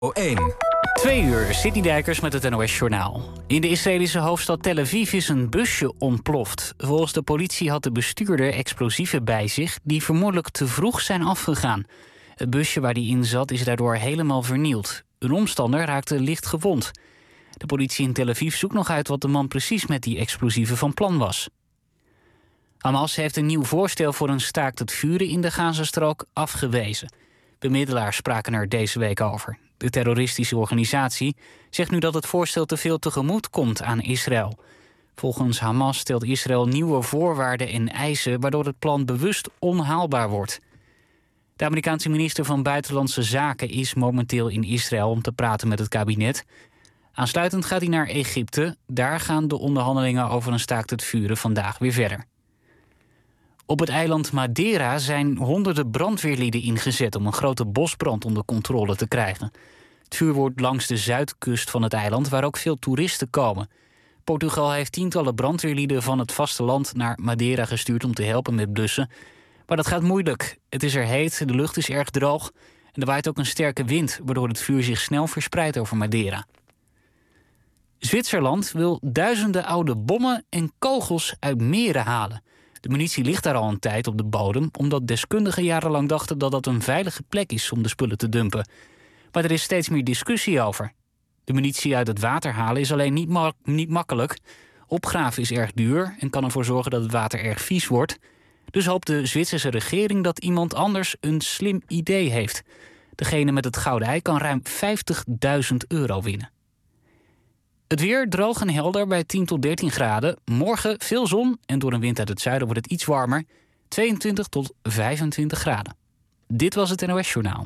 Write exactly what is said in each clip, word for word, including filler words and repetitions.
één. Twee uur, Sydney Dijkers met het N O S-journaal. In de Israëlische hoofdstad Tel Aviv is een busje ontploft. Volgens de politie had de bestuurder explosieven bij zich die vermoedelijk te vroeg zijn afgegaan. Het busje waar hij in zat is daardoor helemaal vernield. Een omstander raakte licht gewond. De politie in Tel Aviv zoekt nog uit wat de man precies met die explosieven van plan was. Hamas heeft een nieuw voorstel voor een staakt het vuren in de Gazastrook afgewezen. Bemiddelaars spraken er deze week over. De terroristische organisatie zegt nu dat het voorstel te veel tegemoet komt aan Israël. Volgens Hamas stelt Israël nieuwe voorwaarden en eisen, waardoor het plan bewust onhaalbaar wordt. De Amerikaanse minister van Buitenlandse Zaken is momenteel in Israël om te praten met het kabinet. Aansluitend gaat hij naar Egypte. Daar gaan de onderhandelingen over een staakt het vuren vandaag weer verder. Op het eiland Madeira zijn honderden brandweerlieden ingezet om een grote bosbrand onder controle te krijgen. Het vuur wordt langs de zuidkust van het eiland, waar ook veel toeristen komen. Portugal heeft tientallen brandweerlieden van het vasteland naar Madeira gestuurd om te helpen met blussen. Maar dat gaat moeilijk. Het is er heet, de lucht is erg droog en er waait ook een sterke wind, waardoor het vuur zich snel verspreidt over Madeira. Zwitserland wil duizenden oude bommen en kogels uit meren halen. De munitie ligt daar al een tijd op de bodem, omdat deskundigen jarenlang dachten dat dat een veilige plek is om de spullen te dumpen. Maar er is steeds meer discussie over. De munitie uit het water halen is alleen niet, ma- niet makkelijk. Opgraven is erg duur en kan ervoor zorgen dat het water erg vies wordt. Dus hoopt de Zwitserse regering dat iemand anders een slim idee heeft. Degene met het gouden ei kan ruim vijftigduizend euro winnen. Het weer droog en helder bij tien tot dertien graden. Morgen veel zon en door een wind uit het zuiden wordt het iets warmer. tweeëntwintig tot vijfentwintig graden. Dit was het N O S-journaal.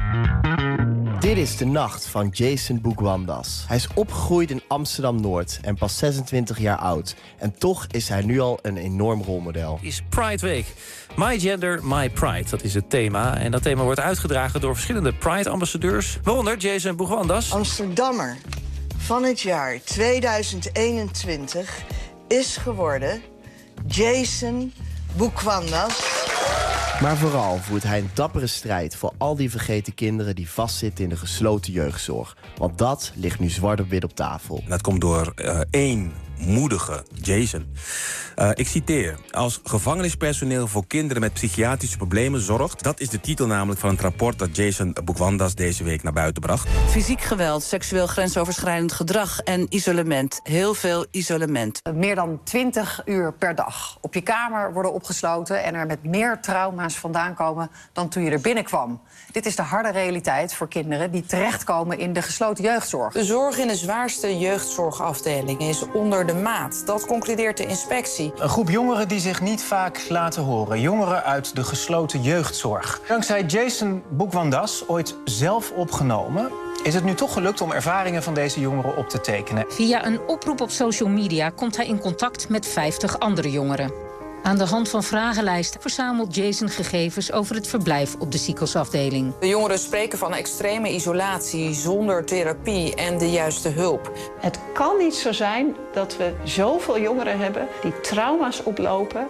Dit is de nacht van Jason Boukwandas. Hij is opgegroeid in Amsterdam-Noord en pas zesentwintig jaar oud. En toch is hij nu al een enorm rolmodel. Het is Pride Week. My Gender, My Pride, dat is het thema. En dat thema wordt uitgedragen door verschillende Pride-ambassadeurs. Waaronder Jason Boukwandas. Amsterdammer van het jaar tweeduizend eenentwintig is geworden Jason Boukwandas. Maar vooral voert hij een dappere strijd voor al die vergeten kinderen die vastzitten in de gesloten jeugdzorg. Want dat ligt nu zwart op wit op tafel. Dat komt door uh, één moedige Jason. Uh, ik citeer. Als gevangenispersoneel voor kinderen met psychiatrische problemen zorgt. Dat is de titel namelijk van het rapport dat Jason Boukwandas deze week naar buiten bracht. Fysiek geweld, seksueel grensoverschrijdend gedrag en isolement. Heel veel isolement. Meer dan twintig uur per dag op je kamer worden opgesloten en er met meer trauma's vandaan komen dan toen je er binnenkwam. Dit is de harde realiteit voor kinderen die terechtkomen in de gesloten jeugdzorg. De zorg in de zwaarste jeugdzorgafdelingen is onder de maat. Dat concludeert de inspectie. Een groep jongeren die zich niet vaak laten horen. Jongeren uit de gesloten jeugdzorg. Dankzij Jason Boukwandas, ooit zelf opgenomen, is het nu toch gelukt om ervaringen van deze jongeren op te tekenen. Via een oproep op social media komt hij in contact met vijftig andere jongeren. Aan de hand van vragenlijsten verzamelt Jason gegevens over het verblijf op de Sykosafdeling. De jongeren spreken van extreme isolatie zonder therapie en de juiste hulp. Het kan niet zo zijn dat we zoveel jongeren hebben die trauma's oplopen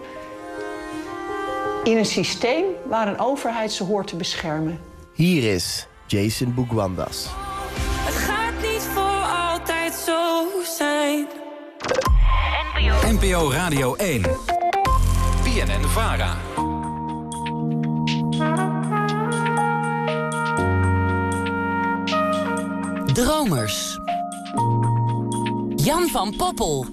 in een systeem waar een overheid ze hoort te beschermen. Hier is Jason Boukwandas. Het gaat niet voor altijd zo zijn. N P O Radio één. B N N-Vara. Dromers. Jan van Poppel.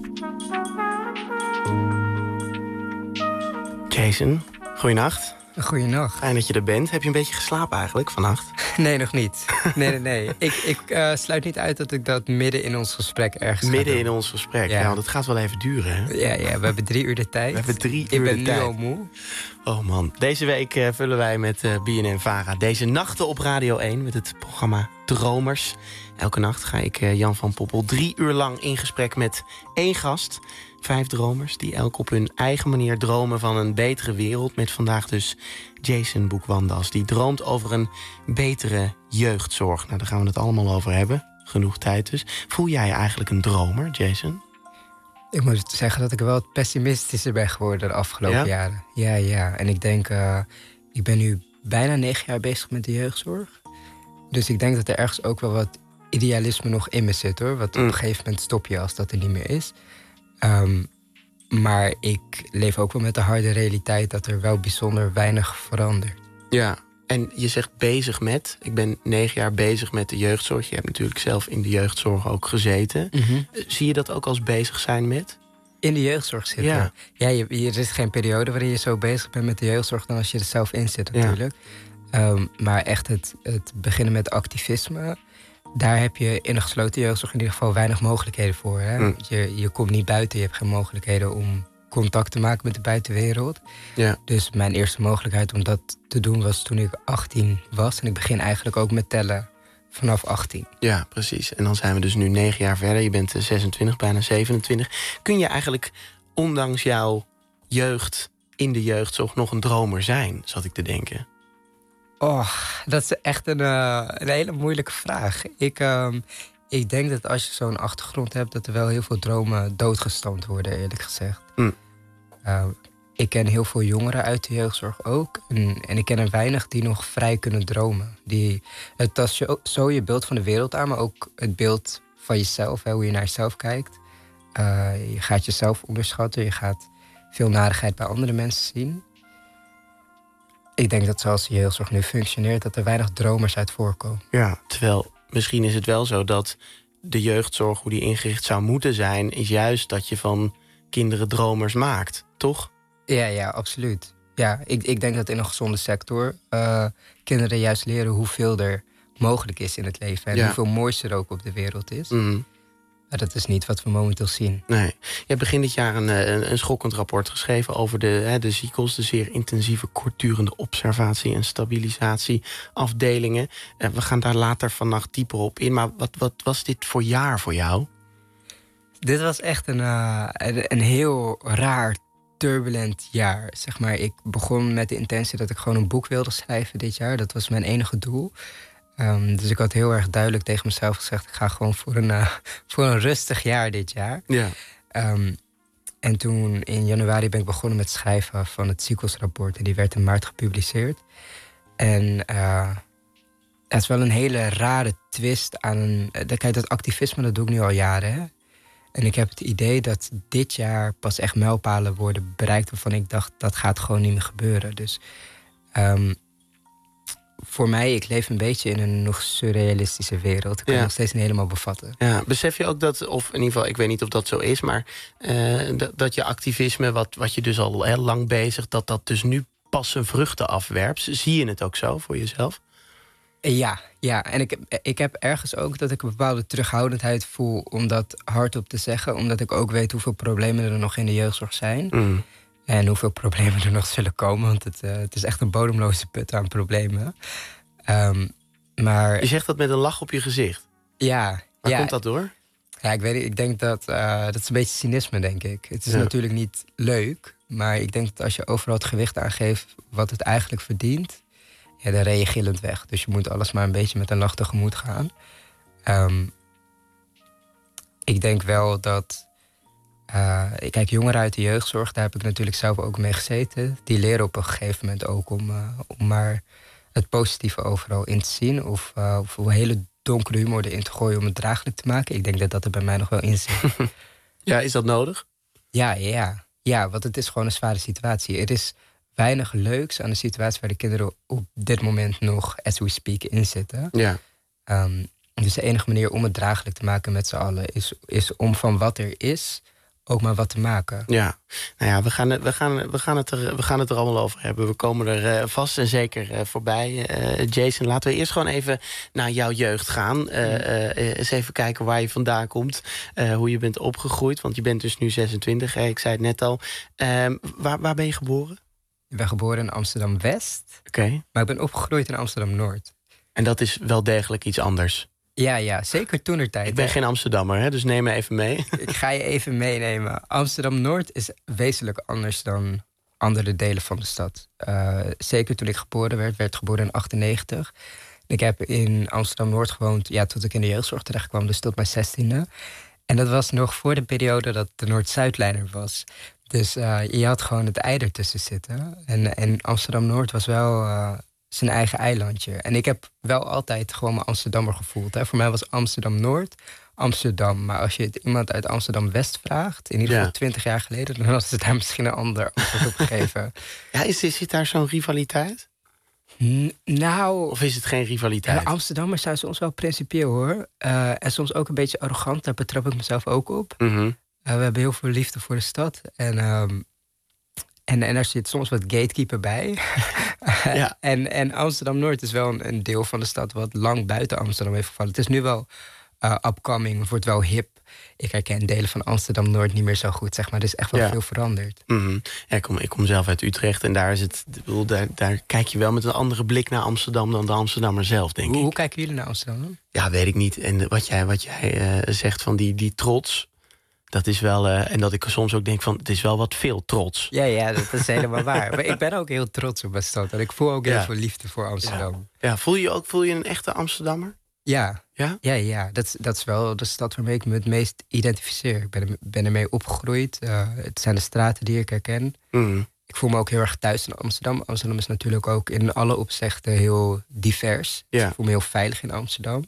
Jason, goeienacht. Goeienacht. Fijn dat je er bent. Heb je een beetje geslapen eigenlijk vannacht? Nee, nog niet. Nee, nee, nee. ik ik uh, sluit niet uit dat ik dat midden in ons gesprek ergens Midden in ons gesprek? Ja, ja, want het gaat wel even duren, hè? Ja, ja, we hebben drie uur de tijd. We hebben drie ik uur de tijd. Ik ben nu al moe. Oh man. Deze week uh, vullen wij met uh, B N N-Vara deze nachten op Radio één... met het programma Dromers. Elke nacht ga ik uh, Jan van Poppel drie uur lang in gesprek met één gast... Vijf dromers die elk op hun eigen manier dromen van een betere wereld. Met vandaag dus Jason Boukwandas. Die droomt over een betere jeugdzorg. Nou, daar gaan we het allemaal over hebben. Genoeg tijd dus. Voel jij je eigenlijk een dromer, Jason? Ik moet zeggen dat ik wel wat pessimistischer ben geworden de afgelopen ja? jaren. Ja, ja. En ik denk, uh, ik ben nu bijna negen jaar bezig met de jeugdzorg. Dus ik denk dat er ergens ook wel wat idealisme nog in me zit, hoor. Wat mm. op een gegeven moment stop je als dat er niet meer is. Um, maar ik leef ook wel met de harde realiteit dat er wel bijzonder weinig verandert. Ja, en je zegt bezig met. Ik ben negen jaar bezig met de jeugdzorg. Je hebt natuurlijk zelf in de jeugdzorg ook gezeten. Mm-hmm. Zie je dat ook als bezig zijn met? In de jeugdzorg zitten? Ja. Ja, je, je, er is geen periode waarin je zo bezig bent met de jeugdzorg dan als je er zelf in zit natuurlijk. Ja. Um, maar echt het, het beginnen met activisme, daar heb je in een gesloten jeugdzorg in ieder geval weinig mogelijkheden voor. Hè? Mm. Je, je komt niet buiten, je hebt geen mogelijkheden om contact te maken met de buitenwereld. Ja. Dus mijn eerste mogelijkheid om dat te doen was toen ik achttien was. En ik begin eigenlijk ook met tellen vanaf achttien. Ja, precies. En dan zijn we dus nu negen jaar verder. Je bent zesentwintig, bijna zevenentwintig. Kun je eigenlijk, ondanks jouw jeugd in de jeugdzorg, nog een dromer zijn, zat ik te denken? Oh, dat is echt een, uh, een hele moeilijke vraag. Ik, uh, ik denk dat als je zo'n achtergrond hebt, dat er wel heel veel dromen doodgestampt worden, eerlijk gezegd. Mm. Uh, ik ken heel veel jongeren uit de jeugdzorg ook. En, en ik ken er weinig die nog vrij kunnen dromen. Die, het tast je zo je beeld van de wereld aan, maar ook het beeld van jezelf, hè, hoe je naar jezelf kijkt. Uh, je gaat jezelf onderschatten, je gaat veel narigheid bij andere mensen zien. Ik denk dat zoals de jeugdzorg nu functioneert, dat er weinig dromers uit voorkomen. Ja, terwijl misschien is het wel zo dat de jeugdzorg, hoe die ingericht zou moeten zijn, is juist dat je van kinderen dromers maakt, toch? Ja, ja, absoluut. Ja, ik, ik denk dat in een gezonde sector uh, kinderen juist leren hoeveel er mogelijk is in het leven. En ja. hoeveel moois er ook op de wereld is. Mm. Maar dat is niet wat we momenteel zien. Nee. Je hebt begin dit jaar een, een, een schokkend rapport geschreven over de, hè, de Z I C O's, de zeer intensieve kortdurende observatie- en stabilisatieafdelingen. Uh, we gaan daar later vannacht dieper op in. Maar wat, wat was dit voor jaar voor jou? Dit was echt een, uh, een, een heel raar, turbulent jaar. Zeg maar, ik begon met de intentie dat ik gewoon een boek wilde schrijven dit jaar. Dat was mijn enige doel. Um, dus ik had heel erg duidelijk tegen mezelf gezegd, ik ga gewoon voor een, uh, voor een rustig jaar dit jaar. Ja. Um, en toen in januari ben ik begonnen met schrijven van het Z I C O's-rapport. En die werd in maart gepubliceerd. En uh, het is wel een hele rare twist aan een... Kijk, dat activisme, dat doe ik nu al jaren, hè? En ik heb het idee dat dit jaar pas echt mijlpalen worden bereikt waarvan ik dacht, dat gaat gewoon niet meer gebeuren. Dus um, voor mij, ik leef een beetje in een nog surrealistische wereld. Ik kan ja. nog steeds niet helemaal bevatten. Ja, besef je ook dat, of in ieder geval, ik weet niet of dat zo is, maar uh, dat, dat je activisme, wat, wat je dus al heel lang bezig, dat dat dus nu pas zijn vruchten afwerpt. Zie je het ook zo voor jezelf? Ja, ja. En ik, ik heb ergens ook dat ik een bepaalde terughoudendheid voel om dat hardop te zeggen. Omdat ik ook weet hoeveel problemen er nog in de jeugdzorg zijn. Mm. En hoeveel problemen er nog zullen komen. Want het, uh, het is echt een bodemloze put aan problemen. Um, maar... Je zegt dat met een lach op je gezicht. Ja. Waar ja, komt dat door? Ja, ik weet niet. Ik denk dat... Uh, dat is een beetje cynisme, denk ik. Het is ja. natuurlijk niet leuk. Maar ik denk dat als je overal het gewicht aangeeft wat het eigenlijk verdient, ja, dan ren je gillend weg. Dus je moet alles maar een beetje met een lach tegemoet gaan. Um, ik denk wel dat... Uh, kijk, jongeren uit de jeugdzorg, daar heb ik natuurlijk zelf ook mee gezeten. Die leren op een gegeven moment ook om, uh, om maar het positieve overal in te zien. Of, uh, of een hele donkere humor erin te gooien om het draaglijk te maken. Ik denk dat dat er bij mij nog wel in zit. Ja, is dat nodig? Ja, ja, ja, want het is gewoon een zware situatie. Er is weinig leuks aan de situatie waar de kinderen op dit moment nog, as we speak, in zitten. Ja. Um, dus de enige manier om het draaglijk te maken met z'n allen is, is om van wat er is ook maar wat te maken. Ja, nou ja, we gaan, we gaan, we gaan, het, er, we gaan het er allemaal over hebben. We komen er uh, vast en zeker uh, voorbij. Uh, Jason, laten we eerst gewoon even naar jouw jeugd gaan. Uh, uh, eens even kijken waar je vandaan komt. Uh, hoe je bent opgegroeid, want je bent dus nu zesentwintig. Hè? Ik zei het net al. Uh, waar, waar ben je geboren? Ik ben geboren in Amsterdam-West. Oké. Okay. Maar ik ben opgegroeid in Amsterdam-Noord. En dat is wel degelijk iets anders? Ja, ja, zeker toenertijd. Ik ben hè? geen Amsterdammer, hè, dus neem me even mee. Ik ga je even meenemen. Amsterdam-Noord is wezenlijk anders dan andere delen van de stad. Uh, zeker toen ik geboren werd, werd geboren in achtennegentig. Ik heb in Amsterdam-Noord gewoond, ja, tot ik in de jeugdzorg terecht kwam, dus tot mijn zestiende. En dat was nog voor de periode dat de Noord-Zuidlijn er was. Dus uh, je had gewoon het ei ertussen zitten. En, en Amsterdam-Noord was wel uh, zijn eigen eilandje. En ik heb wel altijd gewoon mijn Amsterdammer gevoeld. Hè. Voor mij was Amsterdam-Noord Amsterdam. Maar als je het iemand uit Amsterdam-West vraagt, in ieder geval twintig jaar geleden, dan had ze daar misschien een ander antwoord op gegeven. Ja, is, is het daar zo'n rivaliteit? N- nou... Of is het geen rivaliteit? Ja, Amsterdammers zijn soms wel principieel, hoor. Uh, en soms ook een beetje arrogant. Daar betrap ik mezelf ook op. Mm-hmm. Uh, we hebben heel veel liefde voor de stad. En, um, en, en er zit soms wat gatekeeper bij. ja. en, en Amsterdam-Noord is wel een, een deel van de stad wat lang buiten Amsterdam heeft gevallen. Het is nu wel uh, upcoming, het wordt wel hip. Ik herken delen van Amsterdam-Noord niet meer zo goed, zeg maar. Er is echt wel ja. veel veranderd. Mm-hmm. Ja, ik, kom, ik kom zelf uit Utrecht en daar, is het, bedoel, daar, daar kijk je wel met een andere blik naar Amsterdam dan de Amsterdammer zelf, denk hoe, ik. Hoe kijken jullie naar Amsterdam dan? Ja, weet ik niet. En wat jij, wat jij uh, zegt van die, die trots, dat is wel... Uh, en dat ik soms ook denk van, het is wel wat veel trots. Ja, ja, dat is helemaal waar. Maar ik ben ook heel trots op mijn stad. En ik voel ook heel ja. veel liefde voor Amsterdam. Ja, ja voel je ook voel je een echte Amsterdammer? Ja, ja? ja, ja. Dat, dat is wel de stad waarmee ik me het meest identificeer. Ik ben, er, ben ermee opgegroeid. Uh, het zijn de straten die ik herken. Mm. Ik voel me ook heel erg thuis in Amsterdam. Amsterdam is natuurlijk ook in alle opzichten heel divers. Ja. Dus ik voel me heel veilig in Amsterdam.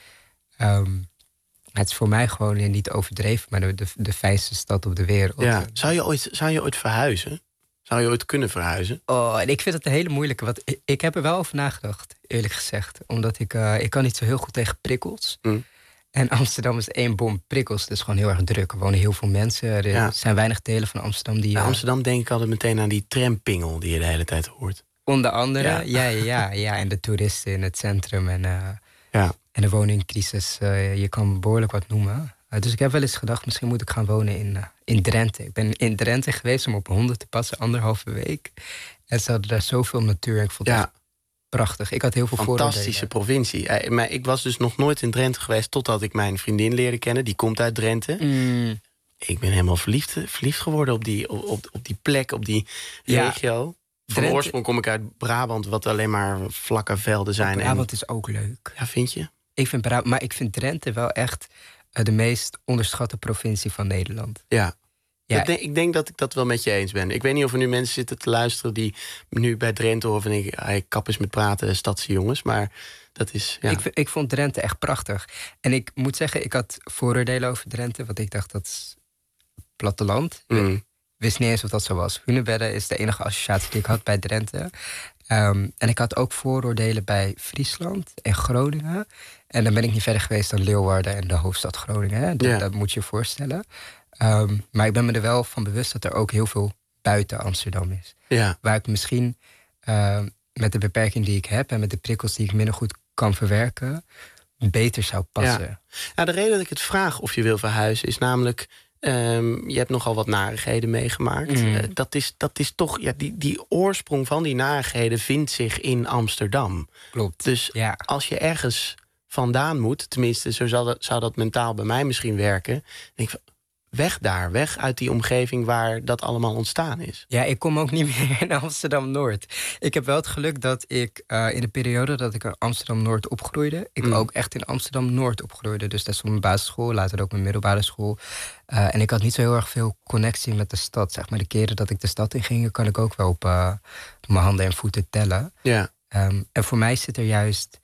Um, het is voor mij gewoon niet overdreven, maar de, de, de fijnste stad op de wereld. Ja. Zou je ooit, zou je ooit verhuizen? Zou je ooit kunnen verhuizen? Oh, en ik vind het een hele moeilijke. Want ik, ik heb er wel over nagedacht, eerlijk gezegd. Omdat ik, uh, ik kan niet zo heel goed tegen prikkels. Mm. En Amsterdam is één bom prikkels. Het is gewoon heel erg druk. Er wonen heel veel mensen. Er ja. zijn weinig delen van Amsterdam die... Nou, uh, Amsterdam denk ik altijd meteen aan die trampingel die je de hele tijd hoort. Onder andere, ja, ja, ja. ja, ja en de toeristen in het centrum en, uh, ja. en de woningcrisis. Uh, je kan behoorlijk wat noemen. Uh, dus ik heb wel eens gedacht, misschien moet ik gaan wonen in, uh, in Drenthe. Ik ben in Drenthe geweest om op honden te passen, anderhalve week. En ze hadden daar zoveel natuur. Ik vond het ja. prachtig. Ik had heel veel voordelen. Fantastische provincie. Uh, maar ik was dus nog nooit in Drenthe geweest totdat ik mijn vriendin leerde kennen. Die komt uit Drenthe. Mm. Ik ben helemaal verliefd, verliefd geworden op die, op, op die plek, op die ja. regio. Van Drenthe... oorsprong kom ik uit Brabant, wat alleen maar vlakke velden zijn. Brabant en... is ook leuk. Ja, vind je? Ik vind Brabant, maar ik vind Drenthe wel echt uh, de meest onderschatte provincie van Nederland. Ja. Ja. Ik, denk, ik denk dat ik dat wel met je eens ben. Ik weet niet of er nu mensen zitten te luisteren die nu bij Drenthe horen en denken, ah, kap eens met praten, stadse jongens. Maar dat is. Ja. Ik, ik vond Drenthe echt prachtig. En ik moet zeggen, ik had vooroordelen over Drenthe, want ik dacht dat is platteland. Mm. Ik wist niet eens of dat zo was. Hunebedden is de enige associatie die ik had bij Drenthe. Um, en ik had ook vooroordelen bij Friesland en Groningen. En dan ben ik niet verder geweest dan Leeuwarden en de hoofdstad Groningen. Hè? Dat, ja. dat moet je je voorstellen. Um, maar ik ben me er wel van bewust dat er ook heel veel buiten Amsterdam is. Ja. Waar ik misschien uh, met de beperking die ik heb en met de prikkels die ik minder goed kan verwerken, beter zou passen. Ja. Nou, de reden dat ik het vraag of je wil verhuizen is namelijk, Um, je hebt nogal wat narigheden meegemaakt. Mm. Uh, dat, is, dat is toch, ja, die, die oorsprong van die narigheden vindt zich in Amsterdam. Klopt. Dus ja. als je ergens vandaan moet, tenminste, zo zou dat, zou dat mentaal bij mij misschien werken. Denk ik, weg daar, weg uit die omgeving waar dat allemaal ontstaan is. Ja, ik kom ook niet meer in Amsterdam-Noord. Ik heb wel het geluk dat ik uh, in de periode dat ik in Amsterdam-Noord opgroeide, ik mm. ook echt in Amsterdam-Noord opgroeide. Dus dat is op mijn basisschool, later ook mijn middelbare school. Uh, en ik had niet zo heel erg veel connectie met de stad. Zeg maar, de keren dat ik de stad in ging, kan ik ook wel op, uh, op mijn handen en voeten tellen. Ja. Um, en voor mij zit er juist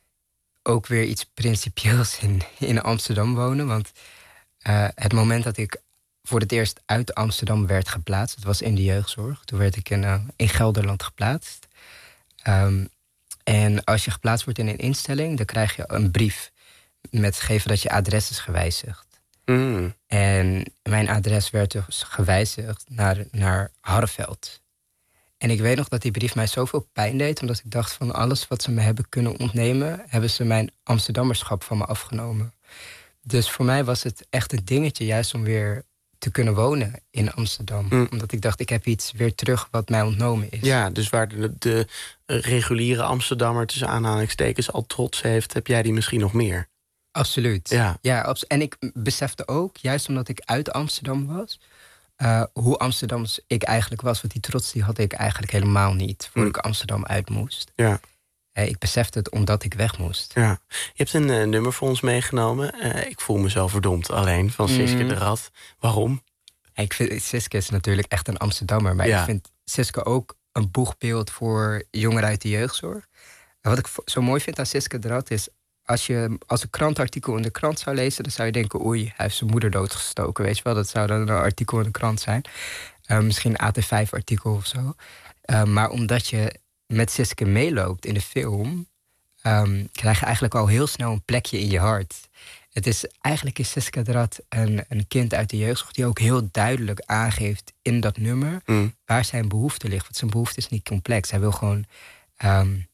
ook weer iets principieels in, in Amsterdam wonen. Want Uh, het moment dat ik voor het eerst uit Amsterdam werd geplaatst, het was in de jeugdzorg. Toen werd ik in, uh, in Gelderland geplaatst. Um, en als je geplaatst wordt in een instelling, dan krijg je een brief met geven dat je adres is gewijzigd. Mm. En mijn adres werd dus gewijzigd naar, naar Harreveld. En ik weet nog dat die brief mij zoveel pijn deed, omdat ik dacht van alles wat ze me hebben kunnen ontnemen, hebben ze mijn Amsterdammerschap van me afgenomen. Dus voor mij was het echt een dingetje juist om weer te kunnen wonen in Amsterdam. Mm. Omdat ik dacht, ik heb iets weer terug wat mij ontnomen is. Ja, dus waar de, de reguliere Amsterdammer tussen aanhalingstekens al trots heeft, heb jij die misschien nog meer? Absoluut. Ja. Ja, abs- en ik besefte ook, juist omdat ik uit Amsterdam was, uh, hoe Amsterdams ik eigenlijk was. Want die trots die had ik eigenlijk helemaal niet voor mm. ik Amsterdam uit moest. Ja. Uh, ik besefte het omdat ik weg moest. Ja. Je hebt een uh, nummer voor ons meegenomen. Uh, ik voel me zo verdomd alleen, van Siske mm. de Rat. Waarom? Ik vind, Siske is natuurlijk echt een Amsterdammer. Maar ja. ik vind Siske ook een boegbeeld voor jongeren uit de jeugdzorg. En wat ik zo mooi vind aan Siska de Rat is... Als je als een krantartikel in de krant zou lezen... dan zou je denken, oei, hij heeft zijn moeder doodgestoken. Weet je wel, dat zou dan een artikel in de krant zijn. Uh, misschien een A T vijf artikel of zo. Uh, maar omdat je met Siska meeloopt in de film... Um, krijg je eigenlijk al heel snel een plekje in je hart. Het is eigenlijk is Siska de Rat een, een kind uit de jeugdzorg... die ook heel duidelijk aangeeft in dat nummer... Mm. waar zijn behoefte ligt. Want zijn behoefte is niet complex. Hij wil gewoon... Um,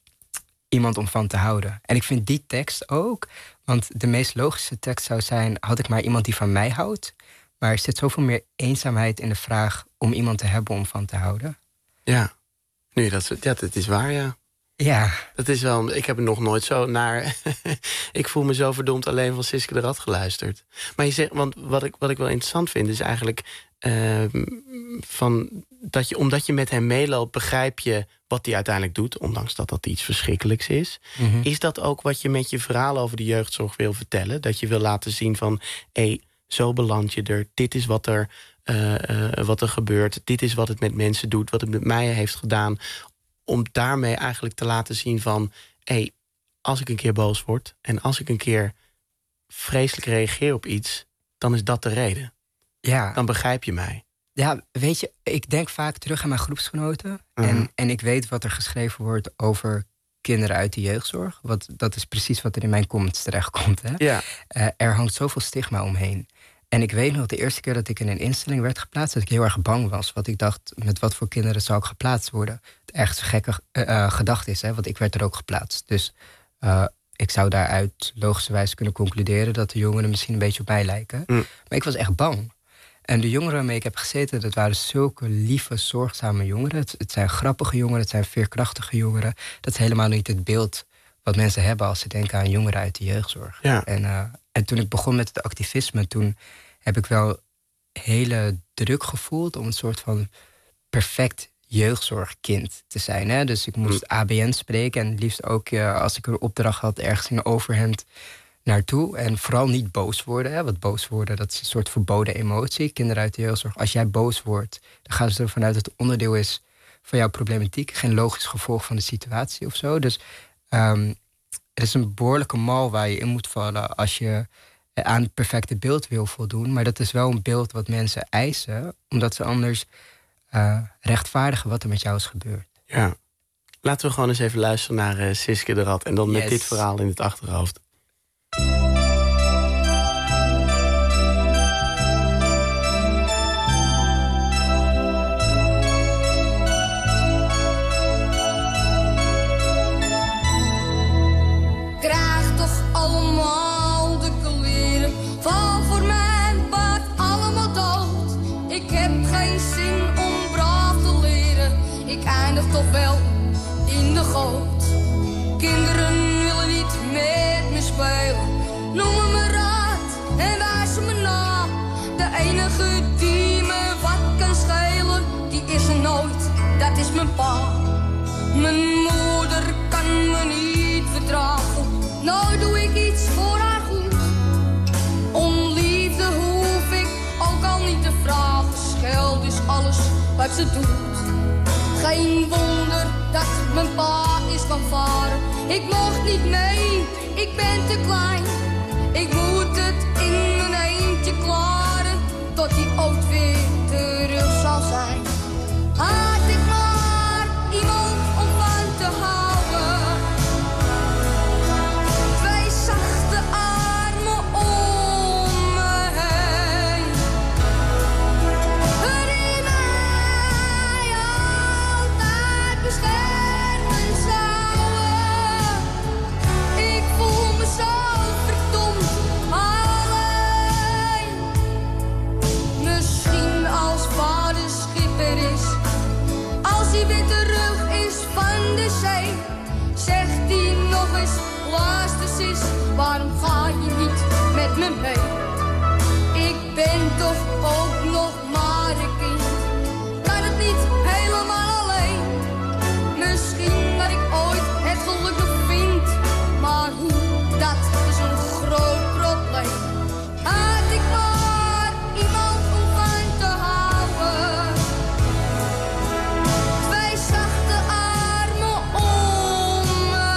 iemand om van te houden. En ik vind die tekst ook... want de meest logische tekst zou zijn... had ik maar iemand die van mij houdt. Maar er zit zoveel meer eenzaamheid in de vraag... om iemand te hebben om van te houden. Ja, nu, dat, ja, dat is waar, ja. Ja. Dat is wel, ik heb er nog nooit zo naar... ik voel me zo verdomd alleen van Siska de Rat geluisterd. Maar je zegt, want wat ik, wat ik wel interessant vind... is eigenlijk... Uh, van dat je, omdat je met hem meeloopt, begrijp je wat hij uiteindelijk doet... ondanks dat dat iets verschrikkelijks is. Mm-hmm. Is dat ook wat je met je verhaal over de jeugdzorg wil vertellen? Dat je wil laten zien van... hé, hey, zo beland je er, dit is wat er, uh, uh, wat er gebeurt... dit is wat het met mensen doet, wat het met mij heeft gedaan... om daarmee eigenlijk te laten zien van... hé, hey, als ik een keer boos word... en als ik een keer vreselijk reageer op iets... dan is dat de reden. Ja. Dan begrijp je mij. Ja, weet je, ik denk vaak terug aan mijn groepsgenoten. Uh-huh. En, en ik weet wat er geschreven wordt over kinderen uit de jeugdzorg. Wat, dat is precies wat er in mijn comments terechtkomt. Hè? Ja. Uh, er hangt zoveel stigma omheen. En ik weet nog de eerste keer dat ik in een instelling werd geplaatst... dat ik heel erg bang was. Want ik dacht, met wat voor kinderen zou ik geplaatst worden? Het echt gekke uh, uh, gedachte is, hè, want ik werd er ook geplaatst. Dus uh, ik zou daaruit logischerwijs kunnen concluderen... dat de jongeren misschien een beetje op mij lijken. Mm. Maar ik was echt bang. En de jongeren waarmee ik heb gezeten, dat waren zulke lieve, zorgzame jongeren. Het, het zijn grappige jongeren, het zijn veerkrachtige jongeren. Dat is helemaal niet het beeld wat mensen hebben... als ze denken aan jongeren uit de jeugdzorg. Ja. En, uh, en toen ik begon met het activisme... toen heb ik wel hele druk gevoeld... om een soort van perfect jeugdzorgkind te zijn. Hè? Dus ik moest mm. A B N spreken... en liefst ook uh, als ik een opdracht had ergens in Overhemd... naartoe. En vooral niet boos worden. Hè? Want boos worden, dat is een soort verboden emotie. Kinderen uit de jeugdzorg. Als jij boos wordt, dan gaan ze ervan uit dat het onderdeel is van jouw problematiek. Geen logisch gevolg van de situatie of zo. Dus um, er is een behoorlijke mal waar je in moet vallen als je aan het perfecte beeld wil voldoen. Maar dat is wel een beeld wat mensen eisen, omdat ze anders uh, rechtvaardigen wat er met jou is gebeurd. Ja. Laten we gewoon eens even luisteren naar uh, Siska de Rat. En dan yes. met dit verhaal in het achterhoofd. Krijg toch allemaal de kleren, val voor mijn bad allemaal dood. Ik heb geen zin om braaf te leren, ik eindig toch wel in de goot. Kinderen willen niet met me spelen, noemen me raad en wijzen me na. De enige die me wat kan schelen, die is er nooit, dat is mijn pa. Mijn moeder kan me niet verdragen, nou doe ik iets voor haar goed. Om liefde hoef ik ook al niet te vragen, scheld is alles wat ze doet. Geen wonder dat mijn pa is gaan varen, ik mocht niet mee, ik ben te klein. Ik moet het in mijn eentje klaren, tot die ooit weer terug zal zijn. Had ik maar iemand om van te houden, twee zachte armen om me heen, die mij altijd beschermen zouden. Ik voel me zo verdomd alleen. Misschien als vader schipper is, als hij weer terug is van de zee, zegt hij nog eens, luister sis, waarom ga je niet met me mee? Ik ben toch ook nog maar een kind, kan het niet helemaal alleen. Misschien dat ik ooit het geluk nog vind, maar hoe, dat is een groot probleem. Had ik maar iemand om van te houden, twee zachte armen om me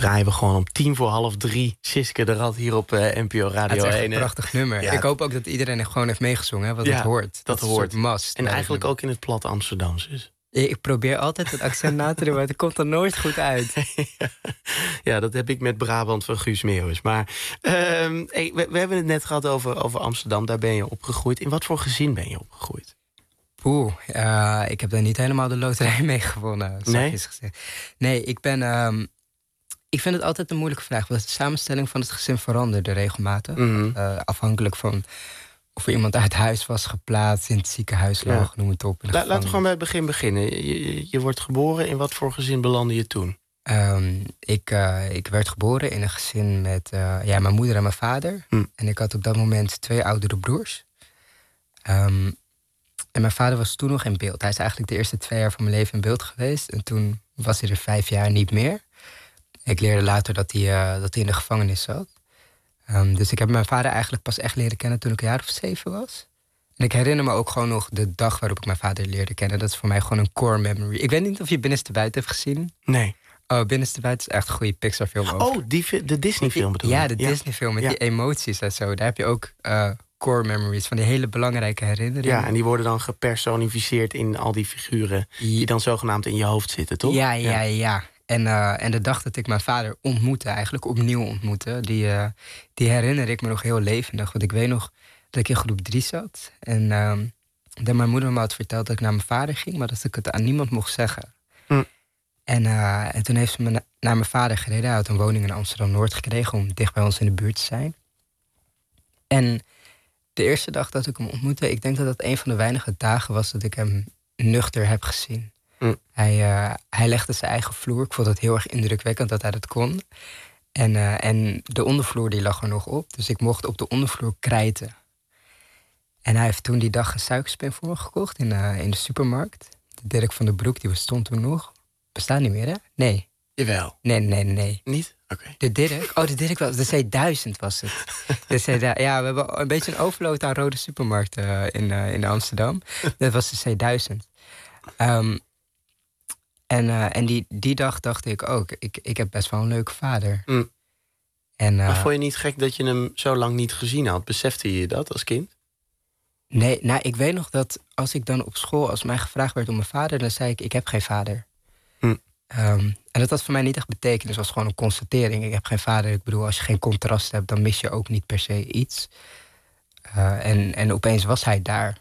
draaien we gewoon om tien voor half drie... Siske de Rad hier op uh, N P O Radio Het is echt één. een prachtig nummer. Ja. Ik hoop ook dat iedereen er gewoon heeft meegezongen, hè, want Ja, dat hoort. Dat, is een hoort. soort must. En eigenlijk ook in het plat Amsterdams is. Ik probeer altijd het accent na te doen, maar het komt er nooit goed uit. Ja, dat heb ik met Brabant van Guus Meeuwis. Maar uh, hey, we, we hebben het net gehad over, over Amsterdam. Daar ben je opgegroeid. In wat voor gezin ben je opgegroeid? Oeh, uh, ik heb daar niet helemaal de loterij mee gewonnen. Nee? Gezegd. Nee, ik ben... Um, ik vind het altijd een moeilijke vraag. Want de samenstelling van het gezin veranderde regelmatig. Mm-hmm. Uh, afhankelijk van of er iemand uit huis was geplaatst, in het ziekenhuis lag, ja. noem het op. La, laten we gewoon bij het begin beginnen. Je, je, je wordt geboren. In wat voor gezin belandde je toen? Um, ik, uh, ik werd geboren in een gezin met uh, ja, mijn moeder en mijn vader. Hm. En ik had op dat moment twee oudere broers. Um, en mijn vader was toen nog in beeld. Hij is eigenlijk de eerste twee jaar van mijn leven in beeld geweest. En toen was hij er vijf jaar niet meer. Ik leerde later dat hij, uh, dat hij in de gevangenis zat. Um, dus ik heb mijn vader eigenlijk pas echt leren kennen toen ik een jaar of zeven was. En ik herinner me ook gewoon nog de dag waarop ik mijn vader leerde kennen. Dat is voor mij gewoon een core memory. Ik weet niet of je Binnenste Buiten hebt gezien. Nee. Oh, Binnenste Buiten is echt een goede Pixar-film. Oh, die, de Disney-film bedoel je? Ja, de ja. Disney-film met ja. die emoties en zo. Daar heb je ook uh, core memories van die hele belangrijke herinneringen. Ja, en die worden dan gepersonificeerd in al die figuren die dan zogenaamd in je hoofd zitten, toch? Ja, ja, ja. ja. En, uh, en de dag dat ik mijn vader ontmoette, eigenlijk opnieuw ontmoette, die, uh, die herinner ik me nog heel levendig. Want ik weet nog dat ik in groep drie zat. En uh, dat mijn moeder me had verteld dat ik naar mijn vader ging, maar dat ik het aan niemand mocht zeggen. Hm. En, uh, en toen heeft ze me na- naar mijn vader gereden. Hij had een woning in Amsterdam-Noord gekregen om dicht bij ons in de buurt te zijn. En de eerste dag dat ik hem ontmoette, ik denk dat dat een van de weinige dagen was dat ik hem nuchter heb gezien. Mm. Hij, uh, hij legde zijn eigen vloer. Ik vond het heel erg indrukwekkend dat hij dat kon. En, uh, en de ondervloer die lag er nog op. Dus ik mocht op de ondervloer krijten. En hij heeft toen die dag een suikerspin voor me gekocht in, uh, in de supermarkt. De Dirk van den Broek, die bestond toen nog. Bestaat niet meer, hè? Nee. Jawel. Nee, nee, nee. Niet? Oké. Okay. De Dirk? Oh, de Dirk was... De C duizend was het. De C duizend, ja, we hebben een beetje een overload aan rode supermarkten uh, in, uh, in Amsterdam. Dat was de C duizend. Um, En, uh, en die, die dag dacht ik ook, ik, ik heb best wel een leuke vader. Mm. En, uh, maar vond je niet gek dat je hem zo lang niet gezien had? Besefte je dat als kind? Nee, nou, ik weet nog dat als ik dan op school, als mij gevraagd werd om mijn vader, dan zei ik, ik heb geen vader. Mm. Um, en dat had voor mij niet echt betekenis, het was gewoon een constatering. Ik heb geen vader, ik bedoel, als je geen contrast hebt, dan mis je ook niet per se iets. Uh, en, en opeens was hij daar.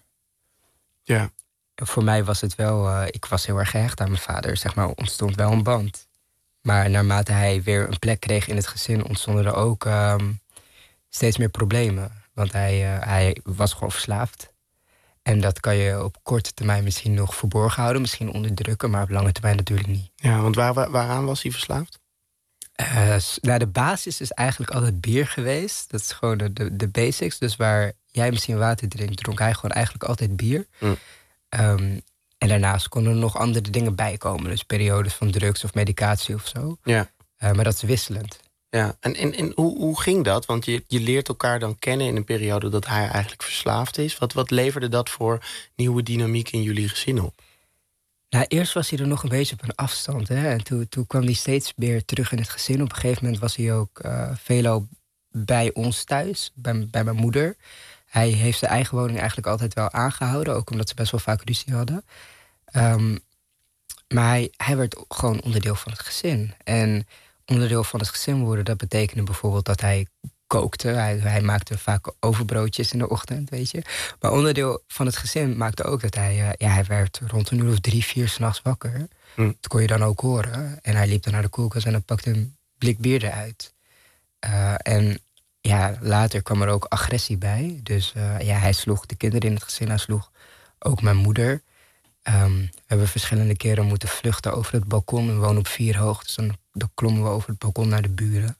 Ja. Voor mij was het wel, uh, ik was heel erg gehecht aan mijn vader, zeg maar, ontstond wel een band. Maar naarmate hij weer een plek kreeg in het gezin, ontstonden er ook um, steeds meer problemen. Want hij, uh, hij was gewoon verslaafd. En dat kan je op korte termijn misschien nog verborgen houden, misschien onderdrukken, maar op lange termijn natuurlijk niet. Ja, want waar, waar, waaraan was hij verslaafd? Uh, nou, de basis is eigenlijk altijd bier geweest. Dat is gewoon de, de, de basics. Dus waar jij misschien water drinkt, dronk hij gewoon eigenlijk altijd bier. Mm. Um, en daarnaast konden er nog andere dingen bij komen. Dus periodes van drugs of medicatie of zo. Ja. Uh, maar dat is wisselend. Ja, en, en, en hoe, hoe ging dat? Want je, je leert elkaar dan kennen in een periode dat hij eigenlijk verslaafd is. Wat, wat leverde dat voor nieuwe dynamiek in jullie gezin op? Nou, eerst was hij er nog een beetje op een afstand. Hè? En toen, toen kwam hij steeds meer terug in het gezin. Op een gegeven moment was hij ook uh, veelal bij ons thuis, bij, bij mijn moeder. Hij heeft zijn eigen woning eigenlijk altijd wel aangehouden, ook omdat ze best wel vaak ruzie hadden. Um, maar hij, hij werd gewoon onderdeel van het gezin. En onderdeel van het gezin worden, dat betekende bijvoorbeeld dat hij kookte. Hij, hij maakte vaak overbroodjes in de ochtend, weet je. Maar onderdeel van het gezin maakte ook dat hij... Uh, ja, hij werd rond een uur of drie, vier 's nachts wakker. Hm. Dat kon je dan ook horen. En hij liep dan naar de koelkast en dan pakte een blik bier eruit. Uh, en ja, later kwam er ook agressie bij. Dus uh, ja, hij sloeg de kinderen in het gezin. Hij sloeg ook mijn moeder. Um, we hebben verschillende keren moeten vluchten over het balkon. We wonen op vier hoog, dus dan, dan klommen we over het balkon naar de buren.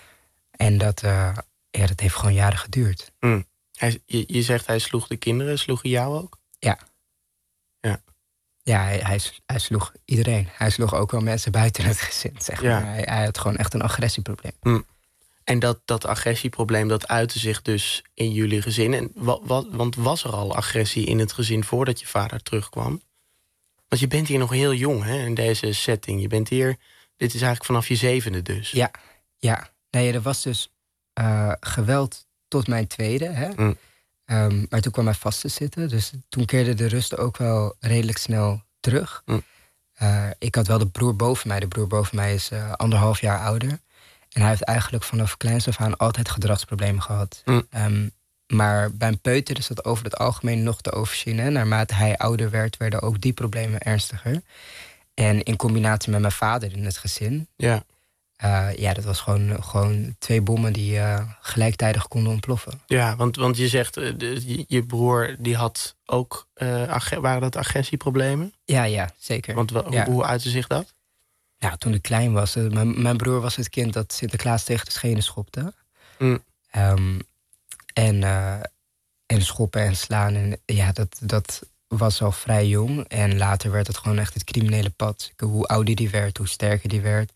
En dat, uh, ja, dat heeft gewoon jaren geduurd. Mm. Hij, je, je zegt hij sloeg de kinderen, sloeg hij jou ook? Ja. Ja, ja hij, hij, hij sloeg iedereen. Hij sloeg ook wel mensen buiten het gezin, zeg maar. Ja. Hij, hij had gewoon echt een agressieprobleem. Mm. En dat, dat agressieprobleem, dat uitte zich dus in jullie gezin. En wat, wat, want was er al agressie in het gezin voordat je vader terugkwam? Want je bent hier nog heel jong, hè, in deze setting. Je bent hier Dit is eigenlijk vanaf je zevende dus. Ja, ja. Nee, er was dus uh, geweld tot mijn tweede. Hè? Mm. Um, maar toen kwam hij vast te zitten. Dus toen keerde de rust ook wel redelijk snel terug. Mm. Uh, ik had wel de broer boven mij. De broer boven mij is uh, anderhalf jaar ouder. En hij heeft eigenlijk vanaf kleins af aan altijd gedragsproblemen gehad. Mm. Um, maar bij een peuter is dat over het algemeen nog te overzien. Hè? Naarmate hij ouder werd, werden ook die problemen ernstiger. En in combinatie met mijn vader in het gezin... Ja, uh, ja dat was gewoon, gewoon twee bommen die uh, gelijktijdig konden ontploffen. Ja, want, want je zegt, uh, de, je broer die had ook... Uh, ag- waren dat agressieproblemen? Ja, ja, zeker. Want w- ja. hoe uitte zich dat? Ja, toen ik klein was. Uh, mijn, mijn broer was het kind dat Sinterklaas tegen de schenen schopte. Mm. Um, en, uh, en schoppen en slaan. En, ja, dat... dat was al vrij jong. En later werd het gewoon echt het criminele pad. Hoe ouder die werd, hoe sterker die werd.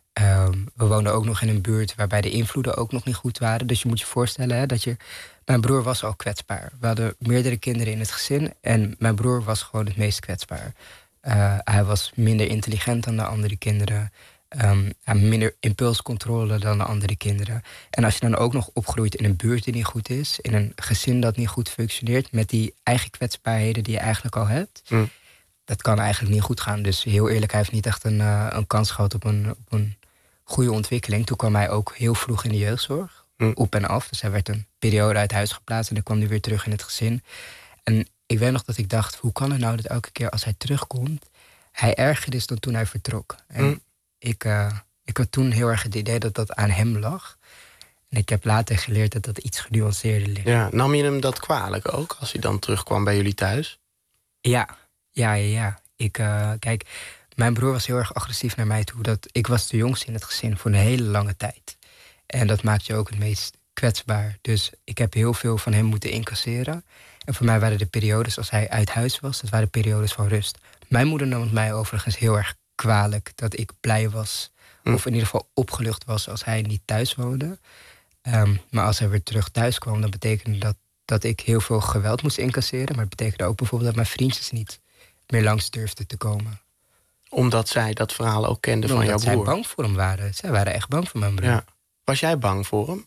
Um, we woonden ook nog in een buurt waarbij de invloeden ook nog niet goed waren. Dus je moet je voorstellen hè, dat je... Mijn broer was al kwetsbaar. We hadden meerdere kinderen in het gezin. En mijn broer was gewoon het meest kwetsbaar. Uh, hij was minder intelligent dan de andere kinderen. Um, hij had minder impulscontrole dan de andere kinderen. En als je dan ook nog opgroeit in een buurt die niet goed is... in een gezin dat niet goed functioneert... met die eigen kwetsbaarheden die je eigenlijk al hebt... Mm. dat kan eigenlijk niet goed gaan. Dus heel eerlijk, hij heeft niet echt een, uh, een kans gehad op een, op een goede ontwikkeling. Toen kwam hij ook heel vroeg in de jeugdzorg. Mm. Op en af. Dus hij werd een periode uit huis geplaatst... en dan kwam hij weer terug in het gezin. En ik weet nog dat ik dacht... hoe kan het nou dat elke keer als hij terugkomt... hij erger is dan toen hij vertrok. En mm. Ik, uh, ik had toen heel erg het idee dat dat aan hem lag. En ik heb later geleerd dat dat iets genuanceerder ligt. Ja, nam je hem dat kwalijk ook, als hij dan terugkwam bij jullie thuis? Ja, ja, ja. ja. Ik, uh, kijk, mijn broer was heel erg agressief naar mij toe. Dat, ik was de jongste in het gezin voor een hele lange tijd. En dat maakt je ook het meest kwetsbaar. Dus ik heb heel veel van hem moeten incasseren. En voor mij waren de periodes als hij uit huis was... dat waren periodes van rust. Mijn moeder nam het mij overigens heel erg kwalijk dat ik blij was. Hm. Of in ieder geval opgelucht was als hij niet thuis woonde. Um, maar als hij weer terug thuis kwam, dan betekende dat dat ik heel veel geweld moest incasseren. Maar het betekende ook bijvoorbeeld dat mijn vriendjes niet meer langs durfden te komen. Omdat zij dat verhaal ook kenden van jouw broer? Omdat zij bang voor hem waren. Zij waren echt bang voor mijn broer. Ja. Was jij bang voor hem?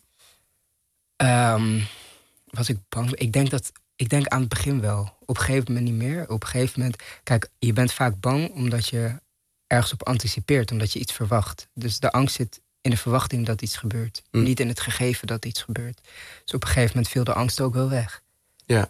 Um, was ik bang? Ik denk dat... Ik denk aan het begin wel. Op een gegeven moment niet meer. Op een gegeven moment... Kijk, je bent vaak bang omdat je ergens op anticipeert. Omdat je iets verwacht. Dus de angst zit in de verwachting dat iets gebeurt. Mm. Niet in het gegeven dat iets gebeurt. Dus op een gegeven moment viel de angst ook wel weg. Ja.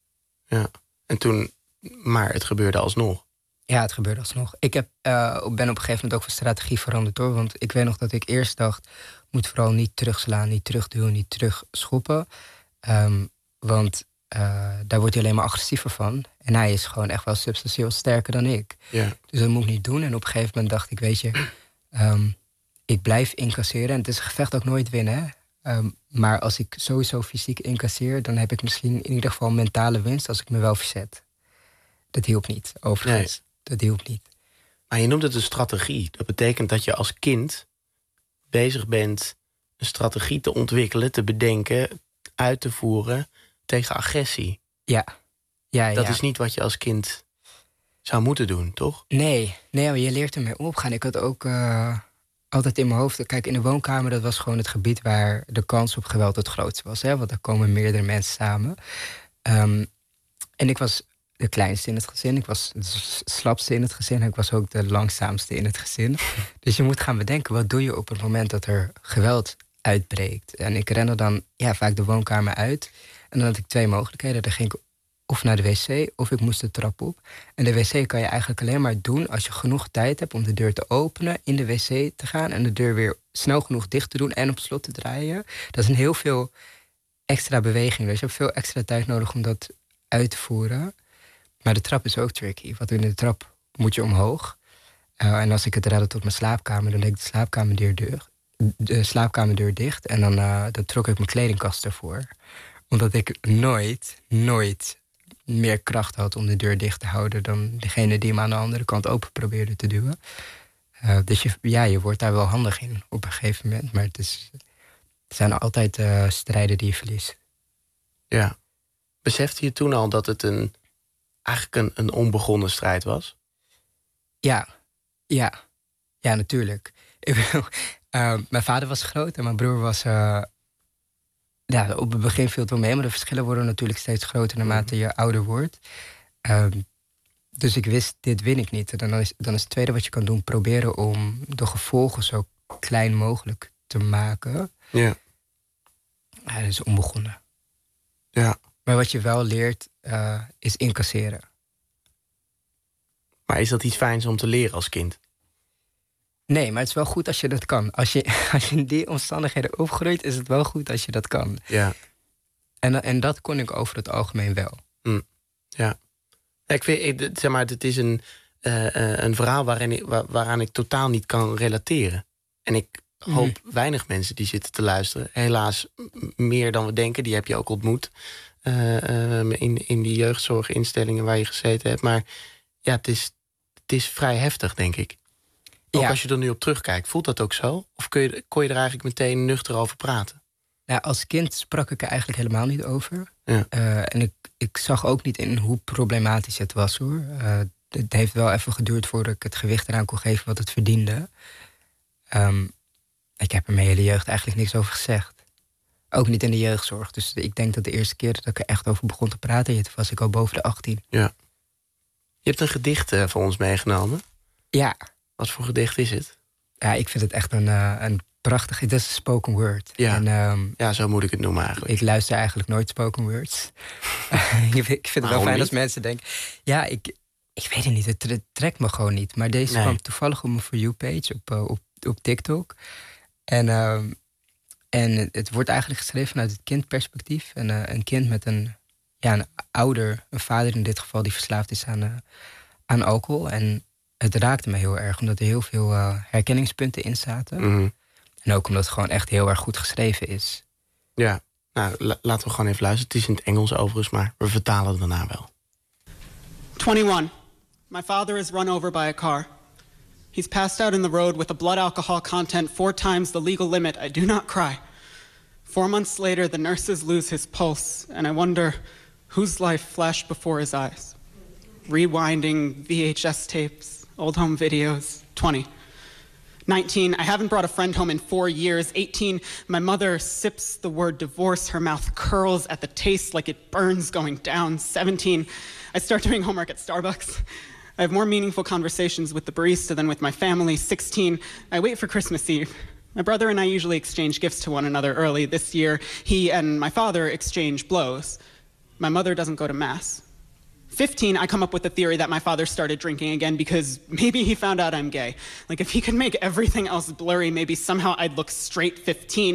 Ja. En toen... Maar het gebeurde alsnog. Ja, het gebeurde alsnog. Ik heb, uh, ben op een gegeven moment ook van strategie veranderd hoor. Want ik weet nog dat ik eerst dacht... moet vooral niet terugslaan, niet terugduwen, niet terugschoppen. Um, want... Uh, daar wordt hij alleen maar agressiever van. En hij is gewoon echt wel substantieel sterker dan ik. Ja. Dus dat moet ik niet doen. En op een gegeven moment dacht ik, weet je... Um, ik blijf incasseren. En het is een gevecht ook nooit winnen. Hè? Um, maar als ik sowieso fysiek incasseer... dan heb ik misschien in ieder geval mentale winst... als ik me wel verzet. Dat hielp niet, overigens. Nee. Dat hielp niet. Maar je noemt het een strategie. Dat betekent dat je als kind bezig bent... een strategie te ontwikkelen, te bedenken, uit te voeren... tegen agressie. Ja. ja dat ja. is niet wat je als kind zou moeten doen, toch? Nee, nee, maar je leert ermee omgaan. Ik had ook uh, altijd in mijn hoofd... Kijk, in de woonkamer, dat was gewoon het gebied... waar de kans op geweld het grootst was. Hè? Want daar komen meerdere mensen samen. Um, en ik was de kleinste in het gezin. Ik was de slapste in het gezin. En ik was ook de langzaamste in het gezin. Dus je moet gaan bedenken... wat doe je op het moment dat er geweld uitbreekt? En ik rende dan ja, vaak de woonkamer uit... En dan had ik twee mogelijkheden. Dan ging ik of naar de wc of ik moest de trap op. En de wc kan je eigenlijk alleen maar doen... als je genoeg tijd hebt om de deur te openen... in de wc te gaan en de deur weer snel genoeg dicht te doen... en op slot te draaien. Dat is een heel veel extra beweging. Dus je hebt veel extra tijd nodig om dat uit te voeren. Maar de trap is ook tricky. Want in de trap moet je omhoog. Uh, en als ik het redde tot mijn slaapkamer... dan deed ik de slaapkamerdeur, deur, de slaapkamerdeur dicht... en dan, uh, dan trok ik mijn kledingkast ervoor... Omdat ik nooit, nooit meer kracht had om de deur dicht te houden... dan degene die hem aan de andere kant open probeerde te duwen. Uh, dus je, ja, je wordt daar wel handig in op een gegeven moment. Maar het, is, het zijn altijd uh, strijden die je verliest. Ja. Besefte je toen al dat het een, eigenlijk een, een onbegonnen strijd was? Ja, ja. Ja, natuurlijk. Ik bedoel, uh, mijn vader was groot en mijn broer was... Uh, ja, op het begin viel het wel mee, maar de verschillen worden natuurlijk steeds groter naarmate je ouder wordt. Uh, dus ik wist, dit win ik niet. En dan is, dan is het tweede wat je kan doen, proberen om de gevolgen zo klein mogelijk te maken. Ja. Ja, dat is onbegonnen. Ja. Maar wat je wel leert, uh, is incasseren. Maar is dat iets fijns om te leren als kind? Nee, maar het is wel goed als je dat kan. Als je, als je in die omstandigheden opgroeit, is het wel goed als je dat kan. Ja. En, en dat kon ik over het algemeen wel. Mm. Ja. Ik vind, ik, zeg maar, het is een, uh, een verhaal waarin ik, waar, waaraan ik totaal niet kan relateren. En ik hoop mm. weinig mensen die zitten te luisteren. Helaas meer dan we denken. Die heb je ook ontmoet. Uh, uh, in, in die jeugdzorginstellingen waar je gezeten hebt. Maar ja, het is, het is vrij heftig, denk ik. Ook ja. Als je er nu op terugkijkt, voelt dat ook zo? Of kun je, kon je er eigenlijk meteen nuchter over praten? Ja, als kind sprak ik er eigenlijk helemaal niet over. Ja. Uh, en ik, ik zag ook niet in hoe problematisch het was, hoor. Uh, het heeft wel even geduurd voordat ik het gewicht eraan kon geven wat het verdiende. Um, ik heb er mijn hele jeugd eigenlijk niks over gezegd. Ook niet in de jeugdzorg. Dus ik denk dat de eerste keer dat ik er echt over begon te praten, was ik al boven de achttien. Ja. Je hebt een gedicht uh, voor ons meegenomen. Ja. Wat voor gedicht is het? Ja, ik vind het echt een, uh, een prachtig... Het is spoken word. Ja. En, um, ja, zo moet ik het noemen eigenlijk. Ik luister eigenlijk nooit spoken words. ik vind het wel fijn niet? Als mensen denken... Ja, ik, ik weet het niet. Het, het trekt me gewoon niet. Maar deze nee. kwam toevallig op mijn For You-page op, uh, op, op TikTok. En, um, en het wordt eigenlijk geschreven vanuit het kindperspectief. En, uh, een kind met een, ja, een ouder, een vader in dit geval... die verslaafd is aan, uh, aan alcohol. En het raakte me heel erg, omdat er heel veel uh, herkenningspunten in zaten. Mm-hmm. En ook omdat het gewoon echt heel erg goed geschreven is. Ja, nou, la- laten we gewoon even luisteren. Het is in het Engels overigens, maar we vertalen het daarna wel. twenty-one. My father is run over by a car. He's passed out in the road with a blood alcohol content four times the legal limit. I do not cry. Four months later, the nurses lose his pulse, and I wonder whose life flashed before his eyes. Rewinding V H S tapes, old home videos. Twenty. nineteen, I haven't brought a friend home in four years. eighteen, my mother sips the word divorce. Her mouth curls at the taste like it burns going down. seventeen, I start doing homework at Starbucks. I have more meaningful conversations with the barista than with my family. sixteen, I wait for Christmas Eve. My brother and I usually exchange gifts to one another early. This year, he and my father exchange blows. My mother doesn't go to Mass. fifteen, I come up with the theory that my father started drinking again because maybe he found out I'm gay. Like, if he could make everything else blurry, maybe somehow I'd look straight. fifteen.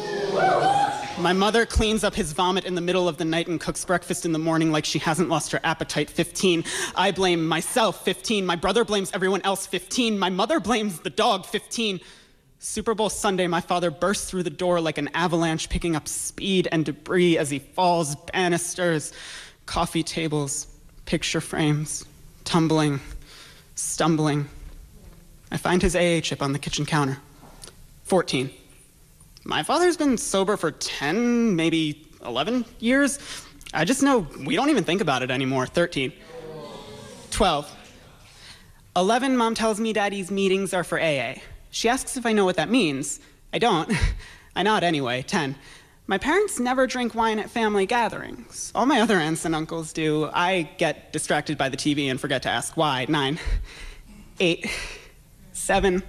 My mother cleans up his vomit in the middle of the night and cooks breakfast in the morning like she hasn't lost her appetite. fifteen. I blame myself. fifteen. My brother blames everyone else. fifteen. My mother blames the dog. fifteen. Super Bowl Sunday, my father bursts through the door like an avalanche, picking up speed and debris as he falls. Banisters, coffee tables, picture frames, tumbling, stumbling. I find his A A chip on the kitchen counter. fourteen. My father's been sober for ten, maybe eleven years. I just know we don't even think about it anymore. thirteen. twelve. eleven, Mom tells me Daddy's meetings are for A A. She asks if I know what that means. I don't. I nod anyway. ten. My parents never drink wine at family gatherings. All my other aunts and uncles do. I get distracted by the T V and forget to ask why. Nine. Eight. Seven.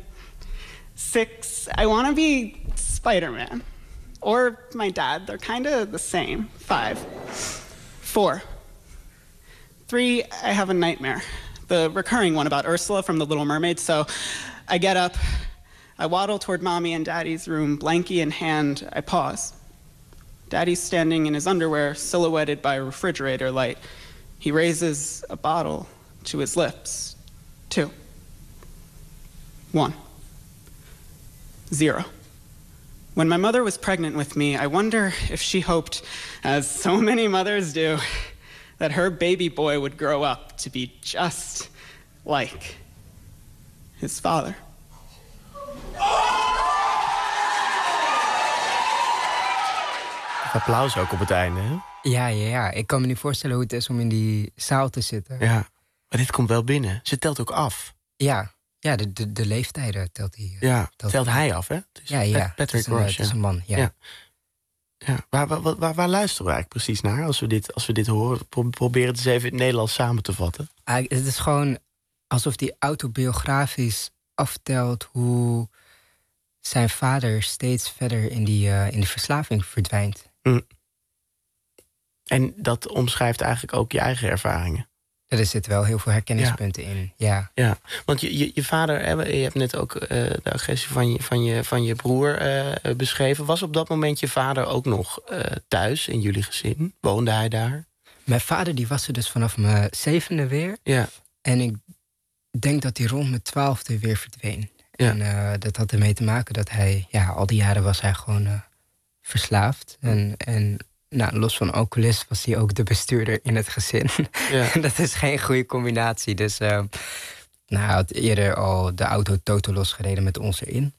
Six. I want to be Spider-Man. Or my dad. They're kind of the same. Five. Four. Three, I have a nightmare. The recurring one about Ursula from The Little Mermaid. So I get up. I waddle toward Mommy and Daddy's room, blankie in hand. I pause. Daddy's standing in his underwear, silhouetted by a refrigerator light. He raises a bottle to his lips. Two. One. Zero. When my mother was pregnant with me, I wonder if she hoped, as so many mothers do, that her baby boy would grow up to be just like his father. Applaus ook op het einde, hè? Ja, ja, ja. Ik kan me niet voorstellen hoe het is om in die zaal te zitten. Ja, maar dit komt wel binnen. Ze telt ook af. Ja. Ja, de, de, de leeftijden telt hij. Uh, ja, telt, telt hij af, hè? Het is ja, ja. Patrick Ross, Ross. Ja. is een man, ja. ja. ja. Waar, waar, waar, waar luisteren we eigenlijk precies naar als we dit, als we dit horen? Pro- probeer het eens even in het Nederlands samen te vatten. Uh, het is gewoon alsof hij autobiografisch aftelt hoe zijn vader steeds verder in die, uh, in die verslaving verdwijnt. Mm. En dat omschrijft eigenlijk ook je eigen ervaringen. Er zitten wel heel veel herkenningspunten ja. in, ja. Ja, want je, je, je vader, je hebt net ook uh, de agressie van je, van je, van je broer uh, beschreven. Was op dat moment je vader ook nog uh, thuis in jullie gezin? Woonde hij daar? Mijn vader die was er dus vanaf mijn zevende weer. Ja. En ik denk dat hij rond mijn twaalfde weer verdween. Ja. En uh, dat had ermee te maken dat hij, ja, al die jaren was hij gewoon uh, verslaafd. En, en nou, los van alcoholist was hij ook de bestuurder in het gezin. Ja. Dat is geen goede combinatie. Dus uh, nou, hij had eerder al de auto totaal losgereden met ons erin.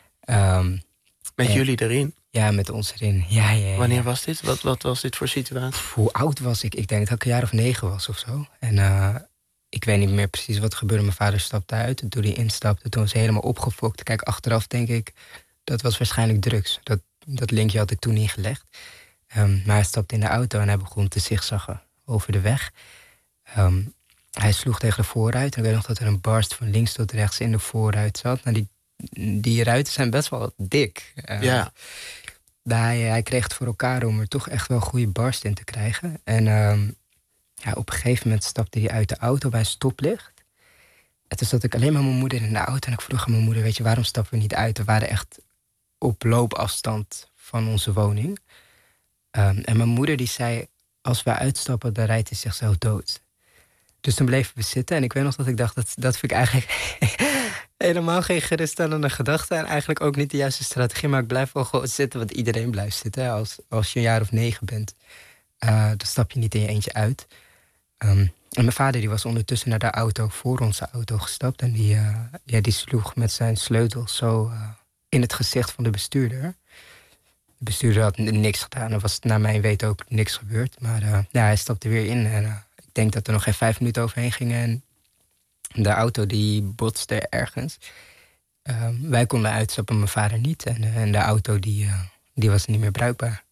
Um, met en, jullie erin? Ja, met ons erin. Ja, ja, ja. Wanneer was dit? Wat, wat was dit voor situatie? Hoe oud was ik? Ik denk dat ik een jaar of negen was of zo. En uh, ik weet niet meer precies wat er gebeurde. Mijn vader stapte uit. En toen hij instapte, toen was hij helemaal opgefokt. Kijk, achteraf denk ik, dat was waarschijnlijk drugs. Dat, dat linkje had ik toen niet gelegd. Um, maar hij stapte in de auto en hij begon te zigzaggen over de weg. Um, hij sloeg tegen de voorruit. En ik weet nog dat er een barst van links tot rechts in de voorruit zat. Nou, die, die ruiten zijn best wel dik. Uh, ja. Hij, hij kreeg het voor elkaar om er toch echt wel een goede barst in te krijgen. En um, ja, op een gegeven moment stapte hij uit de auto bij een stoplicht. En toen zat ik alleen maar mijn moeder in de auto. En ik vroeg aan mijn moeder, weet je, waarom stappen we niet uit? We waren echt op loopafstand van onze woning. Um, en mijn moeder die zei, als we uitstappen, dan rijdt hij zichzelf dood. Dus toen bleven we zitten. En ik weet nog dat ik dacht, dat, dat vind ik eigenlijk helemaal geen geruststellende gedachte. En eigenlijk ook niet de juiste strategie. Maar ik blijf wel gewoon zitten, want iedereen blijft zitten. Als, als je een jaar of negen bent, uh, dan stap je niet in je eentje uit. Um, en mijn vader die was ondertussen naar de auto voor onze auto gestapt. En die, uh, ja, die sloeg met zijn sleutel zo uh, in het gezicht van de bestuurder. De bestuurder had niks gedaan. Er was naar mijn weten ook niks gebeurd. Maar uh, ja, hij stapte weer in. En uh, ik denk dat er nog geen vijf minuten overheen gingen. En de auto die botste ergens. Uh, wij konden uitstappen, mijn vader niet. En, uh, en de auto die, uh, die was niet meer bruikbaar.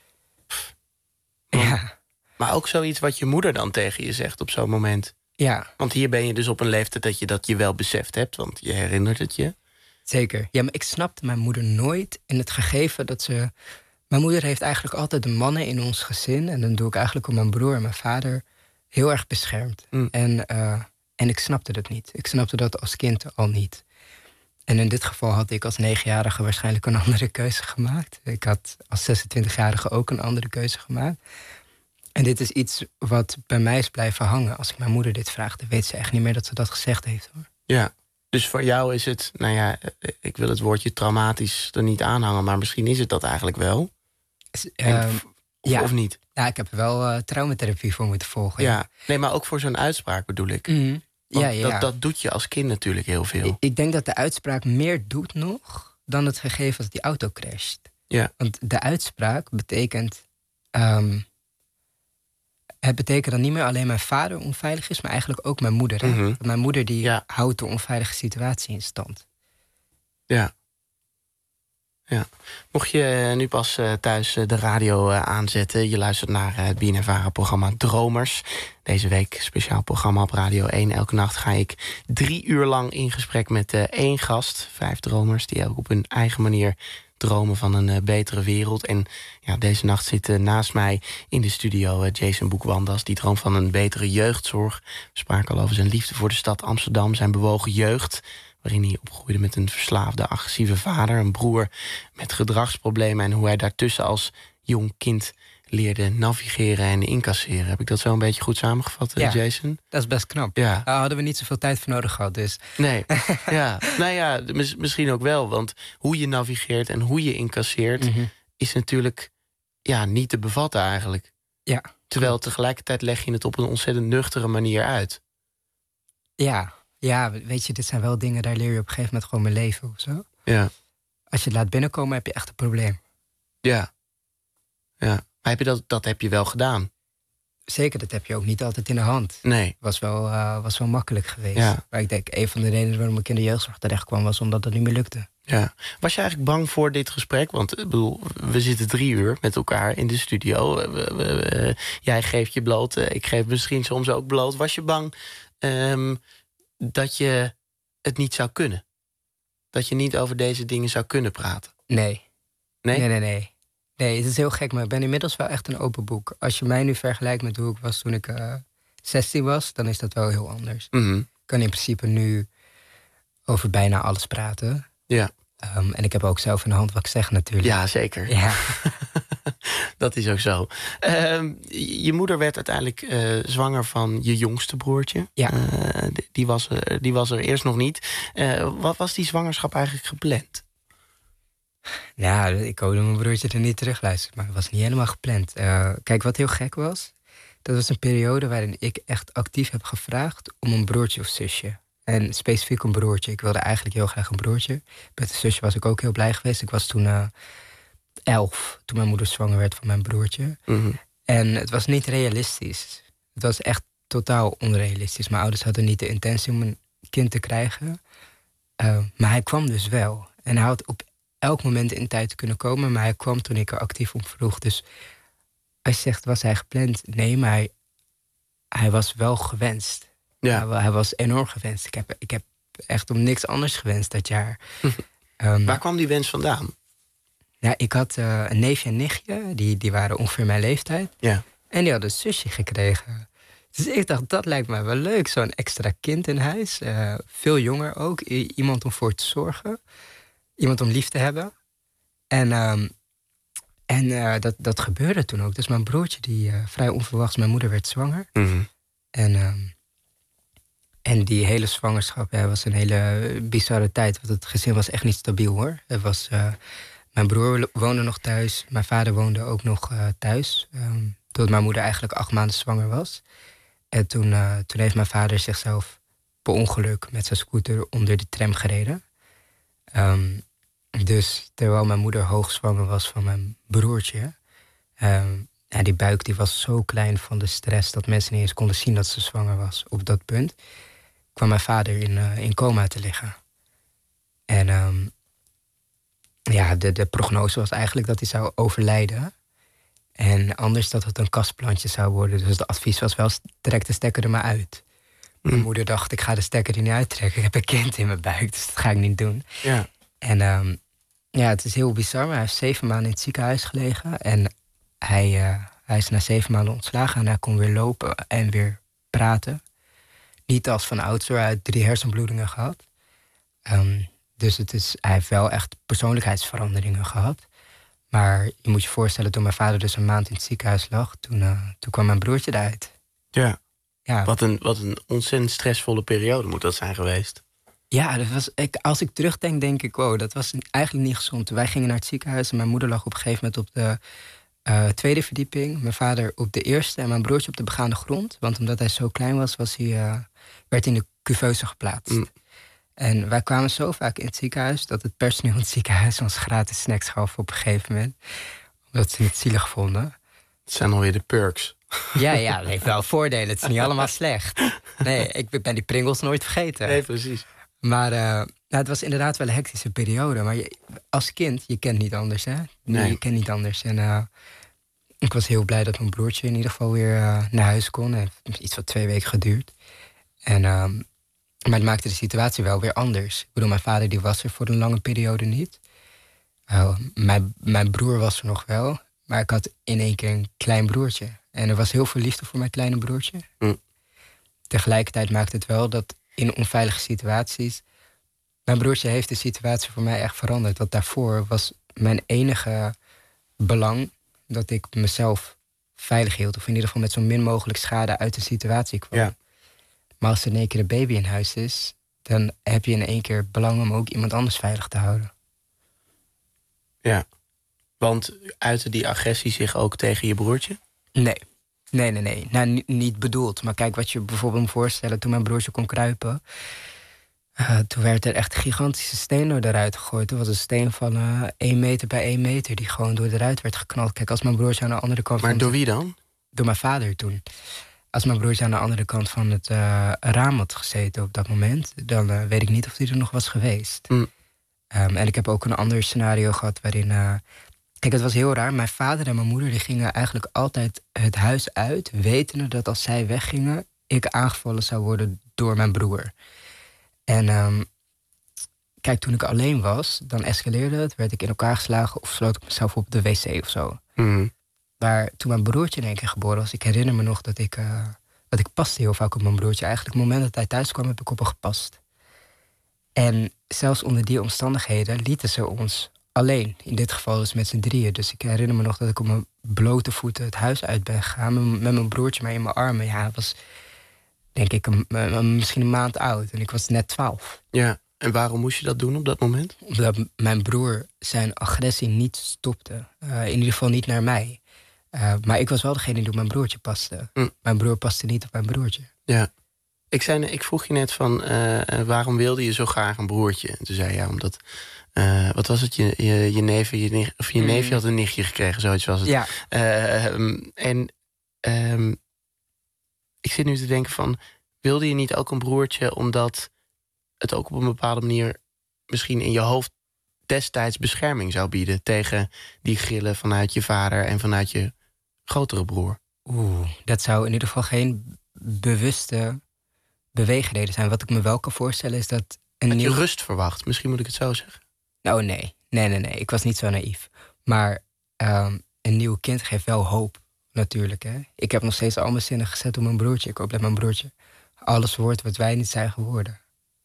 Maar, ja. Maar ook zoiets wat je moeder dan tegen je zegt op zo'n moment. Ja. Want hier ben je dus op een leeftijd dat je dat je wel beseft hebt. Want je herinnert het je. Zeker. Ja, maar ik snapte mijn moeder nooit in het gegeven dat ze... Mijn moeder heeft eigenlijk altijd de mannen in ons gezin... en dan doe ik eigenlijk ook mijn broer en mijn vader... heel erg beschermd. Mm. En, uh, en ik snapte dat niet. Ik snapte dat als kind al niet. En in dit geval had ik als negenjarige waarschijnlijk een andere keuze gemaakt. Ik had als zesentwintigjarige ook een andere keuze gemaakt. En dit is iets wat bij mij is blijven hangen. Als ik mijn moeder dit vraag, dan weet ze echt niet meer dat ze dat gezegd heeft, hoor. Ja. Dus voor jou is het, nou ja, ik wil het woordje traumatisch er niet aanhangen... maar misschien is het dat eigenlijk wel. Uh, of, ja. of niet? Ja, ik heb er wel uh, traumatherapie voor moeten volgen. Ja. ja, nee, maar ook voor zo'n uitspraak bedoel ik. Mm-hmm. Ja, ja. Dat, dat doet je als kind natuurlijk heel veel. Ik, ik denk dat de uitspraak meer doet nog... dan het gegeven dat die auto crasht. Ja. Want de uitspraak betekent... Um, het betekent dat niet meer alleen mijn vader onveilig is... maar eigenlijk ook mijn moeder. Mm-hmm. Want mijn moeder die ja. houdt de onveilige situatie in stand. Ja. ja. Mocht je nu pas uh, thuis uh, de radio uh, aanzetten... je luistert naar uh, het B N N VARA-programma Dromers. Deze week speciaal programma op Radio één. Elke nacht ga ik drie uur lang in gesprek met uh, één gast. Vijf dromers die elk op hun eigen manier... dromen van een uh, betere wereld. En ja, deze nacht zit uh, naast mij in de studio uh, Jason Boukwandas. Die droomt van een betere jeugdzorg. We spraken al over zijn liefde voor de stad Amsterdam. Zijn bewogen jeugd, waarin hij opgroeide met een verslaafde, agressieve vader. Een broer met gedragsproblemen. En hoe hij daartussen als jong kind leerde navigeren en incasseren. Heb ik dat zo een beetje goed samengevat, ja, Jason? Dat is best knap. Ja. Daar hadden we niet zoveel tijd voor nodig gehad, dus... Nee, ja. Nou ja, mis, misschien ook wel. Want hoe je navigeert en hoe je incasseert... Mm-hmm. is natuurlijk ja, niet te bevatten eigenlijk. Ja. Terwijl tegelijkertijd leg je het op een ontzettend nuchtere manier uit. Ja, ja, weet je, dit zijn wel dingen... daar leer je op een gegeven moment gewoon mijn leven of zo. Ja. Als je het laat binnenkomen, heb je echt een probleem. Ja. Ja. Maar heb je dat, dat heb je wel gedaan? Zeker, dat heb je ook niet altijd in de hand. Nee. Was wel, uh, was wel makkelijk geweest. Ja. Maar ik denk, een van de redenen waarom ik in de jeugdzorg terecht kwam... was omdat het niet meer lukte. Ja. Was je eigenlijk bang voor dit gesprek? Want ik bedoel, we zitten drie uur met elkaar in de studio. We, we, we, jij geeft je bloot, ik geef misschien soms ook bloot. Was je bang um, dat je het niet zou kunnen? Dat je niet over deze dingen zou kunnen praten? Nee. Nee? Nee, nee, nee. Nee, het is heel gek, maar ik ben inmiddels wel echt een open boek. Als je mij nu vergelijkt met hoe ik was toen ik uh, zestien was... dan is dat wel heel anders. Mm-hmm. Ik kan in principe nu over bijna alles praten. Ja. Um, en ik heb ook zelf in de hand wat ik zeg natuurlijk. Ja, zeker. Ja. Dat is ook zo. Uh, je moeder werd uiteindelijk uh, zwanger van je jongste broertje. Ja. Uh, die, die, was, uh, die was er eerst nog niet. Uh, wat was die zwangerschap eigenlijk gepland? Nou, ik hoorde mijn broertje er niet terugluisteren, maar het was niet helemaal gepland. Uh, kijk, wat heel gek was, dat was een periode waarin ik echt actief heb gevraagd om een broertje of zusje. En specifiek een broertje. Ik wilde eigenlijk heel graag een broertje. Met een zusje was ik ook heel blij geweest. Ik was toen uh, elf, toen mijn moeder zwanger werd van mijn broertje. Mm-hmm. En het was niet realistisch. Het was echt totaal onrealistisch. Mijn ouders hadden niet de intentie om een kind te krijgen. Uh, maar hij kwam dus wel. En hij had op elk moment in tijd kunnen komen, maar hij kwam toen ik er actief om vroeg. Dus als je zegt, was hij gepland? Nee, maar hij, hij was wel gewenst. Ja. Hij, hij was enorm gewenst. Ik heb, ik heb echt om niks anders gewenst dat jaar. um, Waar kwam die wens vandaan? Ja, ik had uh, een neefje en nichtje, die, die waren ongeveer mijn leeftijd. Ja. En die hadden een zusje gekregen. Dus ik dacht, dat lijkt mij wel leuk, zo'n extra kind in huis. Uh, veel jonger ook, I- iemand om voor te zorgen. Iemand om lief te hebben. En, um, en uh, dat, dat gebeurde toen ook. Dus mijn broertje, die uh, vrij onverwachts, mijn moeder werd zwanger. Mm-hmm. En, um, en die hele zwangerschap ja, was een hele bizarre tijd. Want het gezin was echt niet stabiel, hoor. Het was, uh, mijn broer woonde nog thuis. Mijn vader woonde ook nog uh, thuis. Um, tot mijn moeder eigenlijk acht maanden zwanger was. En toen, uh, toen heeft mijn vader zichzelf per ongeluk met zijn scooter onder de tram gereden. Um, Dus terwijl mijn moeder hoogzwanger was van mijn broertje... Um, ja, die buik die was zo klein van de stress... dat mensen niet eens konden zien dat ze zwanger was. Op dat punt kwam mijn vader in, uh, in coma te liggen. En um, ja, de, de prognose was eigenlijk dat hij zou overlijden. En anders dat het een kastplantje zou worden. Dus het advies was wel, trek de stekker er maar uit. Mm. Mijn moeder dacht, ik ga de stekker er niet uittrekken. Ik heb een kind in mijn buik, dus dat ga ik niet doen. Ja. En um, ja, het is heel bizar, maar hij heeft zeven maanden in het ziekenhuis gelegen. En hij, uh, hij is na zeven maanden ontslagen en hij kon weer lopen en weer praten. Niet als van ouds, hij had drie hersenbloedingen gehad. Um, dus het is, hij heeft wel echt persoonlijkheidsveranderingen gehad. Maar je moet je voorstellen, toen mijn vader dus een maand in het ziekenhuis lag... toen, uh, toen kwam mijn broertje eruit. Ja, ja. Wat, een, wat een ontzettend stressvolle periode moet dat zijn geweest. Ja, dat was, ik, als ik terugdenk, denk ik, wow, dat was eigenlijk niet gezond. Wij gingen naar het ziekenhuis en mijn moeder lag op een gegeven moment op de uh, tweede verdieping. Mijn vader op de eerste en mijn broertje op de begaande grond. Want omdat hij zo klein was, was hij, uh, werd hij in de couveuse geplaatst. Mm. En wij kwamen zo vaak in het ziekenhuis dat het personeel in het ziekenhuis ons gratis snacks gaf op een gegeven moment. Omdat ze het zielig vonden. Het zijn alweer de perks. Ja, ja, dat heeft wel voordelen. Het is niet allemaal slecht. Nee, ik ben die Pringles nooit vergeten. Nee, precies. Maar uh, nou, het was inderdaad wel een hectische periode. Maar je, als kind, je kent niet anders, hè? Nee. Je kent niet anders. En uh, ik was heel blij dat mijn broertje in ieder geval weer uh, naar huis kon. Het heeft iets van twee weken geduurd. En, uh, maar het maakte de situatie wel weer anders. Ik bedoel, mijn vader die was er voor een lange periode niet. Uh, mijn, mijn broer was er nog wel. Maar ik had in één keer een klein broertje. En er was heel veel liefde voor mijn kleine broertje. Mm. Tegelijkertijd maakte het wel dat in onveilige situaties... Mijn broertje heeft de situatie voor mij echt veranderd. Want daarvoor was mijn enige belang dat ik mezelf veilig hield. Of in ieder geval met zo min mogelijk schade uit de situatie kwam. Ja. Maar als er in één keer een baby in huis is... dan heb je in één keer belang om ook iemand anders veilig te houden. Ja, want uitte die agressie zich ook tegen je broertje? Nee, nee, nee, nee. Nou, niet, niet bedoeld. Maar kijk, wat je bijvoorbeeld moet voorstellen... toen mijn broertje kon kruipen... Uh, toen werd er echt een gigantische steen door de ruit gegooid. Er was een steen van uh, één meter bij één meter... die gewoon door de ruit werd geknald. Kijk, als mijn broertje aan de andere kant... Maar van door wie dan? door mijn vader toen. Als mijn broertje aan de andere kant van het uh, raam had gezeten op dat moment, dan uh, weet ik niet of hij er nog was geweest. Mm. Um, en ik heb ook een ander scenario gehad waarin... Uh, kijk, het was heel raar. Mijn vader en mijn moeder die gingen eigenlijk altijd het huis uit, wetende dat als zij weggingen, ik aangevallen zou worden door mijn broer. En um, kijk, toen ik alleen was, dan escaleerde het, werd ik in elkaar geslagen of sloot ik mezelf op de wc of zo. Mm. Maar toen mijn broertje in één keer geboren was, ik herinner me nog dat ik, uh, dat ik paste heel vaak op mijn broertje. Eigenlijk op het moment dat hij thuis kwam, heb ik op hem gepast. En zelfs onder die omstandigheden lieten ze ons alleen. In dit geval dus met z'n drieën. Dus ik herinner me nog dat ik op mijn blote voeten het huis uit ben gegaan. Met, met mijn broertje maar in mijn armen. Ja, het was denk ik een, een, misschien een maand oud. En ik was net twaalf. Ja, en waarom moest je dat doen op dat moment? Omdat mijn broer zijn agressie niet stopte. Uh, in ieder geval niet naar mij. Uh, maar ik was wel degene die op mijn broertje paste. Mm. Mijn broer paste niet op mijn broertje. Ja. Ik, zei, ik vroeg je net van, uh, waarom wilde je zo graag een broertje? En toen zei je, ja, omdat... Uh, wat was het? Je, je, je, neef, je, nicht, of je neefje had een nichtje gekregen, zoiets was het. Ja. Uh, um, en um, ik zit nu te denken van, wilde je niet ook een broertje omdat het ook op een bepaalde manier misschien in je hoofd destijds bescherming zou bieden tegen die grillen vanuit je vader en vanuit je grotere broer? Oeh, dat zou in ieder geval geen bewuste beweegreden zijn. Wat ik me wel kan voorstellen is dat een Had nieuw... je rust verwacht? Misschien moet ik het zo zeggen. Nou, nee. Nee, nee, nee. Ik was niet zo naïef. Maar um, een nieuw kind geeft wel hoop, natuurlijk. Hè? Ik heb nog steeds al mijn zinnen gezet op mijn broertje. Ik hoop dat mijn broertje alles wordt wat wij niet zijn geworden.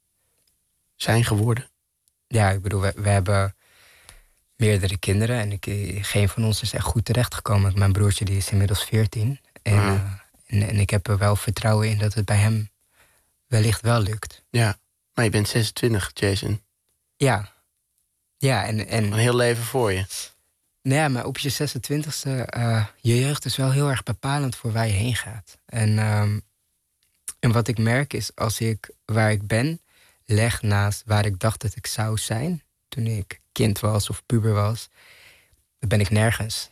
Zijn geworden? Ja, ik bedoel, we, we hebben meerdere kinderen. En ik, geen van ons is echt goed terechtgekomen. Mijn broertje die is inmiddels veertien. En, uh, en, en ik heb er wel vertrouwen in dat het bij hem wellicht wel lukt. Ja, maar je bent zesentwintig, Jason. Ja. Ja, en, en... Een heel leven voor je. Nou ja, maar op je zesentwintigste... Uh, je jeugd is wel heel erg bepalend voor waar je heen gaat. En, um, en wat ik merk is, als ik waar ik ben leg naast waar ik dacht dat ik zou zijn toen ik kind was of puber was, dan ben ik nergens.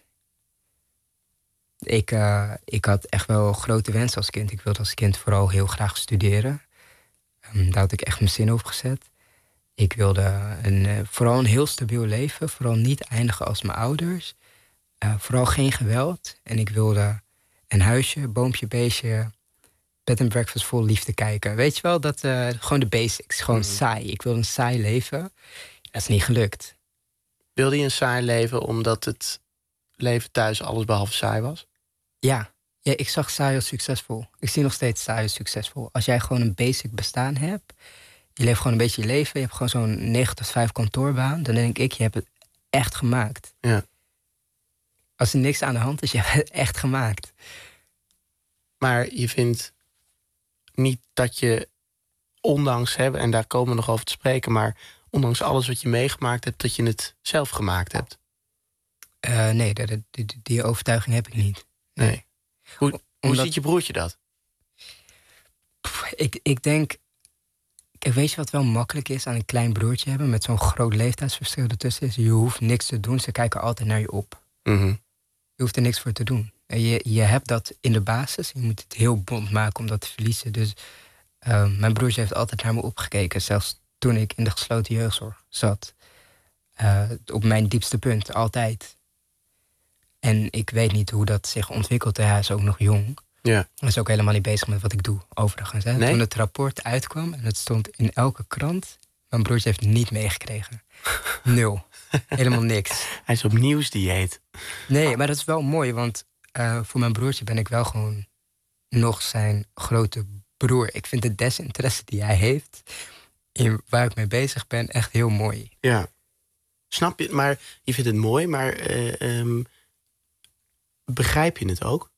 Ik, uh, ik had echt wel grote wensen als kind. Ik wilde als kind vooral heel graag studeren. Um, daar had ik echt mijn zin op gezet. Ik wilde een, uh, vooral een heel stabiel leven. Vooral niet eindigen als mijn ouders. Uh, vooral geen geweld. En ik wilde een huisje, boompje, beestje, bed and breakfast vol liefde kijken. Weet je wel, dat, uh, gewoon de basics. Gewoon mm. saai. Ik wilde een saai leven. Dat is niet gelukt. Wilde je een saai leven omdat het leven thuis alles behalve saai was? Ja. Ja, ik zag saai als succesvol. Ik zie nog steeds saai als succesvol. Als jij gewoon een basic bestaan hebt, je leeft gewoon een beetje je leven, je hebt gewoon zo'n negen tot vijf kantoorbaan, dan denk ik, je hebt het echt gemaakt. Ja. Als er niks aan de hand is, je hebt het echt gemaakt. Maar je vindt niet dat je, ondanks, hè, en daar komen we nog over te spreken, maar ondanks alles wat je meegemaakt hebt, dat je het zelf gemaakt hebt? Uh, nee, die, die, die overtuiging heb ik niet. Nee. nee. Hoe, hoe Omdat, ziet je broertje dat? Pff, ik, ik denk... Kijk, weet je wat wel makkelijk is aan een klein broertje hebben met zo'n groot leeftijdsverschil ertussen? Is, je hoeft niks te doen, ze kijken altijd naar je op. Mm-hmm. Je hoeft er niks voor te doen. En je, je hebt dat in de basis. Je moet het heel bond maken om dat te verliezen. Dus uh, mijn broertje heeft altijd naar me opgekeken. Zelfs toen ik in de gesloten jeugdzorg zat. Uh, op mijn diepste punt, altijd. En ik weet niet hoe dat zich ontwikkelt. Hij is ook nog jong. Ja. Hij is ook helemaal niet bezig met wat ik doe, overigens. Hè. Nee? Toen het rapport uitkwam en het stond in elke krant, mijn broertje heeft niet meegekregen. Nul. Helemaal niks. Hij is op nieuwsdieet. Nee, maar dat is wel mooi, want uh, voor mijn broertje ben ik wel gewoon nog zijn grote broer. Ik vind de desinteresse die hij heeft in waar ik mee bezig ben echt heel mooi. Ja. Snap je, maar je vindt het mooi, maar uh, um, begrijp je het ook?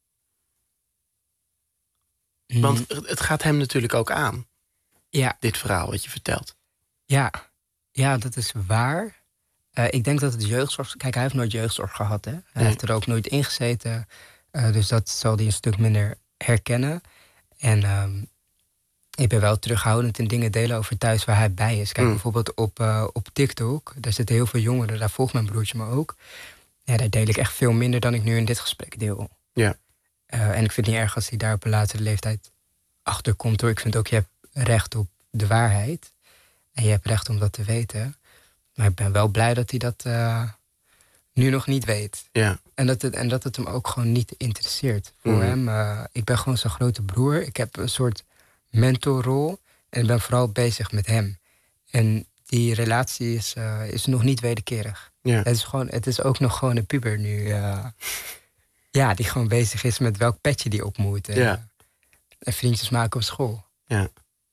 Mm. Want het gaat hem natuurlijk ook aan. Ja. Dit verhaal wat je vertelt. Ja, ja, dat is waar. Uh, ik denk dat het jeugdzorg... Kijk, hij heeft nooit jeugdzorg gehad, hè. Hij nee. heeft er ook nooit in gezeten. Uh, dus dat zal hij een stuk minder herkennen. En um, ik ben wel terughoudend in dingen delen over thuis waar hij bij is. Kijk, mm. bijvoorbeeld op, uh, op TikTok. Daar zitten heel veel jongeren. Daar volgt mijn broertje me ook. Ja, daar deel ik echt veel minder dan ik nu in dit gesprek deel. Ja. Uh, en ik vind het niet erg als hij daar op een latere leeftijd achter komt, hoor. Ik vind ook, je hebt recht op de waarheid. En je hebt recht om dat te weten. Maar ik ben wel blij dat hij dat uh, nu nog niet weet. Ja. En, dat het, en dat het hem ook gewoon niet interesseert. Voor Mm. hem, uh, ik ben gewoon zijn grote broer. Ik heb een soort mentorrol. En ik ben vooral bezig met hem. En die relatie is, uh, is nog niet wederkerig. Ja. Het, is gewoon, het is ook nog gewoon een puber nu. Uh, ja, die gewoon bezig is met welk petje die op moet. En, Ja. en vriendjes maken op school. Ja.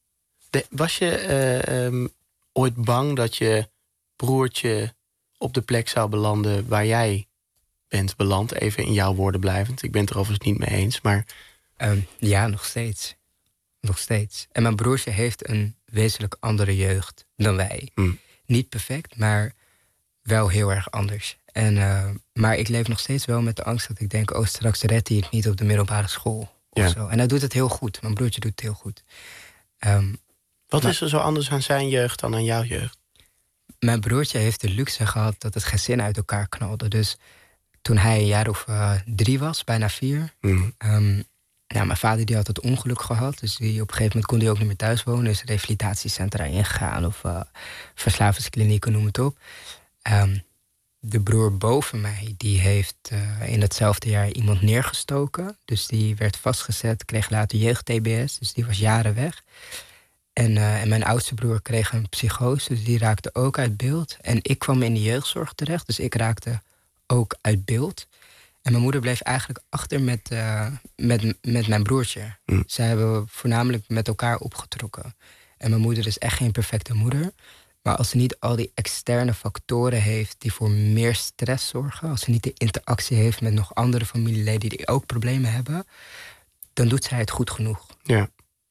De, was je uh, um, ooit bang dat je broertje op de plek zou belanden waar jij bent beland? Even in jouw woorden blijvend. Ik ben het er overigens niet mee eens, maar... Um, ja, nog steeds. Nog steeds. En mijn broertje heeft een wezenlijk andere jeugd dan wij. Mm. Niet perfect, maar wel heel erg anders. En, uh, maar ik leef nog steeds wel met de angst dat ik denk... oh, straks redt hij het niet op de middelbare school. Of Ja. zo. En hij doet het heel goed. Mijn broertje doet het heel goed. Um, Wat maar, is er zo anders aan zijn jeugd dan aan jouw jeugd? Mijn broertje heeft de luxe gehad dat het gezin uit elkaar knalde. Dus toen hij een jaar of uh, drie was, bijna vier... Mm. Um, nou, mijn vader die had het ongeluk gehad. Dus die, op een gegeven moment kon hij ook niet meer thuis wonen. Is revalidatiecentra ingegaan of uh, verslavingsklinieken, noem het op. Um, de broer boven mij, die heeft uh, in hetzelfde jaar iemand neergestoken. Dus die werd vastgezet, kreeg later jeugd-T B S. Dus die was jaren weg. En, uh, en mijn oudste broer kreeg een psychose, dus die raakte ook uit beeld. En ik kwam in de jeugdzorg terecht, dus ik raakte ook uit beeld. En mijn moeder bleef eigenlijk achter met, uh, met, met mijn broertje. Mm. Zij hebben voornamelijk met elkaar opgetrokken. En mijn moeder is echt geen perfecte moeder. Maar als ze niet al die externe factoren heeft die voor meer stress zorgen... als ze niet de interactie heeft met nog andere familieleden die ook problemen hebben... dan doet zij het goed genoeg. Ja.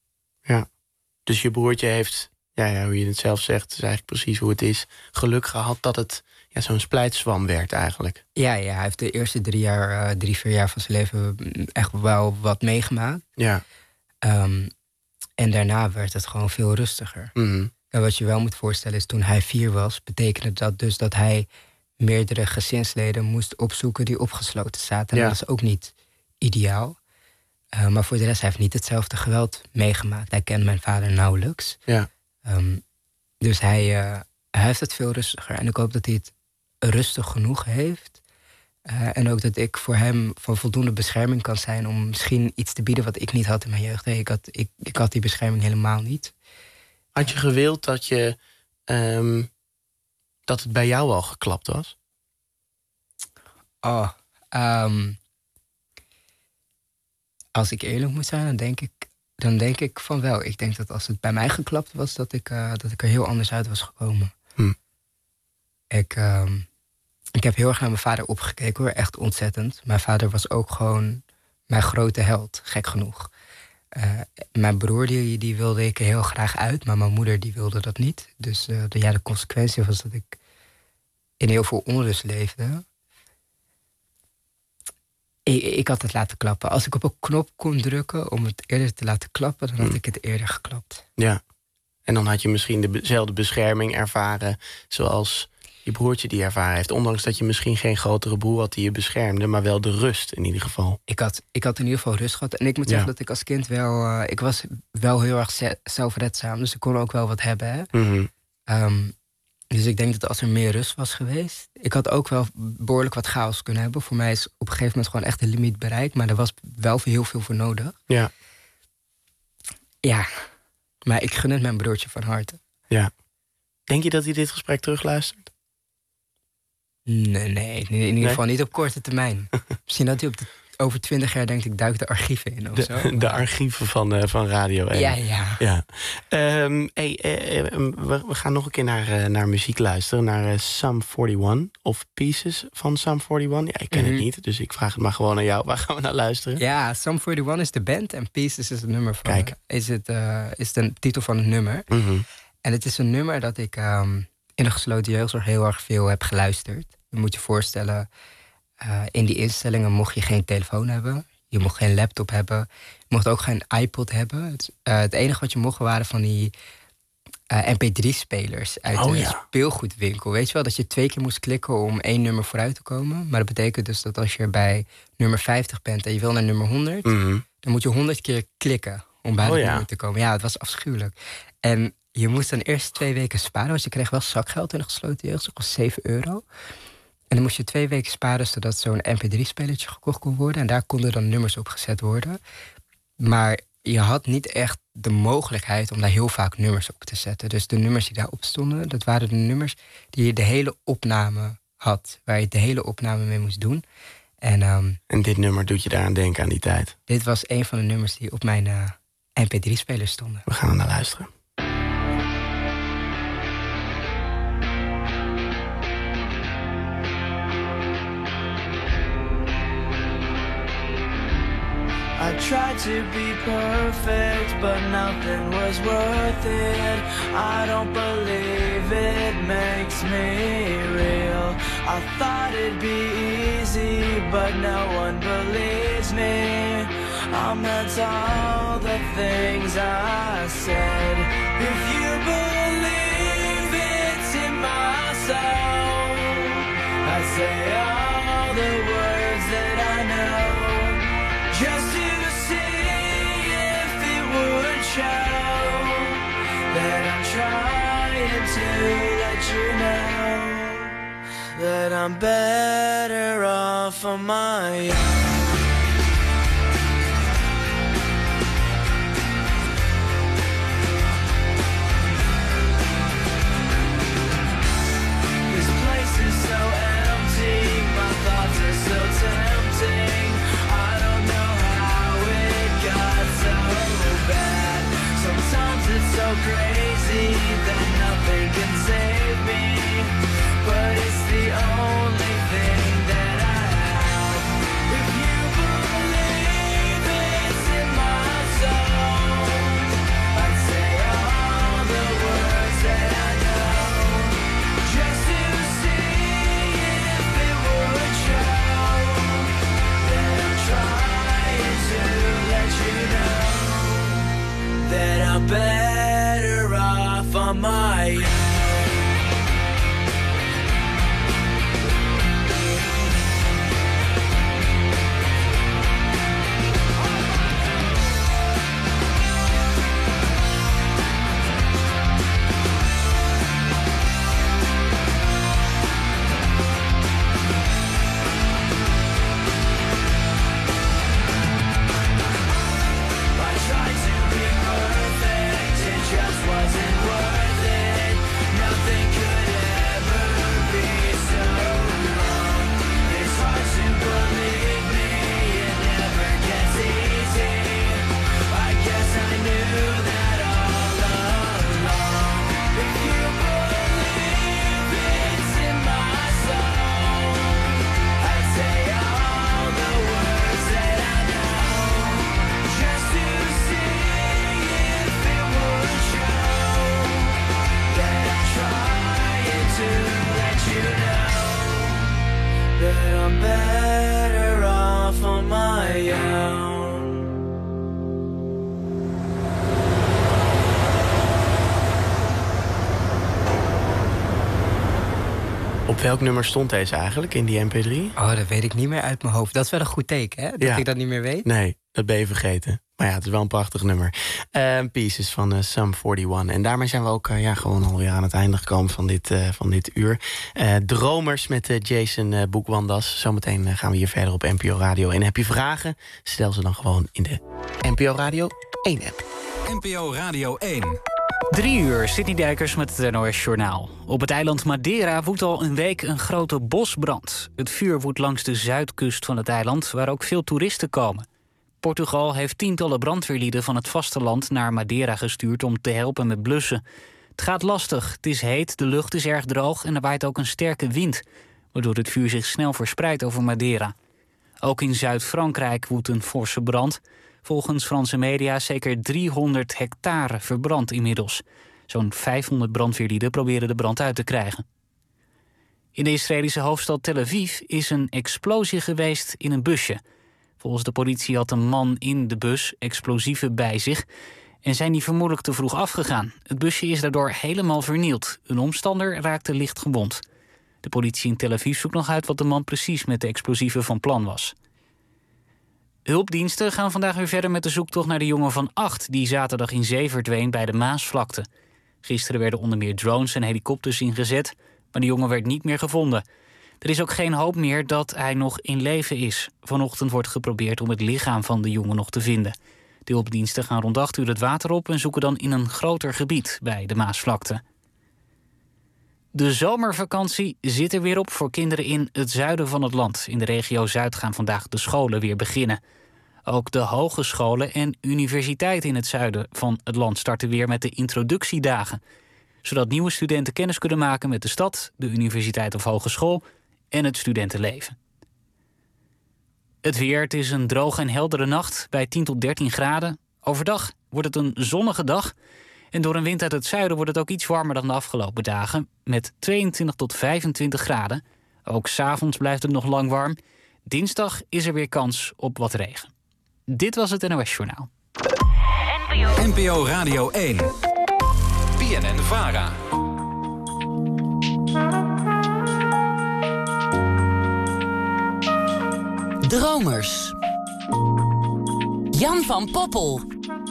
Ja. Dus je broertje heeft, ja, ja, hoe je het zelf zegt... is eigenlijk precies hoe het is, geluk gehad dat het ja, zo'n splijtswam werd eigenlijk. Ja, ja, hij heeft de eerste drie, jaar, uh, drie, vier jaar van zijn leven echt wel wat meegemaakt. Ja. Um, en daarna werd het gewoon veel rustiger. Mm-hmm. En wat je wel moet voorstellen is, toen hij vier was... betekende dat dus dat hij meerdere gezinsleden moest opzoeken... die opgesloten zaten. En Ja. dat is ook niet ideaal. Uh, maar voor de rest, hij heeft niet hetzelfde geweld meegemaakt. Hij kent mijn vader nauwelijks. Ja. Um, dus hij, uh, hij heeft het veel rustiger. En ik hoop dat hij het rustig genoeg heeft. Uh, en ook dat ik voor hem van voldoende bescherming kan zijn... om misschien iets te bieden wat ik niet had in mijn jeugd. Hey, ik, had, ik, ik had die bescherming helemaal niet. Had je gewild dat, je, um, dat het bij jou al geklapt was? Oh, um, als ik eerlijk moet zijn, dan denk ik, dan denk ik van wel. Ik denk dat als het bij mij geklapt was, dat ik, uh, dat ik er heel anders uit was gekomen. Hm. Ik, um, ik heb heel erg naar mijn vader opgekeken, hoor. Echt ontzettend. Mijn vader was ook gewoon mijn grote held, gek genoeg. Uh, mijn broer die, die wilde ik er heel graag uit, maar mijn moeder die wilde dat niet. Dus uh, de, ja, de consequentie was dat ik in heel veel onrust leefde. Ik, ik had het laten klappen. Als ik op een knop kon drukken om het eerder te laten klappen... dan had Hmm. ik het eerder geklapt. Ja. En dan had je misschien dezelfde bescherming ervaren... zoals je broertje die ervaren heeft. Ondanks dat je misschien geen grotere broer had die je beschermde... maar wel de rust in ieder geval. Ik had, ik had in ieder geval rust gehad. En ik moet Ja. zeggen dat ik als kind wel... Uh, ik was wel heel erg ze- zelfredzaam. Dus ik kon ook wel wat hebben. Hè? Mm-hmm. Um, dus ik denk dat als er meer rust was geweest... ik had ook wel behoorlijk wat chaos kunnen hebben. Voor mij is op een gegeven moment gewoon echt de limiet bereikt. Maar er was wel heel veel voor nodig. Ja. Ja, maar ik gun het mijn broertje van harte. Ja. Denk je dat hij dit gesprek terugluistert? Nee, nee, in ieder Nee? geval niet op korte termijn. Misschien dat hij op de, over twintig jaar denkt, ik duik de archieven in of De, zo. de archieven van, uh, van Radio één. Ja, ja. ja. Um, hey, uh, uh, we, we gaan nog een keer naar, uh, naar muziek luisteren. Naar uh, Sum eenenveertig of Pieces van Sum eenenveertig. Ja, ik ken Mm-hmm. het niet, dus ik vraag het maar gewoon aan jou. Waar gaan we naar luisteren? Ja, Sum eenenveertig is de band en Pieces is het nummer van. Kijk. Is, het, uh, is de titel van het nummer. Mm-hmm. En het is een nummer dat ik um, in de gesloten jeugdzorg heel erg veel heb geluisterd. Je moet je voorstellen, uh, in die instellingen mocht je geen telefoon hebben. Je mocht geen laptop hebben. Je mocht ook geen iPod hebben. Het, uh, het enige wat je mocht waren van die uh, M P drie spelers uit Oh, de ja. speelgoedwinkel. Weet je wel, dat je twee keer moest klikken om één nummer vooruit te komen. Maar dat betekent dus dat als je bij nummer vijftig bent en je wil naar nummer honderd... Mm-hmm. dan moet je honderd keer klikken om bij Oh, het ja. nummer te komen. Ja, het was afschuwelijk. En je moest dan eerst twee weken sparen, want je kreeg wel zakgeld in de gesloten jeugdzorg, dat was zeven euro. En dan moest je twee weken sparen zodat zo'n M P drie spelertje gekocht kon worden. En daar konden dan nummers op gezet worden. Maar je had niet echt de mogelijkheid om daar heel vaak nummers op te zetten. Dus de nummers die daarop stonden, dat waren de nummers die je de hele opname had. Waar je de hele opname mee moest doen. En, um, en dit nummer doet je daaraan denken aan die tijd? Dit was een van de nummers die op mijn uh, M P drie speler stonden. We gaan er naar luisteren. I tried to be perfect, but nothing was worth it. I don't believe it makes me real. I thought it'd be easy, but no one believes me. I meant all the things I said. If you believe it's in my soul, I'd say all the words that I know, just to show that I'm trying to let you know that I'm better off on my own. This place is so empty, my thoughts are so tempting. I don't know how it got so bad. Sometimes it's so crazy that nothing can save me, but it's the only thing that I have. If you believe it's in my soul, I'd say all the words that I know, just to see if it would show that I'm trying to let you know that I'm better off on my own. Op welk nummer stond deze eigenlijk in die M P drie? Oh, dat weet ik niet meer uit mijn hoofd. Dat is wel een goed teken, hè? Dat Ja. ik dat niet meer weet. Nee, dat ben je vergeten. Maar ja, het is wel een prachtig nummer. Uh, Pieces van uh, Sum eenenveertig. En daarmee zijn we ook uh, ja, gewoon alweer aan het einde gekomen van dit, uh, van dit uur. Uh, Dromers met uh, Jason uh, Boukwandas. Zometeen uh, gaan we hier verder op N P O Radio. En heb je vragen? Stel ze dan gewoon in de N P O Radio één app. N P O Radio één. Drie uur, Sidney Dijkers met het N O S Journaal. Op het eiland Madeira woedt al een week een grote bosbrand. Het vuur woedt langs de zuidkust van het eiland, waar ook veel toeristen komen. Portugal heeft tientallen brandweerlieden van het vasteland naar Madeira gestuurd om te helpen met blussen. Het gaat lastig, het is heet, de lucht is erg droog en er waait ook een sterke wind, waardoor het vuur zich snel verspreidt over Madeira. Ook in Zuid-Frankrijk woedt een forse brand. Volgens Franse media zeker driehonderd hectare verbrand inmiddels. Zo'n vijfhonderd brandweerlieden proberen de brand uit te krijgen. In de Israëlische hoofdstad Tel Aviv is een explosie geweest in een busje. Volgens de politie had een man in de bus explosieven bij zich en zijn die vermoedelijk te vroeg afgegaan. Het busje is daardoor helemaal vernield. Een omstander raakte licht gewond. De politie in Tel Aviv zoekt nog uit wat de man precies met de explosieven van plan was. Hulpdiensten gaan vandaag weer verder met de zoektocht naar de jongen van acht... die zaterdag in zee verdween bij de Maasvlakte. Gisteren werden onder meer drones en helikopters ingezet, maar de jongen werd niet meer gevonden. Er is ook geen hoop meer dat hij nog in leven is. Vanochtend wordt geprobeerd om het lichaam van de jongen nog te vinden. De hulpdiensten gaan rond acht uur het water op en zoeken dan in een groter gebied bij de Maasvlakte. De zomervakantie zit er weer op voor kinderen in het zuiden van het land. In de regio Zuid gaan vandaag de scholen weer beginnen. Ook de hogescholen en universiteiten in het zuiden van het land starten weer met de introductiedagen. Zodat nieuwe studenten kennis kunnen maken met de stad, de universiteit of hogeschool en het studentenleven. Het weer, het is een droge en heldere nacht bij tien tot dertien graden. Overdag wordt het een zonnige dag. En door een wind uit het zuiden wordt het ook iets warmer dan de afgelopen dagen. Met tweeëntwintig tot vijfentwintig graden. Ook 's avonds blijft het nog lang warm. Dinsdag is er weer kans op wat regen. Dit was het N O S Journaal. N P O Radio één. B N N-Vara. Dromers. Jan van Poppel.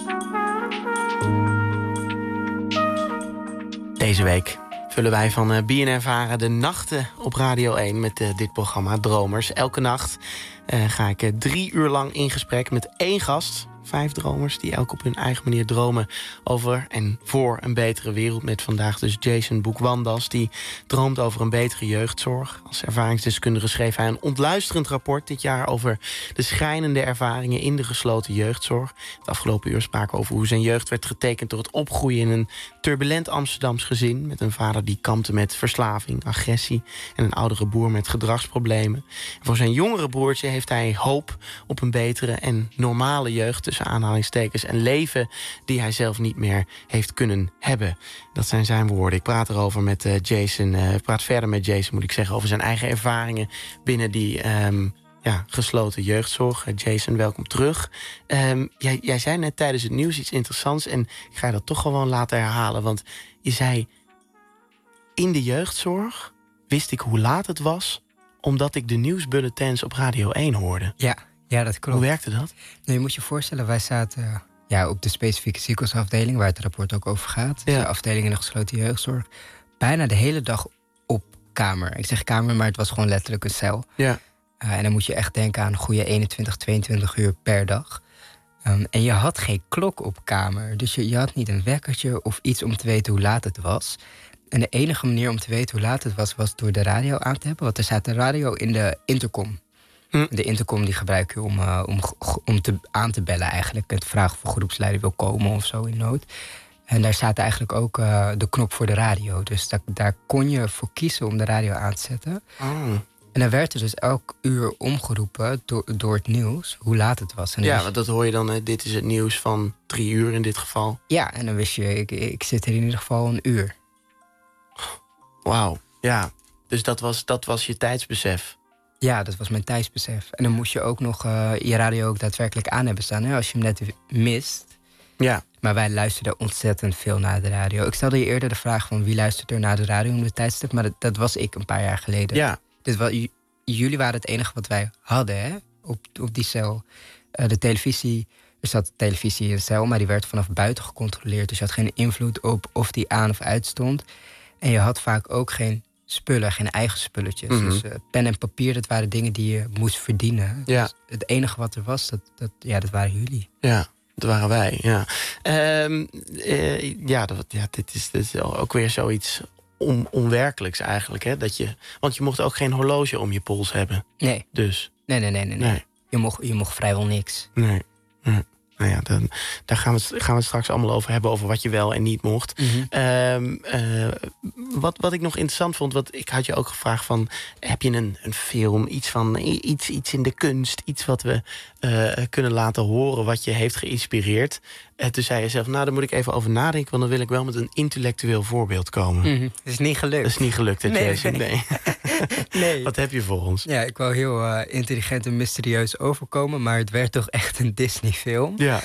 Deze week vullen wij van B N N-Vara de nachten op Radio één met uh, dit programma Dromers. Elke nacht uh, ga ik uh, drie uur lang in gesprek met één gast. Vijf dromers die elk op hun eigen manier dromen over en voor een betere wereld. Met vandaag dus Jason Boukwandas, die droomt over een betere jeugdzorg. Als ervaringsdeskundige schreef hij een ontluisterend rapport dit jaar over de schrijnende ervaringen in de gesloten jeugdzorg. Het afgelopen uur spraken we over hoe zijn jeugd werd getekend door het opgroeien in een turbulent Amsterdams gezin. Met een vader die kampte met verslaving, agressie en een oudere broer met gedragsproblemen. En voor zijn jongere broertje heeft hij hoop op een betere en normale jeugd, tussen aanhalingstekens, een leven die hij zelf niet meer heeft kunnen hebben. Dat zijn zijn woorden. Ik praat erover met uh, Jason. Uh, ik praat verder met Jason, moet ik zeggen, over zijn eigen ervaringen binnen die um, ja, gesloten jeugdzorg. Uh, Jason, welkom terug. Um, jij, jij zei net tijdens het nieuws iets interessants en ik ga je dat toch gewoon laten herhalen. Want je zei, in de jeugdzorg wist ik hoe laat het was, omdat ik de nieuwsbulletins op Radio één hoorde. Ja. Ja, dat klopt. Hoe werkte dat? Nou, je moet je voorstellen, wij zaten ja, op de specifieke ziekenhuisafdeling, waar het rapport ook over gaat. Ja. De afdeling in de gesloten jeugdzorg. Bijna de hele dag op kamer. Ik zeg kamer, maar het was gewoon letterlijk een cel. Ja. Uh, en dan moet je echt denken aan een goede eenentwintig, tweeëntwintig uur per dag. Um, en je had geen klok op kamer. Dus je, je had niet een wekkertje of iets om te weten hoe laat het was. En de enige manier om te weten hoe laat het was, was door de radio aan te hebben. Want er staat een radio in de intercom. De intercom die gebruik je om, uh, om, om te, aan te bellen eigenlijk. En te vragen of een groepsleider wil komen of zo in nood. En daar staat eigenlijk ook uh, de knop voor de radio. Dus da- daar kon je voor kiezen om de radio aan te zetten. Oh. En dan werd er dus elk uur omgeroepen door, door het nieuws hoe laat het was. En ja, dus, want dat hoor je dan, uh, dit is het nieuws van drie uur in dit geval. Ja, en dan wist je, ik, ik zit er in ieder geval een uur. Wauw, ja. Dus dat was, dat was je tijdsbesef. Ja, dat was mijn tijdsbesef. En dan moest je ook nog uh, je radio ook daadwerkelijk aan hebben staan, hè, als je hem net mist. Ja. Maar wij luisterden ontzettend veel naar de radio. Ik stelde je eerder de vraag van wie luistert er naar de radio om de tijdstip, maar dat, dat was ik een paar jaar geleden. Ja. Dus wat, j- jullie waren het enige wat wij hadden, hè, op, op die cel. Uh, de televisie, er zat televisie in de cel, maar die werd vanaf buiten gecontroleerd. Dus je had geen invloed op of die aan of uit stond. En je had vaak ook geen spullen, geen eigen spulletjes. Mm-hmm. Dus uh, pen en papier, dat waren dingen die je moest verdienen. Ja. Dus het enige wat er was, dat, dat, ja, dat waren jullie. Ja, dat waren wij, ja. Um, uh, ja, dat, ja dit, is, dit is ook weer zoiets on, onwerkelijks eigenlijk. Hè? Dat je, want je mocht ook geen horloge om je pols hebben. Nee. Dus. Nee, nee, nee, nee. nee. nee. Je, mocht, je mocht vrijwel niks. Nee. nee. Nou ja, dan, daar gaan we, het, gaan we het straks allemaal over hebben, over wat je wel en niet mocht. Mm-hmm. Um, uh, wat, wat ik nog interessant vond, wat ik had je ook gevraagd van, heb je een, een film, iets van iets, iets in de kunst, iets wat we uh, kunnen laten horen, wat je heeft geïnspireerd? En toen zei je zelf, nou, daar moet ik even over nadenken, want dan wil ik wel met een intellectueel voorbeeld komen. Mm-hmm. Dat is niet gelukt. Dat is niet gelukt, hè, nee, Jason? Nee. nee. nee. Wat heb je voor ons? Ja, ik wou heel uh, intelligent en mysterieus overkomen, maar het werd toch echt een Disney-film. Ja.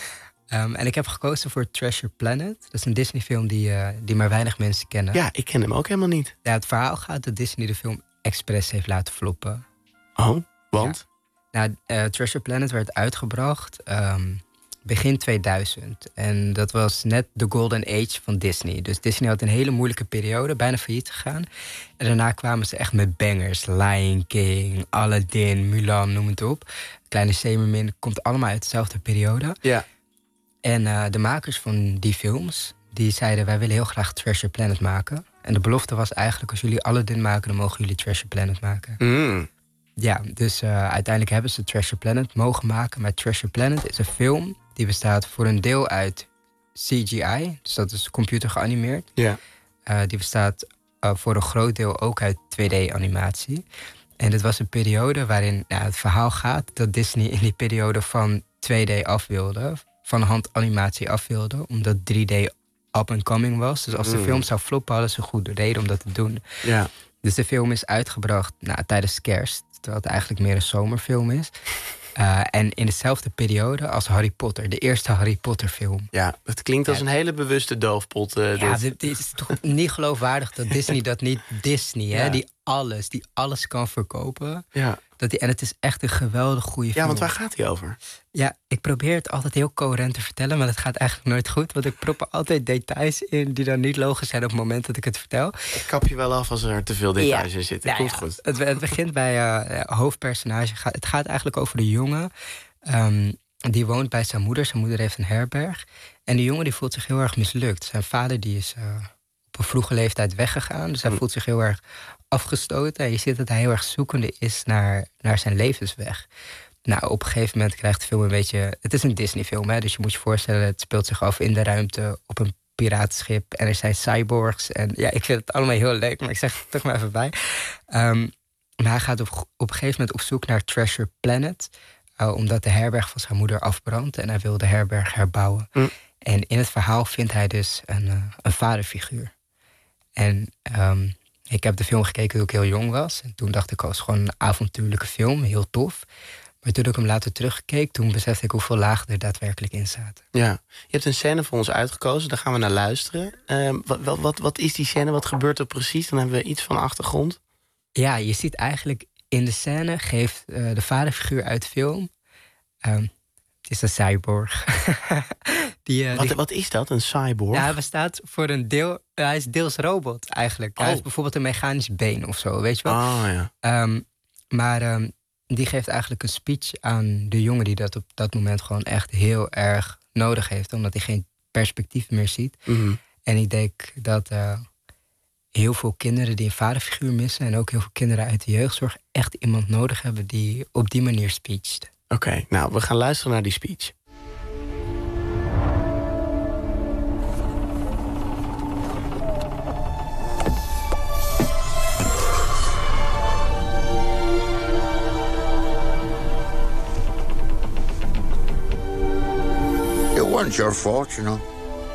Um, en ik heb gekozen voor Treasure Planet. Dat is een Disney-film die, uh, die maar weinig mensen kennen. Ja, ik ken hem ook helemaal niet. Ja, het verhaal gaat dat Disney de film expres heeft laten floppen. Oh, want? Ja. Nou, uh, Treasure Planet werd uitgebracht um, begin tweeduizend. En dat was net de golden age van Disney. Dus Disney had een hele moeilijke periode, bijna failliet gegaan. En daarna kwamen ze echt met bangers. Lion King, Aladdin, Mulan, noem het op. Kleine Zeemermin, komt allemaal uit dezelfde periode. Ja. En uh, de makers van die films, die zeiden... wij willen heel graag Treasure Planet maken. En de belofte was eigenlijk, als jullie Aladdin maken... dan mogen jullie Treasure Planet maken. Mm. Ja, dus uh, uiteindelijk hebben ze Treasure Planet mogen maken. Maar Treasure Planet is een film die bestaat voor een deel uit C G I. Dus dat is computer geanimeerd. Ja. Uh, die bestaat uh, voor een groot deel ook uit twee D-animatie. En dit was een periode waarin nou, het verhaal gaat... dat Disney in die periode van twee D af wilde... van handanimatie af wilde, omdat drie D up-and-coming was. Dus als de Mm. film zou floppen, hadden ze goed reden om dat te doen. Ja. Dus de film is uitgebracht nou, tijdens kerst, terwijl het eigenlijk meer een zomerfilm is. Uh, en in dezelfde periode als Harry Potter, de eerste Harry Potter film. Ja, het klinkt als een hele bewuste doofpot. Uh, Ja, dit. dit dit is toch niet geloofwaardig dat Disney dat niet... Disney, hè, Ja. die alles, die alles kan verkopen. Ja. Dat die, en het is echt een geweldig goede film. Ja, want waar gaat hij over? Ja, ik probeer het altijd heel coherent te vertellen... maar dat gaat eigenlijk nooit goed. Want ik prop er altijd details in die dan niet logisch zijn... op het moment dat ik het vertel. Ik kap je wel af als er te veel details Ja. in zitten. Ja, Komt ja. goed. Het, het begint bij uh, hoofdpersonage. Het gaat eigenlijk over de jongen. Um, die woont bij zijn moeder. Zijn moeder heeft een herberg. En die jongen die voelt zich heel erg mislukt. Zijn vader die is uh, op een vroege leeftijd weggegaan. Dus hij Hm. voelt zich heel erg afgestoten. En je ziet dat hij heel erg zoekende is naar, naar zijn levensweg. Nou, op een gegeven moment krijgt de film een beetje... Het is een Disney-film, hè, dus je moet je voorstellen... het speelt zich af in de ruimte op een piratenschip... en er zijn cyborgs. En ja, ik vind het allemaal heel leuk, maar ik zeg het toch maar even bij. Um, maar hij gaat op, op een gegeven moment op zoek naar Treasure Planet... Uh, omdat de herberg van zijn moeder afbrandt... en hij wil de herberg herbouwen. Mm. En in het verhaal vindt hij dus een, uh, een vaderfiguur. En um, ik heb de film gekeken toen ik heel jong was. En toen dacht ik, oh, het is gewoon een avontuurlijke film, heel tof. Maar toen ik hem later terugkeek, toen besefte ik hoeveel lagen er daadwerkelijk in zaten. Ja. Je hebt een scène voor ons uitgekozen, daar gaan we naar luisteren. Uh, wat, wat, wat, wat is die scène, wat gebeurt er precies? Dan hebben we iets van achtergrond. Ja, je ziet eigenlijk in de scène geeft uh, de vaderfiguur uit de film... Um, het is een cyborg. die, uh, wat, die... wat is dat, een cyborg? Ja, hij bestaat voor een deel... Uh, hij is deels robot, eigenlijk. Oh. Hij is bijvoorbeeld een mechanisch been of zo, weet je wel? Oh, ja. Um, maar um, die geeft eigenlijk een speech aan de jongen... die dat op dat moment gewoon echt heel erg nodig heeft. Omdat hij geen perspectief meer ziet. Mm-hmm. En ik denk dat... Uh, heel veel kinderen die een vaderfiguur missen... en ook heel veel kinderen uit de jeugdzorg... echt iemand nodig hebben die op die manier speecht. Oké, okay, nou, we gaan luisteren naar die speech. It wasn't your fault, you know.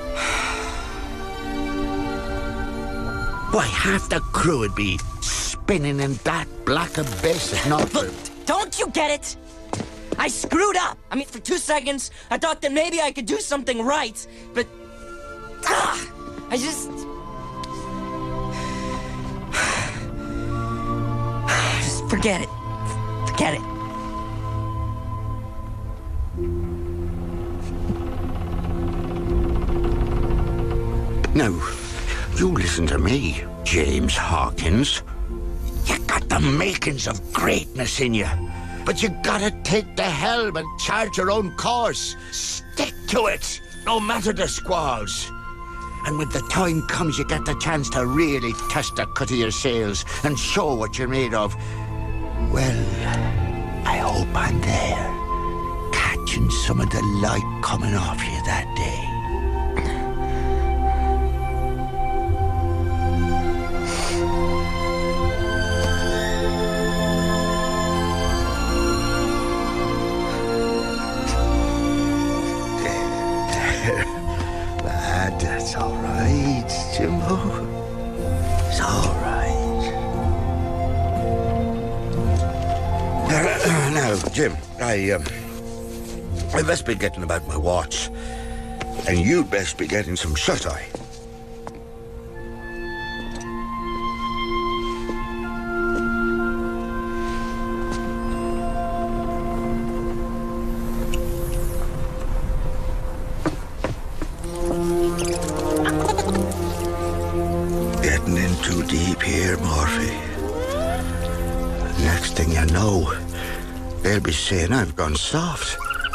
Why, half the crew would be spinning in that black abyss if not for... Don't you get it? I screwed up. I mean, for two seconds, I thought that maybe I could do something right, but... Ah, I just... Just forget it. Forget it. Now, you listen to me, James Hawkins. You got the makings of greatness in you, but you gotta take the helm and chart your own course. Stick to it, no matter the squalls. And when the time comes, you get the chance to really test the cut of your sails and show what you're made of. Well, I hope I'm there, catching some of the light coming off you that day. Lad, it's all right, Jimbo. It's all right. Now, Jim, I um, I must be getting about my watch. And you'd best be getting some shut-eye. Getting in too deep here, Morphy. Next thing you know, they'll be saying I've gone soft.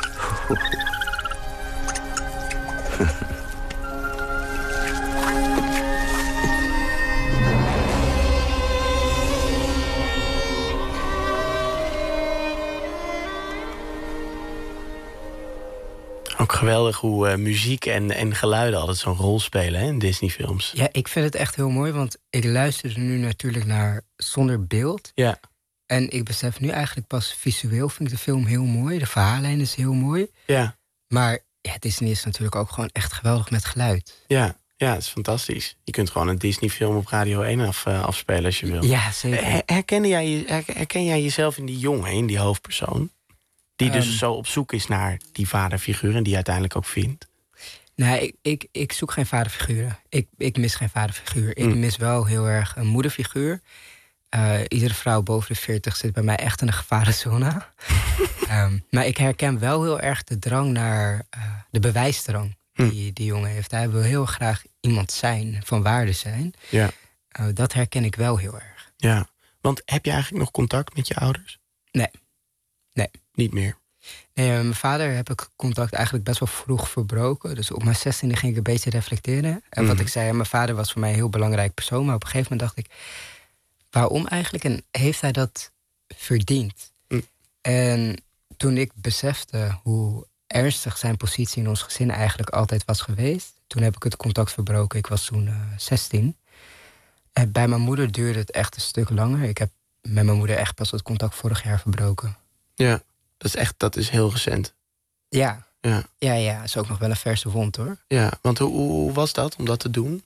Ook geweldig hoe uh, muziek en, en geluiden altijd zo'n rol spelen hè, in Disney-films. Ja, ik vind het echt heel mooi, want ik luister nu natuurlijk naar zonder beeld. Ja. En ik besef nu eigenlijk pas visueel vind ik de film heel mooi. De verhaallijn is heel mooi. Ja. Maar ja, Disney is natuurlijk ook gewoon echt geweldig met geluid. Ja, ja, het is fantastisch. Je kunt gewoon een Disney-film op Radio één af, uh, afspelen als je wil. Ja, zeker. Her- herken, jij, je- her- herken jij jezelf in die jongen, in die hoofdpersoon? Die dus Um, zo op zoek is naar die vaderfiguur en die uiteindelijk ook vindt? Nee, ik, ik, ik zoek geen vaderfiguren. Ik, ik mis geen vaderfiguur. Ik Mm. mis wel heel erg een moederfiguur. Uh, iedere vrouw boven de veertig zit bij mij echt in een gevarenzone. um, maar ik herken wel heel erg de drang naar uh, de bewijsdrang die die jongen heeft. Hij wil heel graag iemand zijn, van waarde zijn. Ja. Uh, dat herken ik wel heel erg. Ja, want heb je eigenlijk nog contact met je ouders? Nee. Nee. Niet meer? Nee, uh, mijn vader heb ik contact eigenlijk best wel vroeg verbroken. Dus op mijn zestiende ging ik een beetje reflecteren. En Mhm. wat ik zei, mijn vader was voor mij een heel belangrijk persoon. Maar op een gegeven moment dacht ik, waarom eigenlijk? En heeft hij dat verdiend? Mm. En toen ik besefte hoe ernstig zijn positie in ons gezin eigenlijk altijd was geweest, toen heb ik het contact verbroken. Ik was toen uh, zestien. En bij mijn moeder duurde het echt een stuk langer. Ik heb met mijn moeder echt pas het contact vorig jaar verbroken. Ja, dat is echt, dat is heel recent. Ja. Ja. Ja, ja, is ook nog wel een verse wond, hoor. Ja, want hoe, hoe was dat om dat te doen?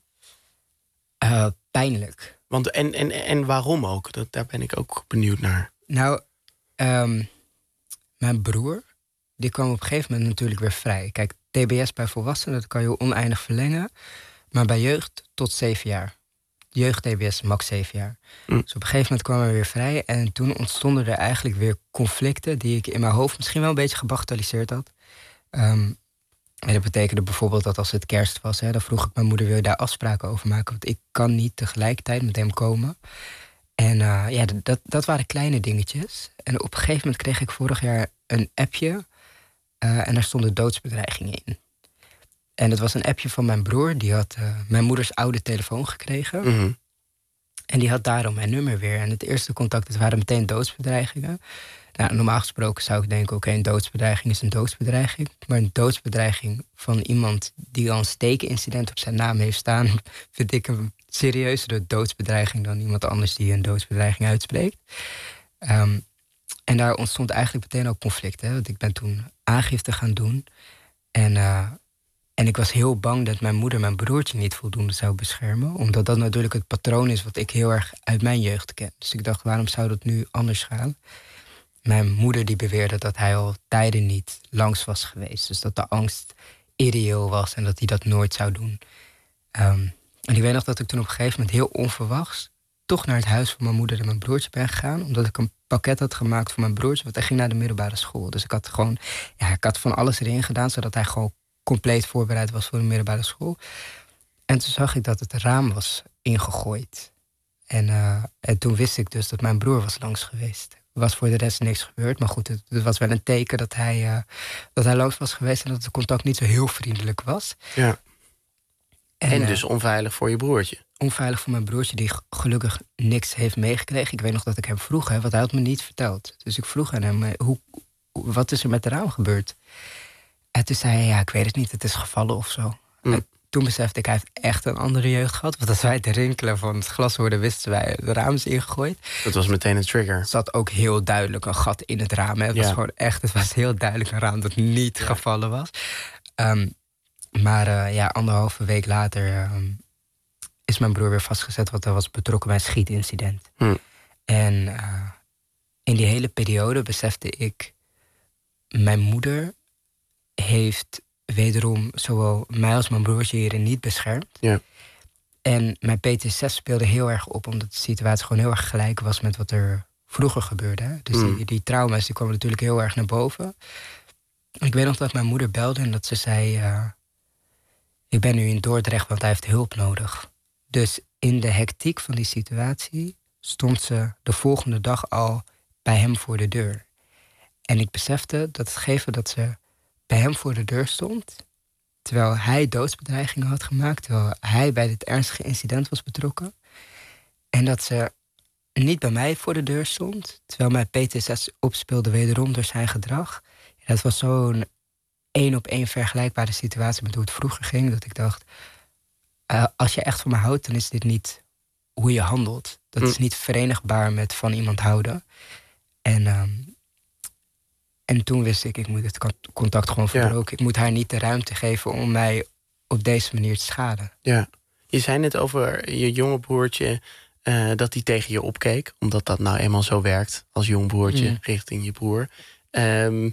Uh, pijnlijk. Want en, en, en waarom ook? Dat, daar ben ik ook benieuwd naar. Nou, um, mijn broer, die kwam op een gegeven moment natuurlijk weer vrij. Kijk, T B S bij volwassenen, dat kan je oneindig verlengen. Maar bij jeugd tot zeven jaar. Jeugd-T B S max zeven jaar. Mm. Dus op een gegeven moment kwam hij weer vrij. En toen ontstonden er eigenlijk weer conflicten die ik in mijn hoofd misschien wel een beetje gebagatelliseerd had. Um, en dat betekende bijvoorbeeld dat als het kerst was, hè, dan vroeg ik mijn moeder, wil je daar afspraken over maken? Want ik kan niet tegelijkertijd met hem komen. En uh, ja, dat, dat waren kleine dingetjes. En op een gegeven moment kreeg ik vorig jaar een appje. Uh, en daar stonden doodsbedreigingen in. En dat was een appje van mijn broer. Die had uh, mijn moeders oude telefoon gekregen. Mm-hmm. En die had daarom mijn nummer weer. En het eerste contact, het waren meteen doodsbedreigingen. Nou, normaal gesproken zou ik denken, oké, okay, een doodsbedreiging is een doodsbedreiging. Maar een doodsbedreiging van iemand die al een stekenincident op zijn naam heeft staan, vind ik een serieuzere doodsbedreiging dan iemand anders die een doodsbedreiging uitspreekt. Um, en daar ontstond eigenlijk meteen ook conflict. Hè? Want ik ben toen aangifte gaan doen. En, uh, en ik was heel bang dat mijn moeder mijn broertje niet voldoende zou beschermen. Omdat dat natuurlijk het patroon is wat ik heel erg uit mijn jeugd ken. Dus ik dacht, waarom zou dat nu anders gaan? Mijn moeder die beweerde dat hij al tijden niet langs was geweest. Dus dat de angst irreëel was en dat hij dat nooit zou doen. Um, en ik weet nog dat ik toen op een gegeven moment heel onverwachts toch naar het huis van mijn moeder en mijn broertje ben gegaan. Omdat ik een pakket had gemaakt voor mijn broertje. Want hij ging naar de middelbare school. Dus ik had gewoon, ja, ik had van alles erin gedaan, zodat hij gewoon compleet voorbereid was voor de middelbare school. En toen zag ik dat het raam was ingegooid. En, uh, en toen wist ik dus dat mijn broer was langs geweest. Er was voor de rest niks gebeurd. Maar goed, het, het was wel een teken dat hij, uh, dat hij langs was geweest en dat het contact niet zo heel vriendelijk was. Ja. En, en uh, dus onveilig voor je broertje. Onveilig voor mijn broertje, die gelukkig niks heeft meegekregen. Ik weet nog dat ik hem vroeg, hè, want hij had me niet verteld. Dus ik vroeg aan hem, hoe, wat is er met de raam gebeurd? En toen zei hij, ja, ik weet het niet, het is gevallen of zo. Mm. En toen besefte ik, hij heeft echt een andere jeugd gehad. Want als wij het rinkelen van het glas hoorden, wisten wij, de raam is ingegooid. Dat was meteen een trigger. Er zat ook heel duidelijk een gat in het raam. Hè. Het ja. was gewoon echt, het was heel duidelijk een raam dat niet ja. gevallen was. Um, maar uh, ja, anderhalve week later um, is mijn broer weer vastgezet, want hij was betrokken bij een schietincident. Hm. En uh, in die hele periode besefte ik, mijn moeder heeft wederom zowel mij als mijn broertje hierin niet beschermd. Ja. En mijn P T S S speelde heel erg op, omdat de situatie gewoon heel erg gelijk was met wat er vroeger gebeurde. Hè? Dus Mm. die, die trauma's die kwamen natuurlijk heel erg naar boven. Ik weet nog dat mijn moeder belde en dat ze zei... Uh, ik ben nu in Dordrecht, want hij heeft hulp nodig. Dus in de hectiek van die situatie stond ze de volgende dag al bij hem voor de deur. En ik besefte dat het gegeven dat ze bij hem voor de deur stond, terwijl hij doodsbedreigingen had gemaakt, terwijl hij bij dit ernstige incident was betrokken, en dat ze niet bij mij voor de deur stond, terwijl mijn P T S S opspeelde wederom door zijn gedrag. Dat was zo'n één op één vergelijkbare situatie met hoe het vroeger ging, dat ik dacht, uh, als je echt van me houdt, dan is dit niet hoe je handelt. Dat is niet verenigbaar met van iemand houden. En, um, en toen wist ik, ik moet het contact gewoon verbroken. Ja. Ik moet haar niet de ruimte geven om mij op deze manier te schaden. Ja. Je zei net over je jonge broertje, uh, dat hij tegen je opkeek, omdat dat nou eenmaal zo werkt als jong broertje mm. richting je broer. Um,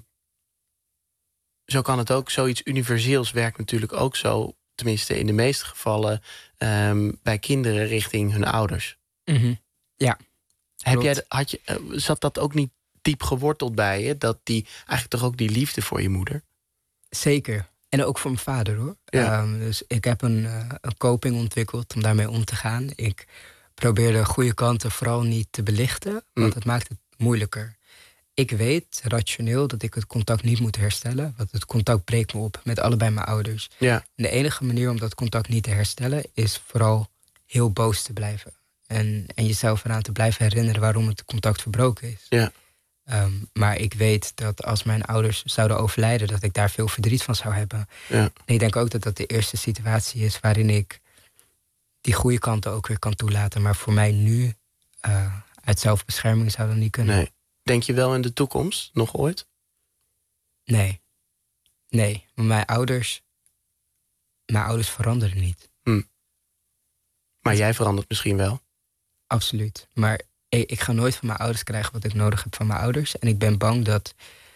zo kan het ook. Zoiets universeels werkt natuurlijk ook zo, tenminste in de meeste gevallen, um, bij kinderen richting hun ouders. Mm-hmm. Ja. Heb jij, had je, uh, zat dat ook niet diep geworteld bij je? Dat die eigenlijk toch ook die liefde voor je moeder? Zeker. En ook voor mijn vader, hoor. Ja. Um, dus ik heb een, uh, een coping ontwikkeld om daarmee om te gaan. Ik probeer de goede kanten vooral niet te belichten, want mm. dat maakt het moeilijker. Ik weet rationeel dat ik het contact niet moet herstellen, want het contact breekt me op met allebei mijn ouders. Ja. En de enige manier om dat contact niet te herstellen is vooral heel boos te blijven. En, en jezelf eraan te blijven herinneren waarom het contact verbroken is. Ja. Um, maar ik weet dat als mijn ouders zouden overlijden, dat ik daar veel verdriet van zou hebben. Ja. En ik denk ook dat dat de eerste situatie is waarin ik die goede kanten ook weer kan toelaten. Maar voor mij nu, uh, uit zelfbescherming zou dat niet kunnen. Nee. Denk je wel in de toekomst, nog ooit? Nee. Nee, maar mijn ouders, mijn ouders veranderen niet. Hm. Maar jij verandert misschien wel? Absoluut. Maar ik, ik ga nooit van mijn ouders krijgen wat ik nodig heb van mijn ouders. En ik ben bang dat,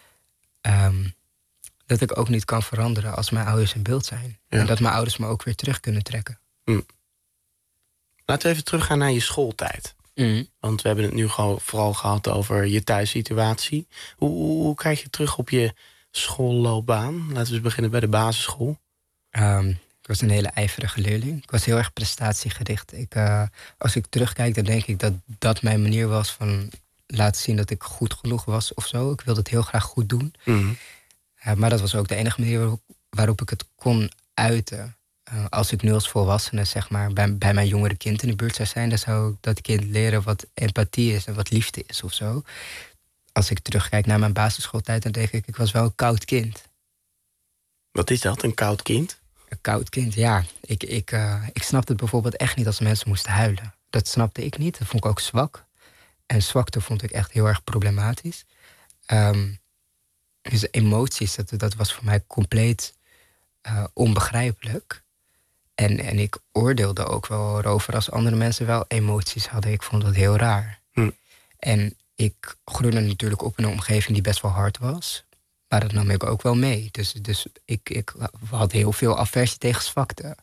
um, dat ik ook niet kan veranderen als mijn ouders in beeld zijn. Ja. En dat mijn ouders me ook weer terug kunnen trekken. Hm. Laten we even teruggaan naar je schooltijd. Mm. Want we hebben het nu gewoon vooral gehad over je thuissituatie. Hoe, hoe, hoe kijk je terug op je schoolloopbaan? Laten we eens beginnen bij de basisschool. Um, ik was een hele ijverige leerling. Ik was heel erg prestatiegericht. Ik, uh, als ik terugkijk, dan denk ik dat dat mijn manier was van laten zien dat ik goed genoeg was of zo. Ik wilde het heel graag goed doen. Mm. Uh, maar dat was ook de enige manier waarop, waarop ik het kon uiten. Uh, als ik nu als volwassene, zeg maar, bij, bij mijn jongere kind in de buurt zou zijn, dan zou ik dat kind leren wat empathie is en wat liefde is of zo. Als ik terugkijk naar mijn basisschooltijd, dan denk ik, ik was wel een koud kind. Wat is dat, een koud kind? Een koud kind, ja. Ik, ik, uh, ik snapte het bijvoorbeeld echt niet als mensen moesten huilen. Dat snapte ik niet, dat vond ik ook zwak. En zwakte vond ik echt heel erg problematisch. Um, dus emoties, dat, dat was voor mij compleet uh, onbegrijpelijk. En, en ik oordeelde ook wel erover als andere mensen wel emoties hadden. Ik vond dat heel raar. Hm. En ik groeide natuurlijk op in een omgeving die best wel hard was. Maar dat nam ik ook wel mee. Dus, dus ik, ik had heel veel aversie tegen zwakte.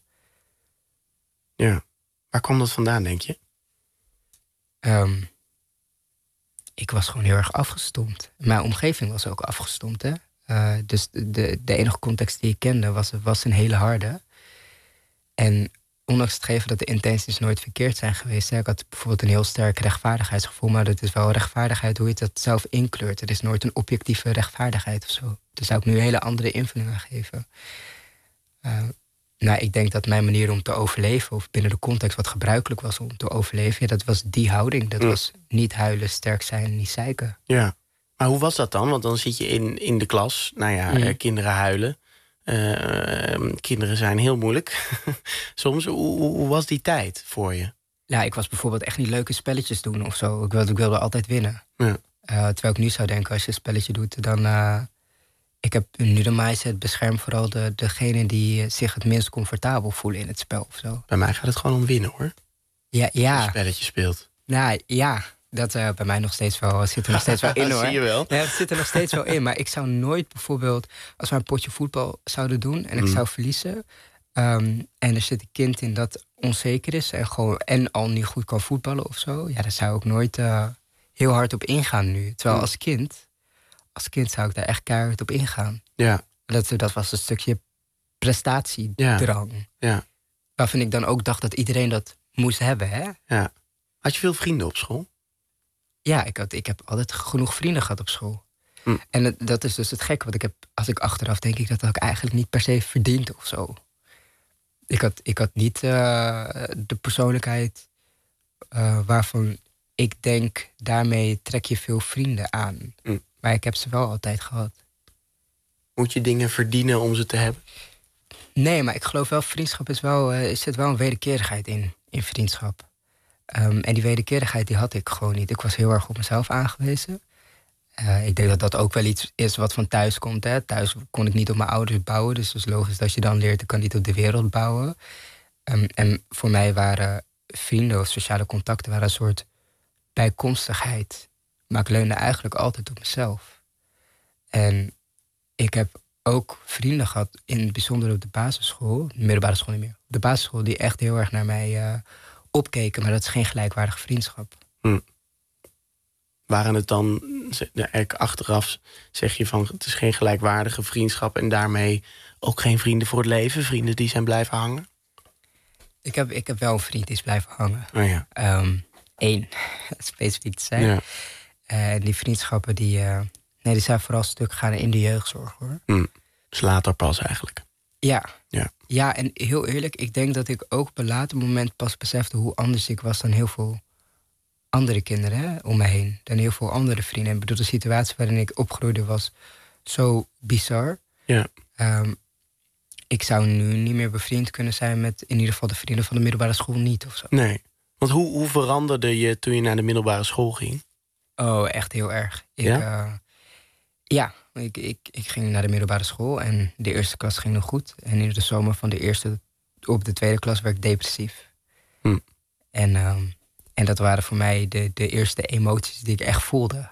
Ja. Waar kwam dat vandaan, denk je? Um, ik was gewoon heel erg afgestompt. Mijn omgeving was ook afgestompt, hè. Uh, dus de, de enige context die ik kende was, was een hele harde. En ondanks het geven dat de intenties nooit verkeerd zijn geweest, hè, ik had bijvoorbeeld een heel sterk rechtvaardigheidsgevoel, maar dat is wel rechtvaardigheid hoe je dat zelf inkleurt. Er is nooit een objectieve rechtvaardigheid of zo. Daar zou ik nu een hele andere invulling aan geven. Uh, nou, ik denk dat mijn manier om te overleven, of binnen de context wat gebruikelijk was om te overleven, ja, dat was die houding. Dat mm. was niet huilen, sterk zijn, niet zeiken. Ja, maar hoe was dat dan? Want dan zit je in, in de klas, nou ja, mm. kinderen huilen. Uh, kinderen zijn heel moeilijk. Soms, hoe, hoe was die tijd voor je? Ja, ik was bijvoorbeeld echt niet leuke spelletjes doen of zo. Ik wilde, ik wilde altijd winnen. Ja. Uh, terwijl ik nu zou denken, als je een spelletje doet, dan... Uh, ik heb nu de mindset, bescherm vooral de, degene die zich het minst comfortabel voelen in het spel of zo. Bij mij gaat het gewoon om winnen, hoor. Ja, ja. Als je spelletje speelt. Nou, ja. dat uh, bij mij nog steeds wel, zit er nog steeds wel in, hoor. Zie je wel. Ja, dat zit er nog steeds wel in. Maar ik zou nooit bijvoorbeeld, als we een potje voetbal zouden doen en ik Mm. zou verliezen, um, en er zit een kind in dat onzeker is en gewoon en al niet goed kan voetballen of zo, ja, daar zou ik nooit uh, heel hard op ingaan nu. Terwijl Mm. als kind, als kind zou ik daar echt keihard op ingaan. Ja. Dat, dat was een stukje prestatiedrang. Ja. Ja. Waarvan ik dan ook dacht dat iedereen dat moest hebben, hè? Ja. Had je veel vrienden op school? Ja, ik, had, ik heb altijd genoeg vrienden gehad op school. Hm. En het, dat is dus het gekke, want ik heb, als ik achteraf denk ik dat had ik eigenlijk niet per se verdiend of zo. Ik had, ik had niet uh, de persoonlijkheid uh, waarvan ik denk, daarmee trek je veel vrienden aan. Hm. Maar ik heb ze wel altijd gehad. Moet je dingen verdienen om ze te hebben? Nee, maar ik geloof wel, vriendschap is wel, uh, er zit wel een wederkerigheid in, in vriendschap. Um, en die wederkerigheid die had ik gewoon niet. Ik was heel erg op mezelf aangewezen. Uh, ik denk dat dat ook wel iets is wat van thuis komt. Hè. Thuis kon ik niet op mijn ouders bouwen. Dus het is logisch dat je dan leert, ik kan niet op de wereld bouwen. Um, en voor mij waren vrienden of sociale contacten waren een soort bijkomstigheid. Maar ik leunde eigenlijk altijd op mezelf. En ik heb ook vrienden gehad, in het bijzonder op de basisschool. De middelbare school niet meer. Op de basisschool die echt heel erg naar mij uh, opkeken. Maar dat is geen gelijkwaardige vriendschap. Hm. Waren het dan, eigenlijk achteraf zeg je van, het is geen gelijkwaardige vriendschap en daarmee ook geen vrienden voor het leven? Vrienden die zijn blijven hangen? Ik heb, ik heb wel een vriend die is blijven hangen. Oh ja. Um, Eén, specifiek te zijn. Ja. En uh, die vriendschappen die, uh, nee, die zijn vooral stuk gaan in de jeugdzorg, hoor. Hm. Dus later pas eigenlijk. Ja. Ja. Ja, en heel eerlijk, ik denk dat ik ook op een later moment pas besefte hoe anders ik was dan heel veel andere kinderen, hè, om me heen. Dan heel veel andere vrienden. Ik bedoel, de situatie waarin ik opgroeide was zo bizar. Ja. Um, ik zou nu niet meer bevriend kunnen zijn met in ieder geval de vrienden van de middelbare school niet of zo. Nee. Want hoe, hoe veranderde je toen je naar de middelbare school ging? Oh, echt heel erg. Ik, ja? Uh, ja, ik, ik, ik ging naar de middelbare school en de eerste klas ging nog goed. En in de zomer van de eerste op de tweede klas werd ik depressief. Hm. En, um, en dat waren voor mij de, de eerste emoties die ik echt voelde.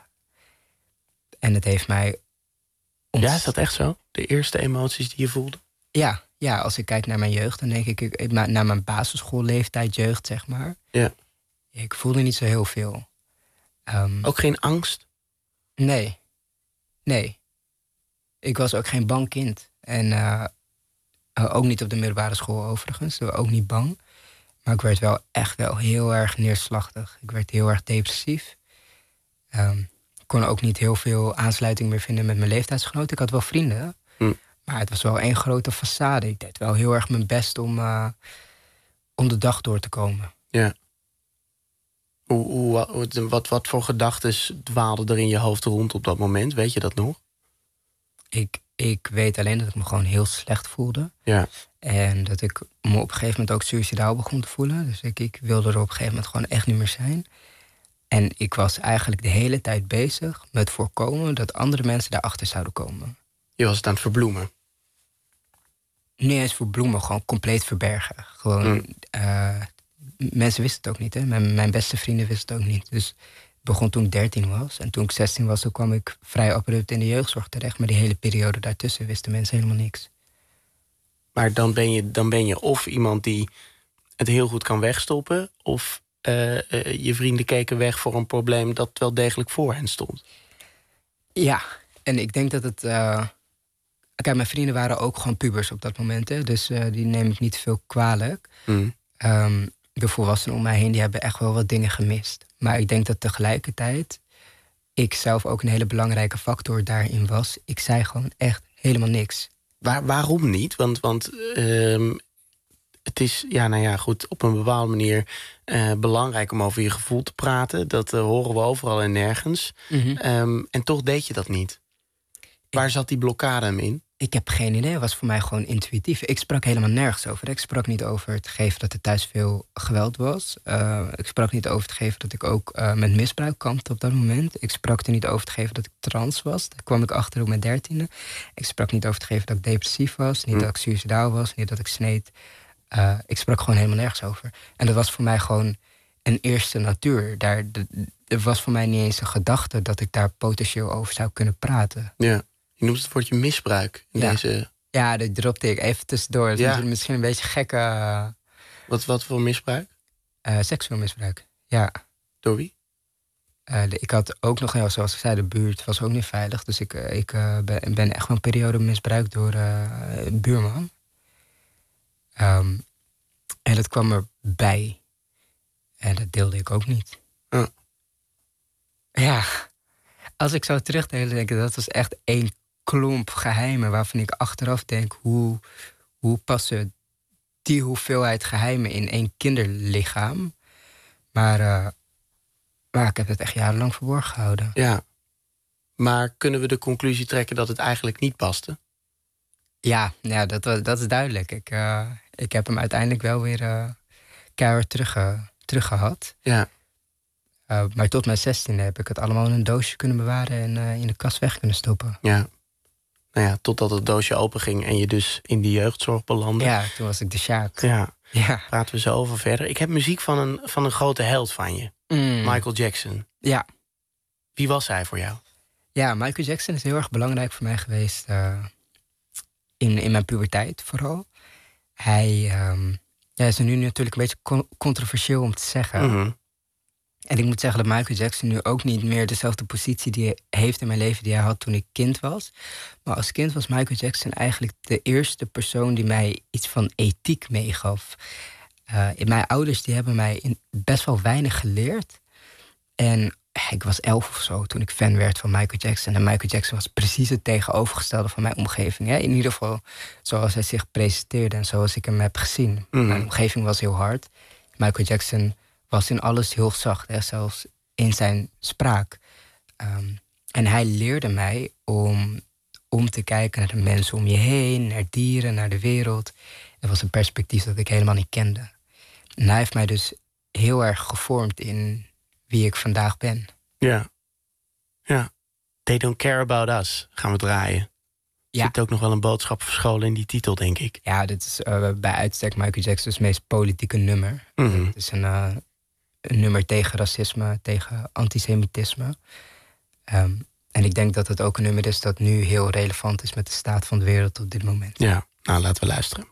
En het heeft mij... Ont... Ja, is dat echt zo? De eerste emoties die je voelde? Ja, ja, als ik kijk naar mijn jeugd, dan denk ik, ik naar mijn basisschoolleeftijd, jeugd, zeg maar. Ja. Ik voelde niet zo heel veel. Um, ook geen angst? Nee. Nee. Ik was ook geen bang kind. En uh, ook niet op de middelbare school overigens. Ook niet bang. Maar ik werd wel echt wel heel erg neerslachtig. Ik werd heel erg depressief. Um, ik kon ook niet heel veel aansluiting meer vinden met mijn leeftijdsgenoten. Ik had wel vrienden. Hm. Maar het was wel één grote façade. Ik deed wel heel erg mijn best om, uh, om de dag door te komen. Ja. Hoe, hoe, wat, wat voor gedachten dwaalden er in je hoofd rond op dat moment? Weet je dat nog? Ik, ik weet alleen dat ik me gewoon heel slecht voelde. Ja. En dat ik me op een gegeven moment ook suicidaal begon te voelen. Dus ik, ik wilde er op een gegeven moment gewoon echt niet meer zijn. En ik was eigenlijk de hele tijd bezig met voorkomen dat andere mensen daarachter zouden komen. Je was het aan het verbloemen? Niet eens verbloemen, gewoon compleet verbergen. Gewoon, mm. uh, mensen wisten het ook niet, hè. Mijn, mijn beste vrienden wisten het ook niet. Dus het begon toen ik dertien was. En toen ik zestien was, toen kwam ik vrij abrupt in de jeugdzorg terecht. Maar die hele periode daartussen wisten mensen helemaal niks. Maar dan ben je, dan ben je of iemand die het heel goed kan wegstoppen, of uh, uh, je vrienden keken weg voor een probleem dat wel degelijk voor hen stond. Ja, en ik denk dat het... Uh... Kijk, mijn vrienden waren ook gewoon pubers op dat moment. Hè? Dus uh, die neem ik niet veel kwalijk. Mm. Um, de volwassenen om mij heen die hebben echt wel wat dingen gemist. Maar ik denk dat tegelijkertijd ik zelf ook een hele belangrijke factor daarin was. Ik zei gewoon echt helemaal niks. Waar, waarom niet? Want, want uh, het is, ja, nou ja, goed, op een bepaalde manier uh, belangrijk om over je gevoel te praten. Dat uh, horen we overal en nergens. Mm-hmm. Um, en toch deed je dat niet. Waar zat die blokkade hem in? Ik heb geen idee. Het was voor mij gewoon intuïtief. Ik sprak helemaal nergens over. Ik sprak niet over het geven dat er thuis veel geweld was. Uh, ik sprak niet over het geven dat ik ook uh, met misbruik kampte op dat moment. Ik sprak er niet over het geven dat ik trans was. Daar kwam ik achter op mijn dertiende. Ik sprak niet over het geven dat ik depressief was. Niet hm. dat ik suicidaal was. Niet dat ik sneed. Uh, ik sprak gewoon helemaal nergens over. En dat was voor mij gewoon een eerste natuur. Daar, de, er was voor mij niet eens een gedachte dat ik daar potentieel over zou kunnen praten. Ja, je noemt het woordje misbruik in ja. deze... Ja, dat dropte ik even tussendoor. Dat Ja. is misschien een beetje gekke... Uh, Wat, wat voor misbruik? Uh, seksueel misbruik, ja. Door wie? Uh, de, ik had ook nog, ja, zoals ik zei, de buurt was ook niet veilig. Dus ik, uh, ik uh, ben, ben echt wel een periode misbruikt door uh, een buurman. Um, en dat kwam erbij. En dat deelde ik ook niet. Uh. Ja, als ik zo terugdenk, denk ik dat was echt één klomp geheimen... waarvan ik achteraf denk, hoe, hoe passen die hoeveelheid geheimen in één kinderlichaam? Maar, uh, maar ik heb het echt jarenlang verborgen gehouden. Ja, maar kunnen we de conclusie trekken dat het eigenlijk niet paste? Ja, ja dat, dat is duidelijk. Ik, uh, ik heb hem uiteindelijk wel weer uh, keihard terug, uh, teruggehad. Ja. Uh, maar tot mijn zestiende heb ik het allemaal in een doosje kunnen bewaren... en uh, in de kast weg kunnen stoppen. Ja. Nou ja, totdat het doosje openging en je dus in die jeugdzorg belandde. Ja, toen was ik de Sjaak. Ja. Ja. Praten we zo over verder. Ik heb muziek van een, van een grote held van je. Mm. Michael Jackson. Ja. Wie was hij voor jou? Ja, Michael Jackson is heel erg belangrijk voor mij geweest... Uh, in, in mijn puberteit vooral. Hij um, ja, is nu natuurlijk een beetje con- controversieel om te zeggen... Mm-hmm. En ik moet zeggen dat Michael Jackson nu ook niet meer dezelfde positie die hij heeft in mijn leven die hij had toen ik kind was. Maar als kind was Michael Jackson eigenlijk de eerste persoon die mij iets van ethiek meegaf. Uh, mijn ouders die hebben mij in best wel weinig geleerd. En ik was elf of zo toen ik fan werd van Michael Jackson. En Michael Jackson was precies het tegenovergestelde van mijn omgeving. Hè? In ieder geval zoals hij zich presenteerde en zoals ik hem heb gezien. Mm. Mijn omgeving was heel hard. Michael Jackson was in alles heel zacht, hè? Zelfs in zijn spraak. Um, en hij leerde mij om, om te kijken naar de mensen om je heen, naar dieren, naar de wereld. Dat was een perspectief dat ik helemaal niet kende. En hij heeft mij dus heel erg gevormd in wie ik vandaag ben. Ja. Ja. They don't care about us. Gaan we draaien. Er ja. zit ook nog wel een boodschap verscholen in die titel, denk ik. Ja, dit is uh, bij uitstek Michael Jackson's meest politieke nummer. Mm-hmm. Het is een, uh, een nummer tegen racisme, tegen antisemitisme. Um, en ik denk dat het ook een nummer is dat nu heel relevant is met de staat van de wereld op dit moment. Ja, nou laten we luisteren.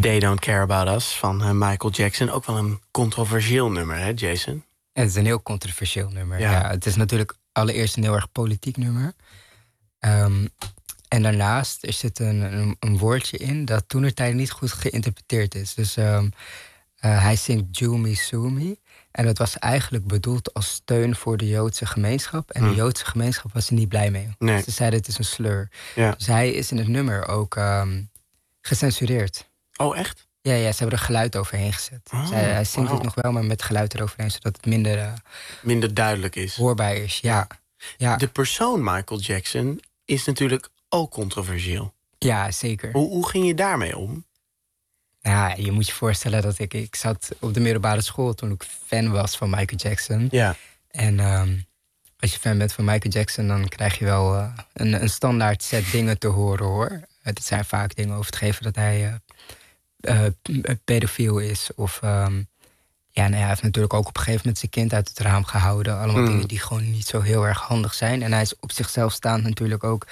They Don't Care About Us van uh, Michael Jackson. Ook wel een controversieel nummer, hè, Jason? Het is een heel controversieel nummer. Ja. Ja, het is natuurlijk allereerst een heel erg politiek nummer. Um, en daarnaast er zit een, een, een woordje in dat toentertijd niet goed geïnterpreteerd is. Dus um, uh, hij zingt Jew Me, Sue Me. En dat was eigenlijk bedoeld als steun voor de Joodse gemeenschap. En Hm. de Joodse gemeenschap was er niet blij mee. Nee. Ze zeiden het is een slur. Ja. Dus hij is in het nummer ook um, gecensureerd. Oh, echt? Ja, ja, ze hebben er geluid overheen gezet. Oh, dus hij, hij zingt wauw. het nog wel, maar met geluid eroverheen, zodat het minder uh, Minder duidelijk is. hoorbaar is. Ja. Ja. De persoon Michael Jackson is natuurlijk ook controversieel. Ja, zeker. Hoe, hoe ging je daarmee om? Ja, je moet je voorstellen dat ik... Ik zat op de middelbare school toen ik fan was van Michael Jackson. Ja. En um, als je fan bent van Michael Jackson, dan krijg je wel uh, een, een standaard set dingen te horen, hoor. Het zijn vaak dingen over het geven dat hij uh, uh, pedofiel is. Of um, ja, nou ja, hij heeft natuurlijk ook op een gegeven moment zijn kind uit het raam gehouden. Allemaal Mm. dingen die gewoon niet zo heel erg handig zijn. En hij is op zichzelf staand natuurlijk ook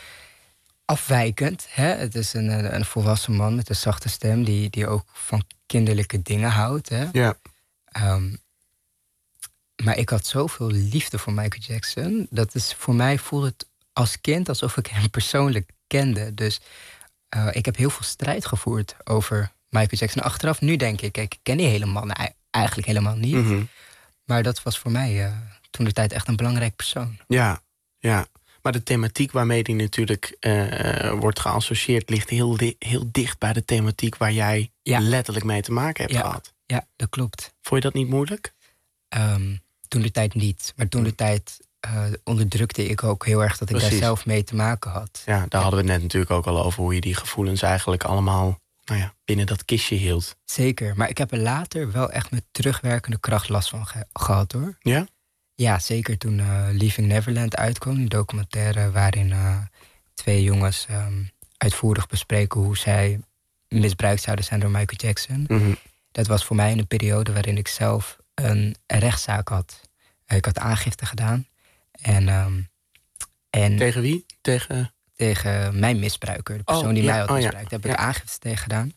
afwijkend. Hè? Het is een, een volwassen man met een zachte stem die, die ook van kinderlijke dingen houdt. Hè? Ja. Um, maar ik had zoveel liefde voor Michael Jackson. Dat is, voor mij voelde het als kind alsof ik hem persoonlijk kende. Dus uh, ik heb heel veel strijd gevoerd over Michael Jackson. Achteraf, nu denk ik, ik ken die hele man eigenlijk helemaal niet. Mm-hmm. Maar dat was voor mij uh, toen de tijd echt een belangrijk persoon. Ja, ja. Maar de thematiek waarmee die natuurlijk uh, wordt geassocieerd ligt heel, di- heel dicht bij de thematiek waar jij Ja. letterlijk mee te maken hebt Ja. gehad. Ja, dat klopt. Vond je dat niet moeilijk? Um, toen de tijd niet. Maar toen de tijd uh, onderdrukte ik ook heel erg dat ik Precies. daar zelf mee te maken had. Ja, daar hadden we het net natuurlijk ook al over hoe je die gevoelens eigenlijk allemaal nou ja, binnen dat kistje hield. Zeker, maar ik heb er later wel echt met terugwerkende kracht last van ge- gehad, hoor. Ja? Ja, zeker toen uh, Leaving Neverland uitkwam, die documentaire waarin uh, twee jongens um, uitvoerig bespreken hoe zij misbruikt zouden zijn door Michael Jackson. Mm-hmm. Dat was voor mij in een periode waarin ik zelf een rechtszaak had. Uh, ik had aangifte gedaan. En, um, en Tegen wie? Tegen... Tegen mijn misbruiker, de persoon Oh, die ja. mij had Oh, ja. misbruikt. Daar heb ik Ja. aangifte tegen gedaan.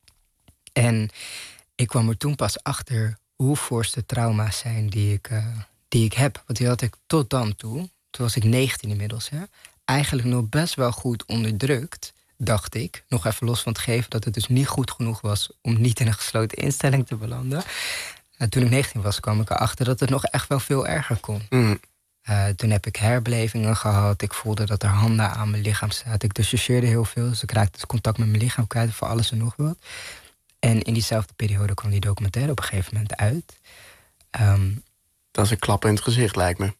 En ik kwam er toen pas achter hoe voorste trauma's zijn die ik, uh, die ik heb. Want die had ik tot dan toe, toen was ik negentien inmiddels, hè, eigenlijk nog best wel goed onderdrukt, dacht ik. Nog even los van het geven dat het dus niet goed genoeg was om niet in een gesloten instelling te belanden. Uh, toen ik negentien was, kwam ik erachter dat het nog echt wel veel erger kon. Mm. Uh, toen heb ik herbelevingen gehad. Ik voelde dat er handen aan mijn lichaam zaten. Ik dissocieerde heel veel, dus ik raakte het contact met mijn lichaam kwijt voor alles en nog wat. En in diezelfde periode kwam die documentaire op een gegeven moment uit. Um, dat is een klap in het gezicht, lijkt me.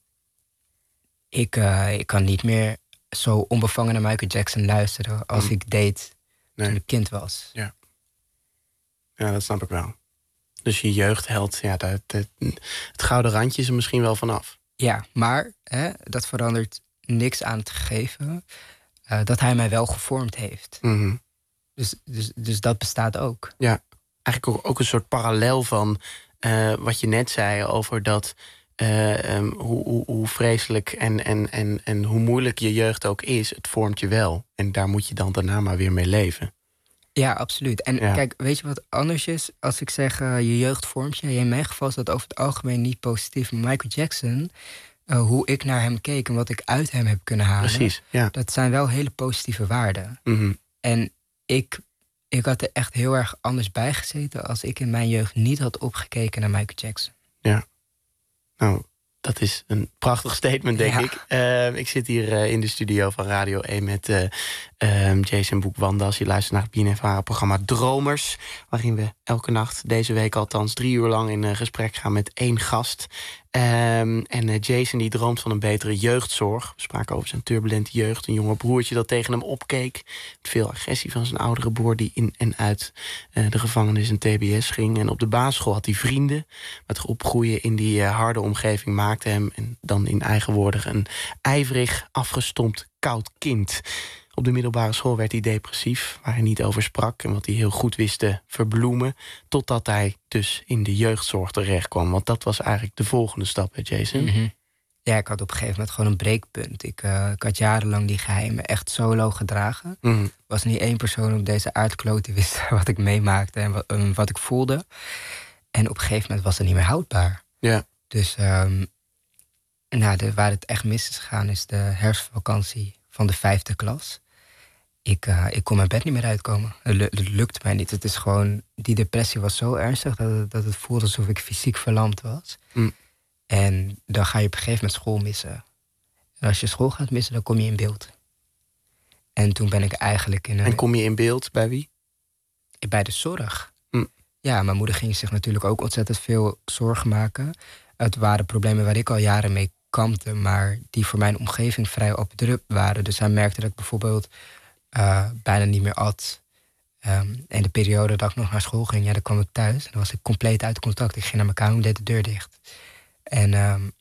Ik, uh, ik kan niet meer zo onbevangen naar Michael Jackson luisteren als Mm. ik deed Nee. toen ik kind was. Ja. Ja, dat snap ik wel. Dus je jeugdheld, ja, dat, dat, het gouden randje is er misschien wel vanaf. Ja, maar hè, dat verandert niks aan het gegeven uh, dat hij mij wel gevormd heeft. Mm-hmm. Dus, dus, dus dat bestaat ook. Ja, eigenlijk ook, ook een soort parallel van uh, wat je net zei over dat uh, um, hoe, hoe, hoe vreselijk en, en, en, en hoe moeilijk je jeugd ook is, het vormt je wel. En daar moet je dan daarna maar weer mee leven. Ja, absoluut. En Ja. kijk, weet je wat anders is? Als ik zeg, uh, je jeugd vormt je. In mijn geval is dat over het algemeen niet positief. Maar Michael Jackson, uh, hoe ik naar hem keek en wat ik uit hem heb kunnen halen. Precies, ja. Dat zijn wel hele positieve waarden. Mm-hmm. En ik, ik had er echt heel erg anders bij gezeten als ik in mijn jeugd niet had opgekeken naar Michael Jackson. Ja. Nou, dat is een prachtig statement, denk Ja. ik. Uh, ik zit hier uh, in de studio van Radio één met uh, uh, Jason Boukwandas. Je luistert naar het B N N VARA-programma Dromers, waarin we elke nacht, deze week althans, drie uur lang in uh, gesprek gaan met één gast. Um, en uh, Jason die droomt van een betere jeugdzorg. We spraken over zijn turbulente jeugd. Een jonge broertje dat tegen hem opkeek. Met veel agressie van zijn oudere broer die in en uit uh, de gevangenis en T B S ging. En op de basisschool had hij vrienden. Maar het opgroeien in die uh, harde omgeving maakte hem, en dan in eigen woorden, een ijverig, afgestompt, koud kind. Op de middelbare school werd hij depressief, waar hij niet over sprak en wat hij heel goed wist te verbloemen, totdat hij dus in de jeugdzorg terecht kwam. Want dat was eigenlijk de volgende stap, hè, Jason? Mm-hmm. Ja, ik had op een gegeven moment gewoon een breekpunt. Ik, uh, ik had jarenlang die geheimen echt solo gedragen. Er Mm. was niet één persoon op deze aardkloot die wist wat ik meemaakte en wat, um, wat ik voelde. En op een gegeven moment was het niet meer houdbaar. Ja. Dus um, nou, de, waar het echt mis is gegaan is de herfstvakantie van de vijfde klas. Ik, uh, ik kon mijn bed niet meer uitkomen. Het, lu- het lukte mij niet. Het is gewoon, die depressie was zo ernstig dat het, dat het voelde alsof ik fysiek verlamd was. Mm. En dan ga je op een gegeven moment school missen. En als je school gaat missen, dan kom je in beeld. En toen ben ik eigenlijk in een... En kom je in beeld bij wie? Bij de zorg. Hm. Ja, mijn moeder ging zich natuurlijk ook ontzettend veel zorgen maken. Het waren problemen waar ik al jaren mee kampte, maar die voor mijn omgeving vrij abrupt waren. Dus hij merkte dat ik bijvoorbeeld uh, bijna niet meer at. Um, en de periode dat ik nog naar school ging, ja, dan kwam ik thuis. En dan was ik compleet uit contact. Ik ging naar mijn kamer en deed de deur dicht. En um,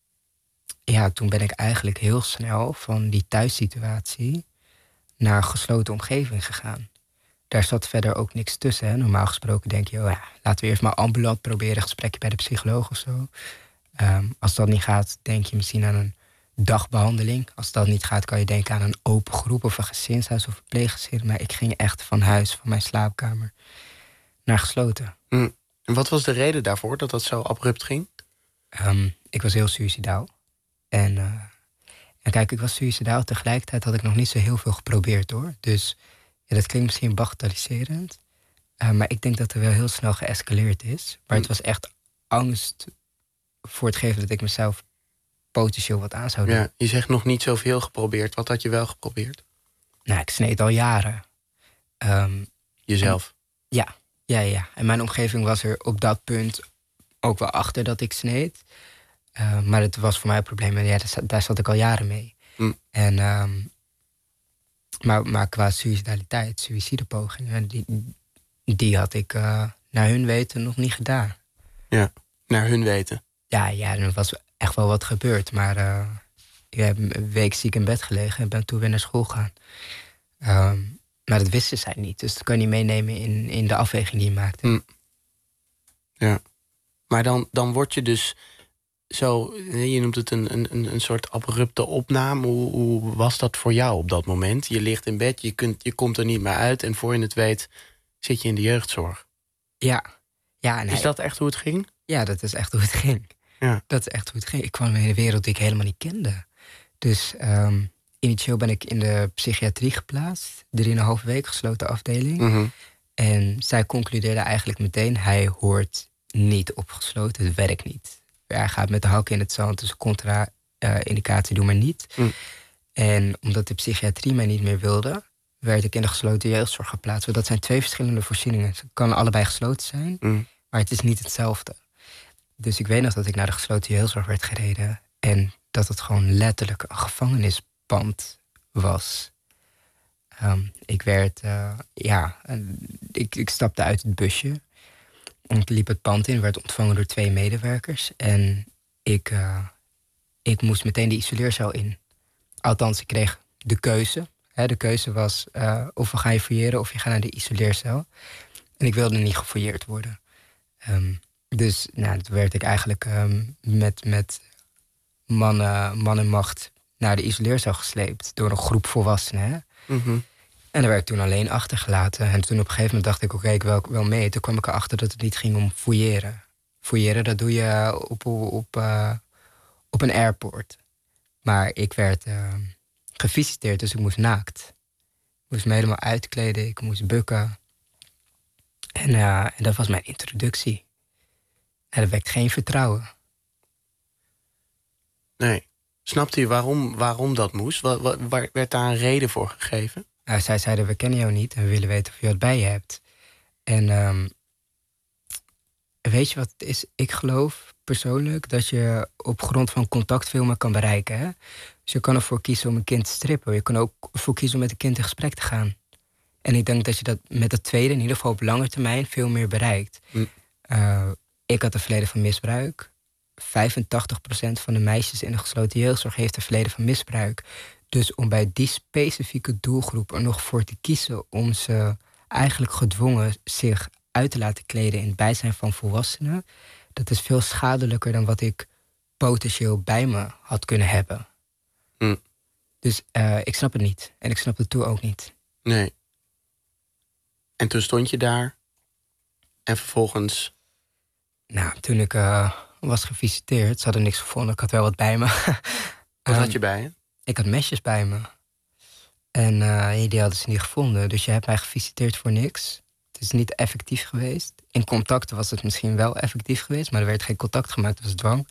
ja, toen ben ik eigenlijk heel snel van die thuissituatie naar een gesloten omgeving gegaan. Daar zat verder ook niks tussen. Hè. Normaal gesproken denk je, oh ja, laten we eerst maar ambulant proberen, een gesprekje bij de psycholoog of zo. Um, als dat niet gaat, denk je misschien aan een dagbehandeling. Als dat niet gaat, kan je denken aan een open groep of een gezinshuis of een pleeggezin. Maar ik ging echt van huis, van mijn slaapkamer, naar gesloten. Mm. En wat was de reden daarvoor dat dat zo abrupt ging? Um, ik was heel suïcidaal. En, uh, en kijk, ik was suïcidaal. Tegelijkertijd had ik nog niet zo heel veel geprobeerd, hoor. Dus ja, dat klinkt misschien bagatelliserend. Uh, maar ik denk dat er wel heel snel geëscaleerd is. Maar het was echt angst voor het geven dat ik mezelf potentieel wat aan zou doen. Ja, je zegt nog niet zoveel geprobeerd. Wat had je wel geprobeerd? Nou, ik sneed al jaren. Um, Jezelf? En, ja, ja, ja. En mijn omgeving was er op dat punt ook wel achter dat ik sneed. Uh, maar het was voor mij een probleem. En ja, daar, daar zat ik al jaren mee. Mm. En, um, maar, maar qua suicidaliteit, suïcidepogingen, die, die had ik uh, naar hun weten nog niet gedaan. Ja, naar hun weten. Ja, ja, er was echt wel wat gebeurd. Maar uh, ik heb een week ziek in bed gelegen en ben toen weer naar school gegaan. Um, maar dat wisten zij niet. Dus dat kan je niet meenemen in, in de afweging die je maakte. Mm. Ja. Maar dan, dan word je dus zo, je noemt het een, een, een soort abrupte opname. Hoe, hoe was dat voor jou op dat moment? Je ligt in bed, je, kunt, je komt er niet meer uit en voor je het weet zit je in de jeugdzorg. Ja. ja en is hij, dat echt hoe het ging? Ja, dat is echt hoe het ging. Ja. Dat is echt hoe het ging. Ik kwam in een wereld die ik helemaal niet kende. Dus um, initieel ben ik in de psychiatrie geplaatst. Drieënhalve week gesloten afdeling. Mm-hmm. En zij concludeerde eigenlijk meteen, hij hoort niet opgesloten. Het werkt niet. Hij gaat met de hakken in het zand, dus contra-indicatie uh, doen maar niet. Mm. En omdat de psychiatrie mij niet meer wilde, werd ik in de gesloten jeugdzorg geplaatst. Want dat zijn twee verschillende voorzieningen. Ze kunnen allebei gesloten zijn, Mm. maar het is niet hetzelfde. Dus ik weet nog dat ik naar de gesloten jeugdzorg werd gereden en dat het gewoon letterlijk een gevangenispand was. Um, ik werd, uh, ja, ik, ik stapte uit het busje. En ik liep het pand in, werd ontvangen door twee medewerkers. En ik, uh, ik moest meteen de isoleercel in. Althans, ik kreeg de keuze. Hè, de keuze was uh, of we gaan je fouilleren of je gaat naar de isoleercel. En ik wilde niet gefouilleerd worden. Um, dus nou, toen werd ik eigenlijk um, met, met mannen, man en macht naar de isoleercel gesleept. Door een groep volwassenen. Hè. Mm-hmm. En daar werd ik toen alleen achtergelaten. En toen op een gegeven moment dacht ik, oké, okay, ik wil wel mee. Toen kwam ik erachter dat het niet ging om fouilleren. Fouilleren, dat doe je op, op, op, uh, op een airport. Maar ik werd uh, gevisiteerd, dus ik moest naakt. Ik moest me helemaal uitkleden, ik moest bukken. En, uh, en dat was mijn introductie. En dat wekt geen vertrouwen. Nee. Snapte je waarom, waarom dat moest? Waar, waar, werd daar een reden voor gegeven? Uh, zij zeiden, we kennen jou niet en we willen weten of je wat bij je hebt. En um, weet je wat het is? Ik geloof persoonlijk dat je op grond van contact veel meer kan bereiken. Hè? Dus je kan ervoor kiezen om een kind te strippen. Je kan ook ervoor kiezen om met een kind in gesprek te gaan. En ik denk dat je dat met dat tweede, in ieder geval op lange termijn, veel meer bereikt. Mm. Uh, ik had een verleden van misbruik. vijfentachtig procent van de meisjes in de gesloten jeugdzorg heeft een verleden van misbruik. Dus om bij die specifieke doelgroep er nog voor te kiezen om ze eigenlijk gedwongen zich uit te laten kleden in het bijzijn van volwassenen, dat is veel schadelijker dan wat ik potentieel bij me had kunnen hebben. Hm. Dus uh, ik snap het niet. En ik snap het toen ook niet. Nee. En toen stond je daar. En vervolgens... Nou, toen ik uh, was gevisiteerd, ze hadden niks gevonden. Ik had wel wat bij me. Wat um, had je bij je? Ik had mesjes bij me. En uh, die hadden ze niet gevonden. Dus je hebt mij gevisiteerd voor niks. Het is niet effectief geweest. In contacten was het misschien wel effectief geweest, maar er werd geen contact gemaakt, het was dwang.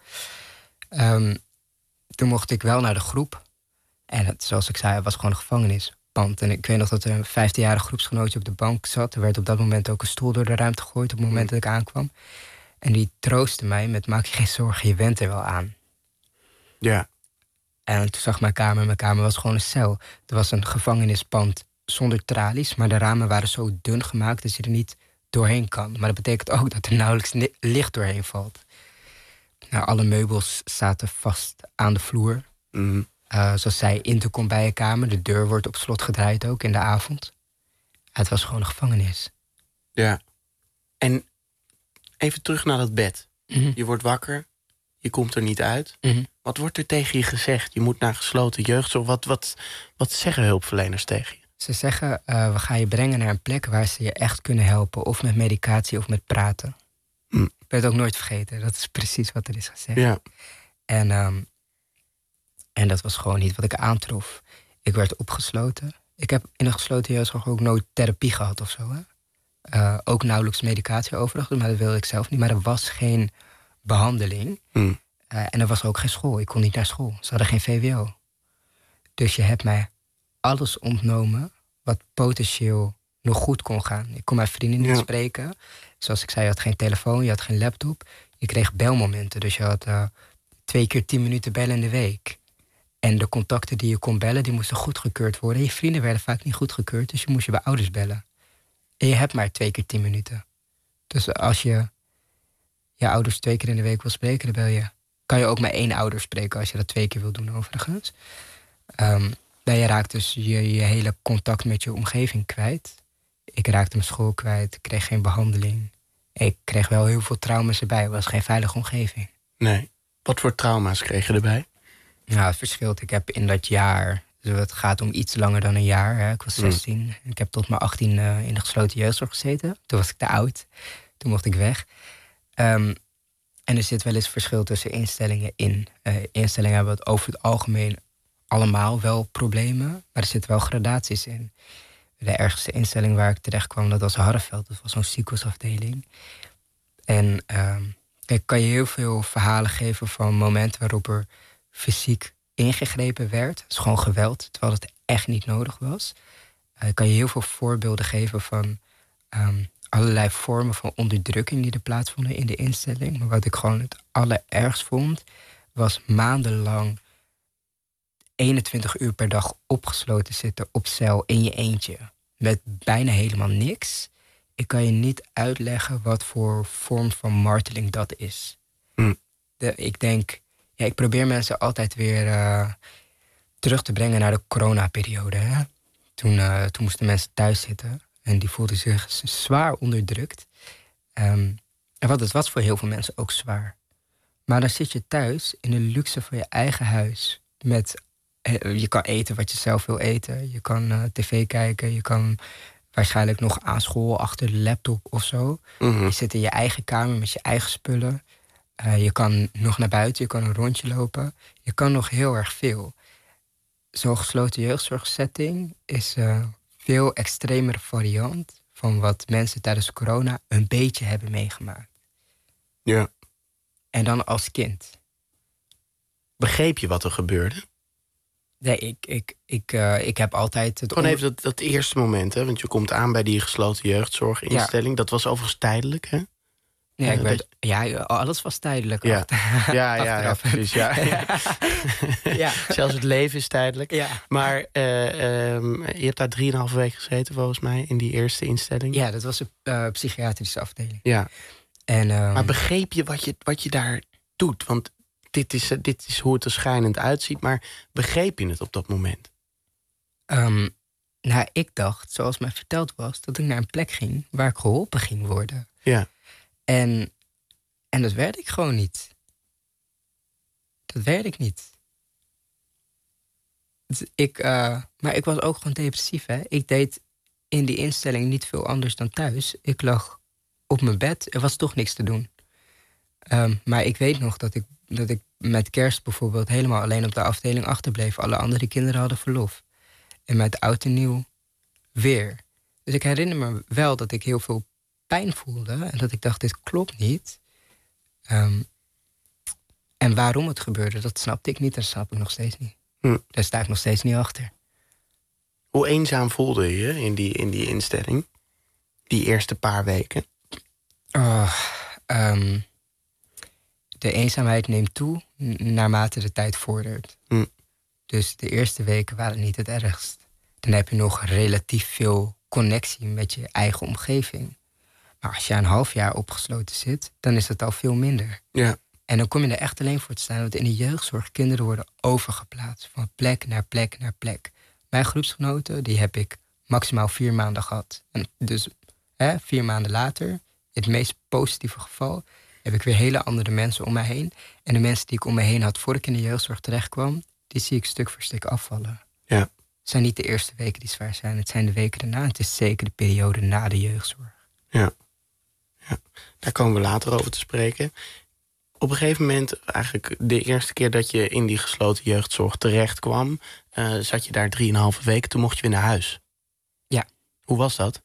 Um, toen mocht ik wel naar de groep. En het, zoals ik zei, het was gewoon een gevangenispand. En ik weet nog dat er een vijftienjarig groepsgenootje op de bank zat. Er werd op dat moment ook een stoel door de ruimte gegooid op het moment dat ik aankwam. En die troostte mij met: maak je geen zorgen, je went er wel aan. Ja. En toen zag mijn kamer, mijn kamer was gewoon een cel. Er was een gevangenispand zonder tralies, maar de ramen waren zo dun gemaakt dat je er niet doorheen kan. Maar dat betekent ook dat er nauwelijks licht doorheen valt. Nou, alle meubels zaten vast aan de vloer. Mm. Uh, zoals zij in te komt bij je kamer. De deur wordt op slot gedraaid ook in de avond. Het was gewoon een gevangenis. Ja. En even terug naar dat bed. Mm-hmm. Je wordt wakker, je komt er niet uit. Mm-hmm. Wat wordt er tegen je gezegd? Je moet naar gesloten jeugdzorg. Wat, wat, wat zeggen hulpverleners tegen je? Ze zeggen, uh, we gaan je brengen naar een plek waar ze je echt kunnen helpen. Of met medicatie of met praten. Hm. Ik ben het ook nooit vergeten. Dat is precies wat er is gezegd. Ja. En, um, en dat was gewoon niet wat ik aantrof. Ik werd opgesloten. Ik heb in een gesloten jeugdzorg ook nooit therapie gehad of zo. Hè? Uh, ook nauwelijks medicatie overigens, maar dat wilde ik zelf niet. Maar er was geen behandeling. Hm. Uh, en er was ook geen school. Ik kon niet naar school. Ze hadden geen V W O. Dus je hebt mij alles ontnomen wat potentieel nog goed kon gaan. Ik kon mijn vrienden niet ja. spreken. Zoals ik zei, je had geen telefoon, je had geen laptop. Je kreeg belmomenten, dus je had uh, twee keer tien minuten bellen in de week. En de contacten die je kon bellen, die moesten goedgekeurd worden. Je vrienden werden vaak niet goedgekeurd, dus je moest je bij ouders bellen. En je hebt maar twee keer tien minuten. Dus als je je ouders twee keer in de week wil spreken, dan bel je. Kan je ook met één ouder spreken als je dat twee keer wil doen overigens. Um, nou, je raakt dus je, je hele contact met je omgeving kwijt. Ik raakte mijn school kwijt, ik kreeg geen behandeling. Ik kreeg wel heel veel trauma's erbij, het was geen veilige omgeving. Nee. Wat voor trauma's kreeg je erbij? Nou, het verschilt. Ik heb in dat jaar, dus het gaat om iets langer dan een jaar. Hè. Ik was zestien. Mm. Ik heb tot mijn achttien uh, in de gesloten jeugdzorg gezeten. Toen was ik te oud. Toen mocht ik weg. Um, en er zit wel eens verschil tussen instellingen in. Uh, instellingen hebben het over het algemeen allemaal wel problemen, maar er zitten wel gradaties in. De ergste instelling waar ik terecht kwam, dat was Harreveld. Dat was zo'n ziekenhuisafdeling. En uh, ik kan je heel veel verhalen geven van momenten waarop er fysiek ingegrepen werd. Het is gewoon geweld, terwijl het echt niet nodig was. Uh, ik kan je heel veel voorbeelden geven van um, allerlei vormen van onderdrukking die er plaatsvonden in de instelling. Maar wat ik gewoon het allerergst vond, was maandenlang eenentwintig uur per dag opgesloten zitten op cel in je eentje. Met bijna helemaal niks. Ik kan je niet uitleggen wat voor vorm van marteling dat is. Hm. De, ik denk, ja, ik probeer mensen altijd weer uh, terug te brengen naar de coronaperiode. Hè? Toen, uh, toen moesten mensen thuis zitten en die voelden zich zwaar onderdrukt. Um, en wat het was voor heel veel mensen ook zwaar. Maar dan zit je thuis in de luxe van je eigen huis. Met, je kan eten wat je zelf wil eten. Je kan uh, tv kijken. Je kan waarschijnlijk nog aan school achter de laptop of zo. Mm-hmm. Je zit in je eigen kamer met je eigen spullen. Uh, je kan nog naar buiten, je kan een rondje lopen. Je kan nog heel erg veel. Zo'n gesloten jeugdzorgsetting is een veel extremere variant van wat mensen tijdens corona een beetje hebben meegemaakt. Ja. En dan als kind. Begreep je wat er gebeurde? Nee, ik, ik, ik, uh, ik heb altijd... Het Gewoon even dat, dat eerste moment, hè? Want je komt aan bij die gesloten jeugdzorginstelling. Ja. Dat was overigens tijdelijk, hè? Ja, ik werd, ja, alles was tijdelijk. Ja, ja, ja, ja, precies. Ja. Ja. Zelfs het leven is tijdelijk. Ja. Maar uh, um, je hebt daar drieënhalve weken gezeten, volgens mij, in die eerste instelling. Ja, dat was een uh, psychiatrische afdeling. Ja. En, um, maar begreep je wat, je wat je daar doet? Want dit is, dit is hoe het er schijnend uitziet. Maar begreep je het op dat moment? Um, nou, ik dacht, zoals mij verteld was, dat ik naar een plek ging waar ik geholpen ging worden. Ja. En, en dat werd ik gewoon niet. dat weet ik niet. Ik, uh, maar ik was ook gewoon depressief, hè. Ik deed in die instelling niet veel anders dan thuis. Ik lag op mijn bed, er was toch niks te doen. Um, maar ik weet nog dat ik, dat ik met kerst bijvoorbeeld helemaal alleen op de afdeling achterbleef. Alle andere kinderen hadden verlof. En met oud en nieuw weer. Dus ik herinner me wel dat ik heel veel pijn voelde. En dat ik dacht, dit klopt niet. Um, en waarom het gebeurde, dat snapte ik niet. Dat snap ik nog steeds niet. Hm. Daar sta ik nog steeds niet achter. Hoe eenzaam voelde je je in die, in die instelling? Die eerste paar weken? Oh, um, de eenzaamheid neemt toe naarmate de tijd vordert. Hm. Dus de eerste weken waren niet het ergst. Dan heb je nog relatief veel connectie met je eigen omgeving. Maar als je een half jaar opgesloten zit, dan is het al veel minder. Ja. En dan kom je er echt alleen voor te staan. Want in de jeugdzorg, kinderen worden overgeplaatst. Van plek naar plek naar plek. Mijn groepsgenoten, die heb ik maximaal vier maanden gehad. En dus hè, vier maanden later, in het meest positieve geval, heb ik weer hele andere mensen om mij heen. En de mensen die ik om me heen had voor ik in de jeugdzorg terecht kwam, die zie ik stuk voor stuk afvallen. Ja. Het zijn niet de eerste weken die zwaar zijn. Het zijn de weken daarna. Het is zeker de periode na de jeugdzorg. Ja. Ja. Daar komen we later over te spreken. Op een gegeven moment, eigenlijk de eerste keer dat je in die gesloten jeugdzorg terecht kwam, uh, zat je daar drieënhalve weken. Toen mocht je weer naar huis. Ja. Hoe was dat?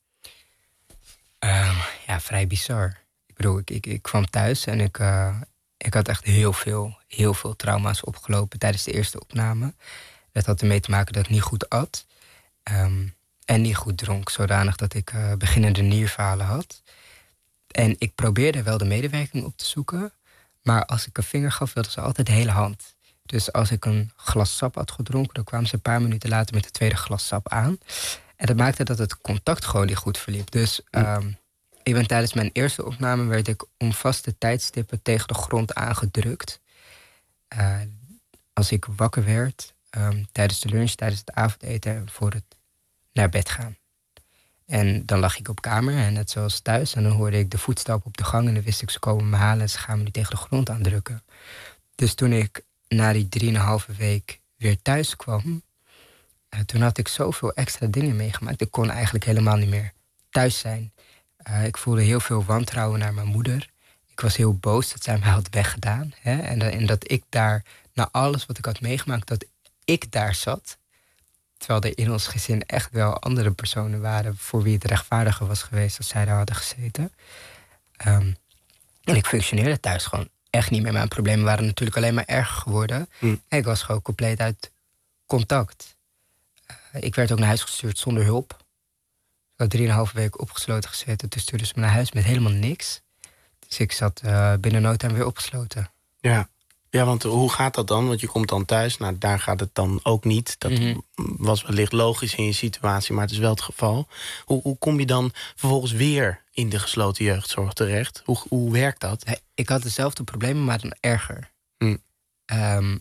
Uh, ja, vrij bizar. Ik bedoel, ik, ik, ik kwam thuis en ik, uh, ik had echt heel veel, heel veel trauma's opgelopen tijdens de eerste opname. Dat had ermee te maken dat ik niet goed at. Um, en niet goed dronk, zodanig dat ik uh, beginnende nierfalen had. En ik probeerde wel de medewerking op te zoeken. Maar als ik een vinger gaf, wilden ze altijd de hele hand. Dus als ik een glas sap had gedronken, dan kwamen ze een paar minuten later met het tweede glas sap aan. En dat maakte dat het contact gewoon niet goed verliep. Dus um, ik ben tijdens mijn eerste opname werd ik om vaste tijdstippen tegen de grond aangedrukt. Uh, als ik wakker werd, um, tijdens de lunch, tijdens het avondeten en voor het naar bed gaan. En dan lag ik op kamer, en net zoals thuis. En dan hoorde ik de voetstappen op de gang. En dan wist ik, ze komen me halen en ze gaan me nu tegen de grond aandrukken. Dus toen ik na die drieënhalve week weer thuis kwam, uh, toen had ik zoveel extra dingen meegemaakt. Ik kon eigenlijk helemaal niet meer thuis zijn. Uh, ik voelde heel veel wantrouwen naar mijn moeder. Ik was heel boos dat zij mij had weggedaan. Hè? En, en dat ik daar, na alles wat ik had meegemaakt, dat ik daar zat. Terwijl er in ons gezin echt wel andere personen waren voor wie het rechtvaardiger was geweest als zij daar hadden gezeten. Um, en ik functioneerde thuis gewoon echt niet meer. Mijn problemen waren natuurlijk alleen maar erger geworden. Mm. En ik was gewoon compleet uit contact. Uh, ik werd ook naar huis gestuurd zonder hulp. Ik had drieënhalve weken opgesloten gezeten. Toen stuurden ze me naar huis met helemaal niks. Dus ik zat uh, binnen no time weer opgesloten. Ja. Ja, want hoe gaat dat dan? Want je komt dan thuis, nou, daar gaat het dan ook niet. Dat mm-hmm. was wellicht logisch in je situatie, maar het is wel het geval. Hoe, hoe kom je dan vervolgens weer in de gesloten jeugdzorg terecht? Hoe, hoe werkt dat? Ja, ik had dezelfde problemen, maar dan erger. Mm. Um,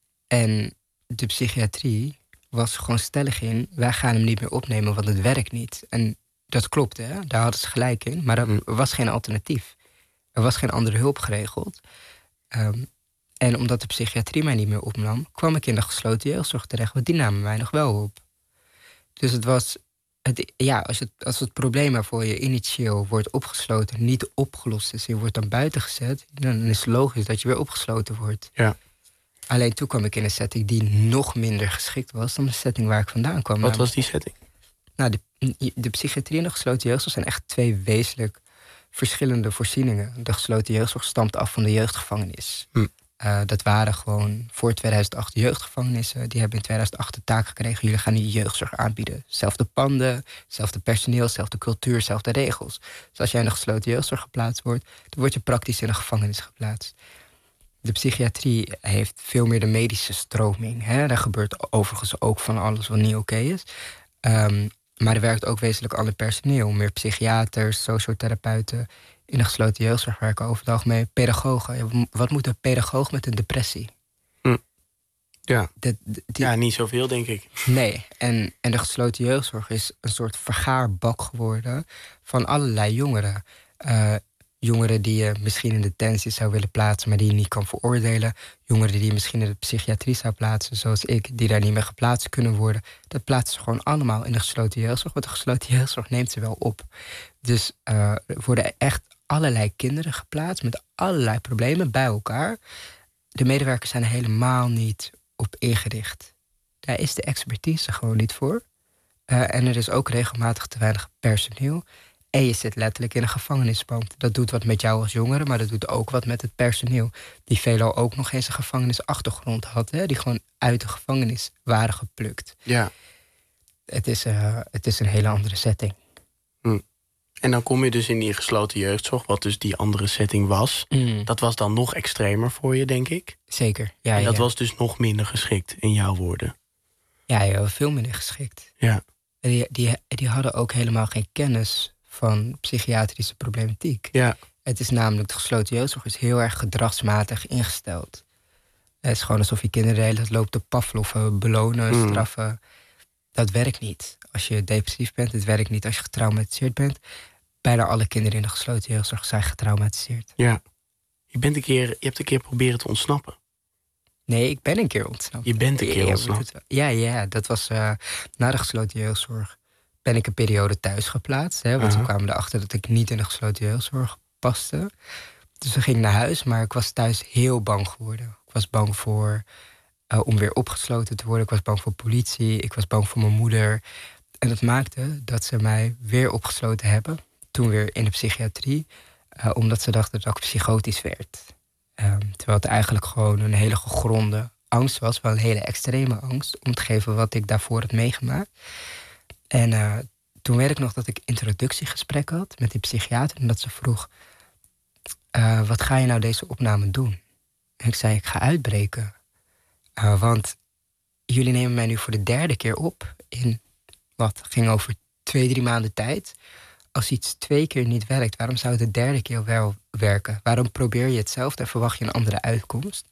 en de psychiatrie was gewoon stellig in, wij gaan hem niet meer opnemen, want het werkt niet. En dat klopt, hè? Daar hadden ze gelijk in. Maar er mm. was geen alternatief. Er was geen andere hulp geregeld. Um, En omdat de psychiatrie mij niet meer opnam, kwam ik in de gesloten jeugdzorg terecht, want die namen mij nog wel op. Dus het was, het, ja, als het, als het probleem waarvoor je initieel wordt opgesloten niet opgelost is en je wordt dan buiten gezet, dan is het logisch dat je weer opgesloten wordt. Ja. Alleen toen kwam ik in een setting die nog minder geschikt was dan de setting waar ik vandaan kwam. Wat was die setting? Nou, de, de psychiatrie en de gesloten jeugdzorg zijn echt twee wezenlijk verschillende voorzieningen. De gesloten jeugdzorg stamt af van de jeugdgevangenis. Hm. Uh, dat waren gewoon voor tweeduizend acht jeugdgevangenissen. Die hebben in tweeduizend acht de taak gekregen, jullie gaan nu jeugdzorg aanbieden. Zelfde panden, zelfde personeel, zelfde cultuur, zelfde regels. Dus als jij in de gesloten jeugdzorg geplaatst wordt, dan word je praktisch in een gevangenis geplaatst. De psychiatrie heeft veel meer de medische stroming. Hè? Daar gebeurt overigens ook van alles wat niet oké okay is. Um, maar er werkt ook wezenlijk ander personeel. Meer psychiaters, sociotherapeuten. In de gesloten jeugdzorg werken over het algemeen pedagogen. Wat moet een pedagoog met een depressie? Hm. Ja. De, de, die... ja, niet zoveel, denk ik. Nee, en, en de gesloten jeugdzorg is een soort vergaarbak geworden van allerlei jongeren. Uh, jongeren die je misschien in detentie zou willen plaatsen, maar die je niet kan veroordelen. Jongeren die je misschien in de psychiatrie zou plaatsen, zoals ik, die daar niet meer geplaatst kunnen worden. Dat plaatsen ze gewoon allemaal in de gesloten jeugdzorg, want de gesloten jeugdzorg neemt ze wel op. Dus uh, er worden echt allerlei kinderen geplaatst met allerlei problemen bij elkaar. De medewerkers zijn er helemaal niet op ingericht. Daar is de expertise gewoon niet voor. Uh, en er is ook regelmatig te weinig personeel. En je zit letterlijk in een gevangenisband. Dat doet wat met jou als jongere, maar dat doet ook wat met het personeel. Die veelal ook nog eens een gevangenisachtergrond had. Hè? Die gewoon uit de gevangenis waren geplukt. Ja. Het is, uh, het is een hele andere setting. Hm. En dan kom je dus in die gesloten jeugdzorg, wat dus die andere setting was. Mm. Dat was dan nog extremer voor je, denk ik. Zeker, ja. En dat ja. was dus nog minder geschikt, in jouw woorden. Ja, ja, veel minder geschikt. Ja. Die, die, die hadden ook helemaal geen kennis van psychiatrische problematiek. Ja. Het is namelijk, de gesloten jeugdzorg is heel erg gedragsmatig ingesteld. Het is gewoon alsof je kinderen de hele tijd loopt te pavloffen, belonen, Mm. straffen. Dat werkt niet. Als je depressief bent, het werkt niet als je getraumatiseerd bent. Bijna alle kinderen in de gesloten jeugdzorg zijn getraumatiseerd. Ja. Je, bent een keer, je hebt een keer proberen te ontsnappen. Nee, ik ben een keer ontsnapt. Je bent een keer Ja, ontsnapt. het- Ja, ja, dat was uh, na de gesloten jeugdzorg. Ben ik een periode thuis geplaatst. Hè, want Uh-huh. toen kwamen we erachter dat ik niet in de gesloten jeugdzorg paste. Dus we gingen naar huis, maar ik was thuis heel bang geworden. Ik was bang voor uh, om weer opgesloten te worden. Ik was bang voor politie. Ik was bang voor mijn moeder. En dat maakte dat ze mij weer opgesloten hebben. Toen weer in de psychiatrie. Uh, omdat ze dachten dat ik psychotisch werd. Um, terwijl het eigenlijk gewoon een hele gegronde angst was. Wel een hele extreme angst. Om te geven wat ik daarvoor had meegemaakt. En uh, toen weet ik nog dat ik introductiegesprek had met die psychiater. En dat ze vroeg, uh, wat ga je nou deze opname doen? En ik zei, ik ga uitbreken. Uh, want jullie nemen mij nu voor de derde keer op. In, wat, ging over twee, drie maanden tijd. Als iets twee keer niet werkt, waarom zou het de derde keer wel werken? Waarom probeer je hetzelfde en verwacht je een andere uitkomst?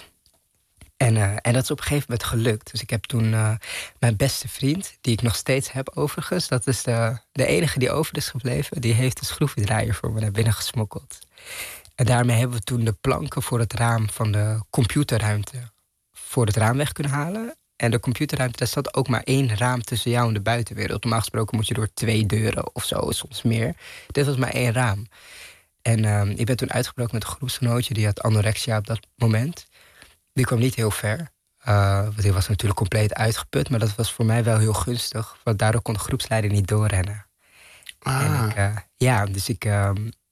En, uh, en dat is op een gegeven moment gelukt. Dus ik heb toen uh, mijn beste vriend, die ik nog steeds heb overigens, dat is de, de enige die over is gebleven, die heeft de schroevendraaier voor me naar binnen gesmokkeld. En daarmee hebben we toen de planken voor het raam van de computerruimte voor het raam weg kunnen halen. En de computerruimte, daar zat ook maar één raam tussen jou en de buitenwereld. Normaal gesproken moet je door twee deuren of zo, soms meer. Dit was maar één raam. En uh, ik ben toen uitgebroken met een groepsgenootje, die had anorexia op dat moment. Die kwam niet heel ver. Uh, want die was natuurlijk compleet uitgeput. Maar dat was voor mij wel heel gunstig. Want daardoor kon de groepsleider niet doorrennen. Ah. En ik, uh, ja, dus ik... Uh,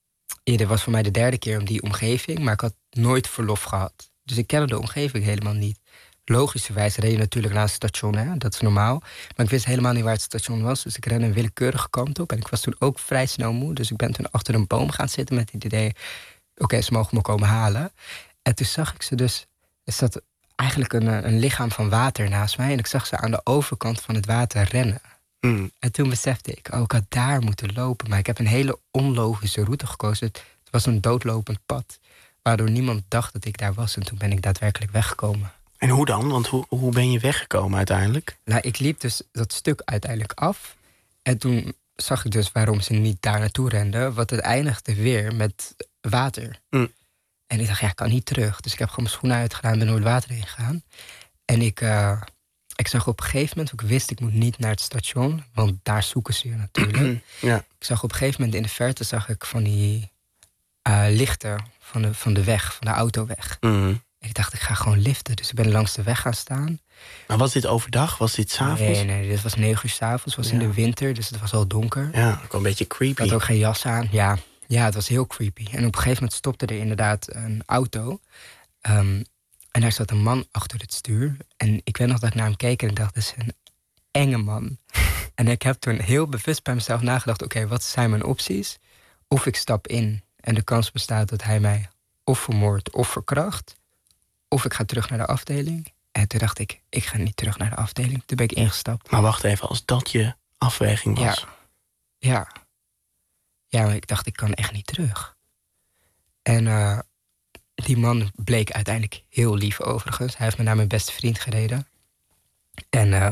dit was voor mij de derde keer om die omgeving. Maar ik had nooit verlof gehad. Dus ik kende de omgeving helemaal niet. Logischerwijs reed je natuurlijk naar het station. Hè? Dat is normaal. Maar ik wist helemaal niet waar het station was. Dus ik rende een willekeurige kant op. En ik was toen ook vrij snel moe. Dus ik ben toen achter een boom gaan zitten met het idee... oké, okay, ze mogen me komen halen. En toen zag ik ze dus... Er zat eigenlijk een, een lichaam van water naast mij. En ik zag ze aan de overkant van het water rennen. Mm. En toen besefte ik, oh, ik had daar moeten lopen. Maar ik heb een hele onlogische route gekozen. Het was een doodlopend pad. Waardoor niemand dacht dat ik daar was. En toen ben ik daadwerkelijk weggekomen. En hoe dan? Want hoe, hoe ben je weggekomen uiteindelijk? Nou, ik liep dus dat stuk uiteindelijk af. En toen zag ik dus waarom ze niet daar naartoe renden. Want het eindigde weer met water. Mm. En ik dacht, ja, ik kan niet terug. Dus ik heb gewoon mijn schoenen uitgedaan en ben door het water heen gegaan. En ik, uh, ik zag op een gegeven moment, ik wist ik moet niet naar het station. Want daar zoeken ze je natuurlijk. Ja. Ik zag op een gegeven moment in de verte zag ik van die uh, lichten van de, van de weg, van de autoweg. Mm. Ik dacht, ik ga gewoon liften. Dus ik ben langs de weg gaan staan. Maar was dit overdag? Was dit 's avonds? Nee, nee, dit was negen uur 's avonds. Het was Ja. in de winter, dus het was al donker. Ja, ook wel een beetje creepy. Ik had ook geen jas aan. Ja, ja, het was heel creepy. En op een gegeven moment stopte er inderdaad een auto. Um, en daar zat een man achter het stuur. En ik weet nog dat ik naar hem keek en ik dacht, dat is een enge man. En ik heb toen heel bewust bij mezelf nagedacht, oké, okay, wat zijn mijn opties? Of ik stap in en de kans bestaat dat hij mij of vermoordt of verkracht. Of ik ga terug naar de afdeling. En toen dacht ik, ik ga niet terug naar de afdeling. Toen ben ik ingestapt. Maar wacht even, als dat je afweging was. Ja, ja. Ja, maar ik dacht, ik kan echt niet terug. En uh, die man bleek uiteindelijk heel lief overigens. Hij heeft me naar mijn beste vriend gereden. En uh,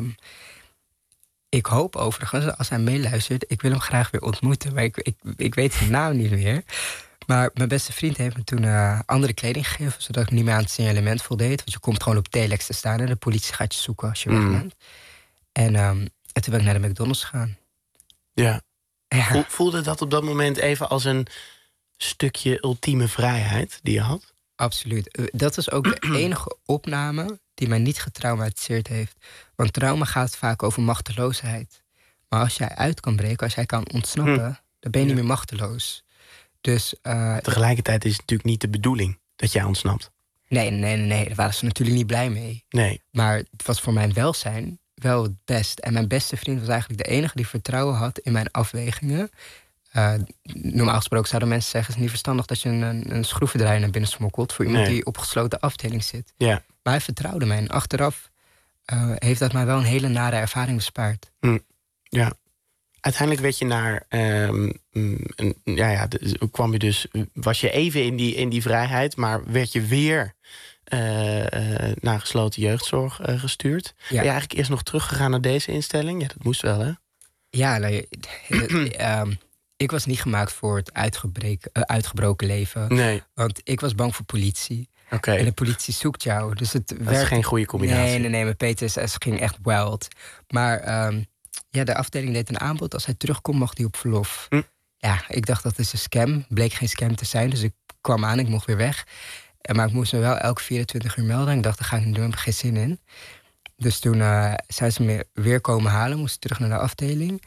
ik hoop overigens, als hij meeluistert, ik wil hem graag weer ontmoeten. Maar ik, ik, ik weet zijn naam niet meer. Maar mijn beste vriend heeft me toen uh, andere kleding gegeven, zodat ik niet meer aan het signalement voldeed. Want je komt gewoon op telex te staan en de politie gaat je zoeken als je Mm. weg bent. En, um, en toen ben ik naar de McDonald's gegaan. Ja. Ja. Vo- Voelde dat op dat moment even als een stukje ultieme vrijheid die je had? Absoluut. Uh, Dat was ook de enige opname die mij niet getraumatiseerd heeft. Want trauma gaat vaak over machteloosheid. Maar als jij uit kan breken, als jij kan ontsnappen, Hm. dan ben je niet meer machteloos. Dus, uh, Tegelijkertijd is het natuurlijk niet de bedoeling dat jij ontsnapt. Nee, nee, nee, nee, daar waren ze natuurlijk niet blij mee. Nee. Maar het was voor mijn welzijn wel het best. En mijn beste vriend was eigenlijk de enige die vertrouwen had in mijn afwegingen. Uh, normaal gesproken zouden mensen zeggen, het is niet verstandig dat je een, een, een schroevendraaier naar binnen smokkelt voor iemand Nee. die op gesloten afdeling zit. Ja. Maar hij vertrouwde mij. En achteraf uh, heeft dat mij wel een hele nare ervaring bespaard. Hm. Ja. Uiteindelijk werd je naar, um, een, ja, ja, de, kwam je dus, was je even in die, in die vrijheid, maar werd je weer uh, uh, naar gesloten jeugdzorg uh, gestuurd. Ben je eigenlijk eerst nog teruggegaan naar deze instelling? Ja, dat moest wel, hè? Ja, nou, uh, um, ik was niet gemaakt voor het uitgebrek, uh, uitgebroken leven. Nee. Want ik was bang voor politie. Okay. En de politie zoekt jou. Dus het dat werkt... is geen goede combinatie. Nee, nee, nee. Mijn P T S S ging echt wild. Maar um, ja, de afdeling deed een aanbod. Als hij terugkomt, mocht hij op verlof. Hm. Ja, ik dacht dat is een scam. Bleek geen scam te zijn. Dus ik kwam aan, ik mocht weer weg. Maar ik moest me wel elke vierentwintig uur melden. En ik dacht, dat ga ik niet doen, ik heb er geen zin in. Dus toen uh, zijn ze me weer komen halen. Moest ik terug naar de afdeling.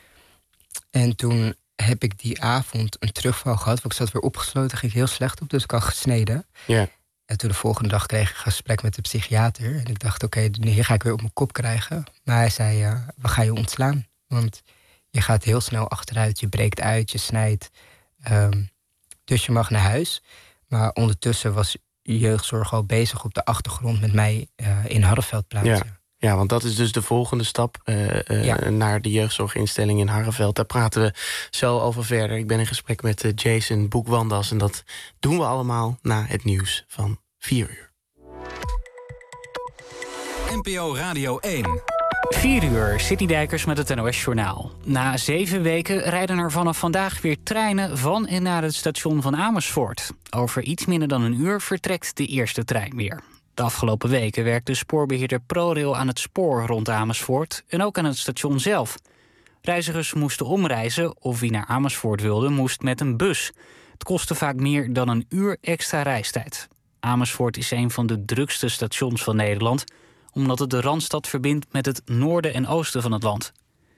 En toen heb ik die avond een terugval gehad. Want ik zat weer opgesloten, ging ik heel slecht op. Dus ik had gesneden. Ja. En toen de volgende dag kreeg ik een gesprek met de psychiater. En ik dacht, oké, okay, hier ga ik weer op mijn kop krijgen. Maar hij zei, uh, we gaan je ontslaan. Want je gaat heel snel achteruit, je breekt uit, je snijdt. Um, dus je mag naar huis. Maar ondertussen was jeugdzorg al bezig op de achtergrond met mij uh, in Harreveld plaatsen. Ja. Ja, want dat is dus de volgende stap uh, uh, ja. naar de jeugdzorginstelling in Harreveld. Daar praten we zo over verder. Ik ben in gesprek met uh, Jason Boukwandas en dat doen we allemaal na het nieuws van vier uur. N P O Radio één. vier uur, City Dijkers met het N O S-journaal. Na zeven weken rijden er vanaf vandaag weer treinen van en naar het station van Amersfoort. Over iets minder dan een uur vertrekt de eerste trein weer. De afgelopen weken werkte spoorbeheerder ProRail aan het spoor rond Amersfoort en ook aan het station zelf. Reizigers moesten omreizen of wie naar Amersfoort wilde moest met een bus. Het kostte vaak meer dan een uur extra reistijd. Amersfoort is een van de drukste stations van Nederland, omdat het de Randstad verbindt met het noorden en oosten van het land.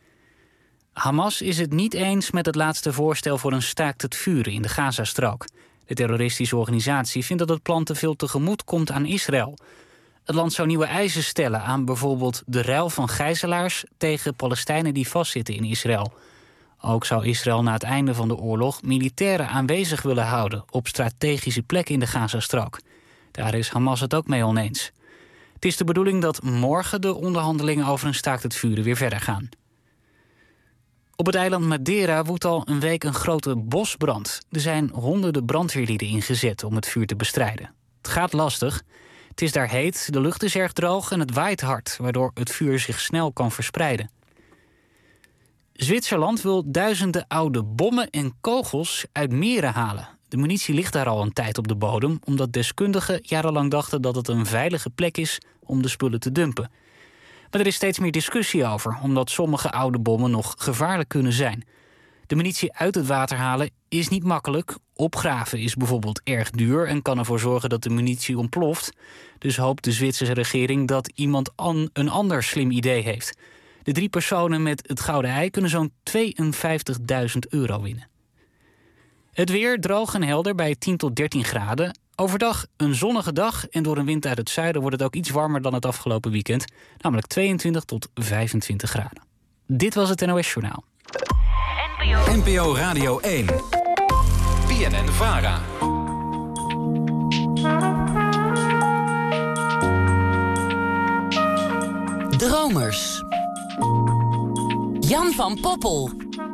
Hamas is het niet eens met het laatste voorstel voor een staakt het vuren in de Gazastrook. De terroristische organisatie vindt dat het plan te veel tegemoet komt aan Israël. Het land zou nieuwe eisen stellen aan bijvoorbeeld de ruil van gijzelaars tegen Palestijnen die vastzitten in Israël. Ook zou Israël na het einde van de oorlog militairen aanwezig willen houden op strategische plekken in de Gazastrook. Daar is Hamas het ook mee oneens. Het is de bedoeling dat morgen de onderhandelingen over een staakt het vuren weer verder gaan. Op het eiland Madeira woedt al een week een grote bosbrand. Er zijn honderden brandweerlieden ingezet om het vuur te bestrijden. Het gaat lastig. Het is daar heet, de lucht is erg droog en het waait hard, waardoor het vuur zich snel kan verspreiden. Zwitserland wil duizenden oude bommen en kogels uit meren halen. De munitie ligt daar al een tijd op de bodem, omdat deskundigen jarenlang dachten dat het een veilige plek is om de spullen te dumpen. Maar er is steeds meer discussie over, omdat sommige oude bommen nog gevaarlijk kunnen zijn. De munitie uit het water halen is niet makkelijk. Opgraven is bijvoorbeeld erg duur en kan ervoor zorgen dat de munitie ontploft. Dus hoopt de Zwitserse regering dat iemand an, een ander slim idee heeft. De drie personen met het gouden ei kunnen zo'n tweeënvijftigduizend euro winnen. Het weer droog en helder bij tien tot dertien graden. Overdag een zonnige dag en door een wind uit het zuiden wordt het ook iets warmer dan het afgelopen weekend. Namelijk tweeëntwintig tot vijfentwintig graden. Dit was het N O S-journaal. N P O Radio één. B N N-Vara. Dromers. Jan van Poppel.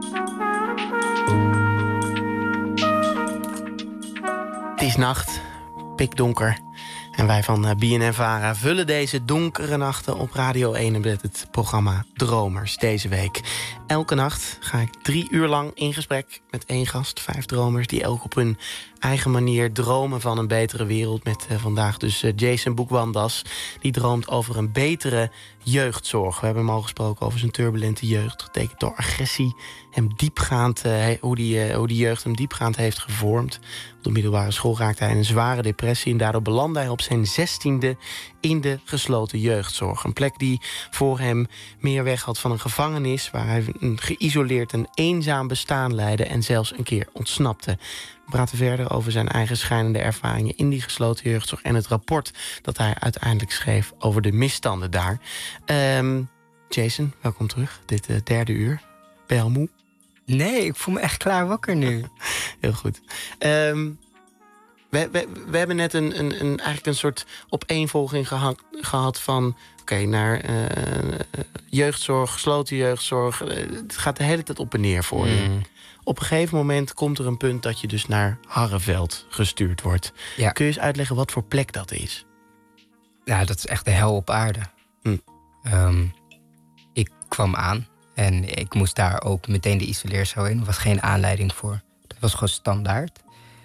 Het is nacht, pikdonker. En wij van B N N-Vara vullen deze donkere nachten op Radio één met het programma Dromers deze week. Elke nacht ga ik drie uur lang in gesprek met één gast. Vijf dromers die elk op hun eigen manier dromen van een betere wereld. Met uh, vandaag dus uh, Jason Boukwandas. Die droomt over een betere jeugdzorg. We hebben hem al gesproken over zijn turbulente jeugd. Getekend door agressie. Hem diepgaand, uh, hoe, die, uh, hoe die jeugd hem diepgaand heeft gevormd. Op de middelbare school raakte hij in een zware depressie. En daardoor belandde hij op zijn zestiende in de gesloten jeugdzorg. Een plek die voor hem meer weg had van een gevangenis. Waar hij een geïsoleerd en eenzaam bestaan leidde. En zelfs een keer ontsnapte. We praten verder over zijn eigen schijnende ervaringen in die gesloten jeugdzorg. En het rapport dat hij uiteindelijk schreef over de misstanden daar. Um, Jason, welkom terug. Dit uh, derde uur. Ben je al moe? Nee, ik voel me echt klaar wakker nu. Heel goed. Um, we, we, we hebben net een, een, een, eigenlijk een soort opeenvolging geha- gehad van... Oké, okay, naar uh, jeugdzorg, gesloten jeugdzorg. Uh, het gaat de hele tijd op en neer voor je. Mm. Op een gegeven moment komt er een punt dat je dus naar Harreveld gestuurd wordt. Ja. Kun je eens uitleggen wat voor plek dat is? Ja, dat is echt de hel op aarde. Hm. Um, ik kwam aan en ik moest daar ook meteen de isoleercel in. Er was geen aanleiding voor. Dat was gewoon standaard.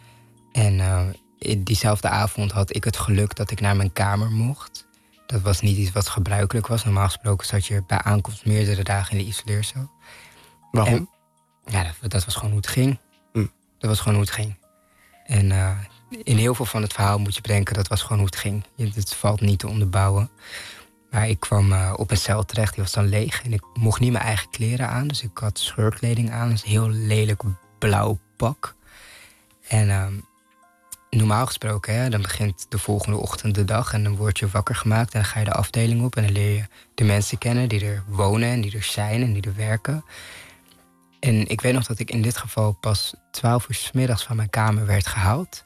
En uh, diezelfde avond had ik het geluk dat ik naar mijn kamer mocht. Dat was niet iets wat gebruikelijk was. Normaal gesproken zat je bij aankomst meerdere dagen in de isoleercel. Waarom? En, ja, dat, dat was gewoon hoe het ging. Hm. Dat was gewoon hoe het ging. En uh, in heel veel van het verhaal moet je bedenken... dat was gewoon hoe het ging. Het valt niet te onderbouwen. Maar ik kwam uh, op een cel terecht, die was dan leeg. En ik mocht niet mijn eigen kleren aan. Dus ik had scheurkleding aan. Dus een heel lelijk blauw pak. En uh, normaal gesproken, hè, dan begint de volgende ochtend de dag... en dan word je wakker gemaakt en dan ga je de afdeling op... en dan leer je de mensen kennen die er wonen en die er zijn en die er werken... En ik weet nog dat ik in dit geval pas twaalf uur 's middags van mijn kamer werd gehaald.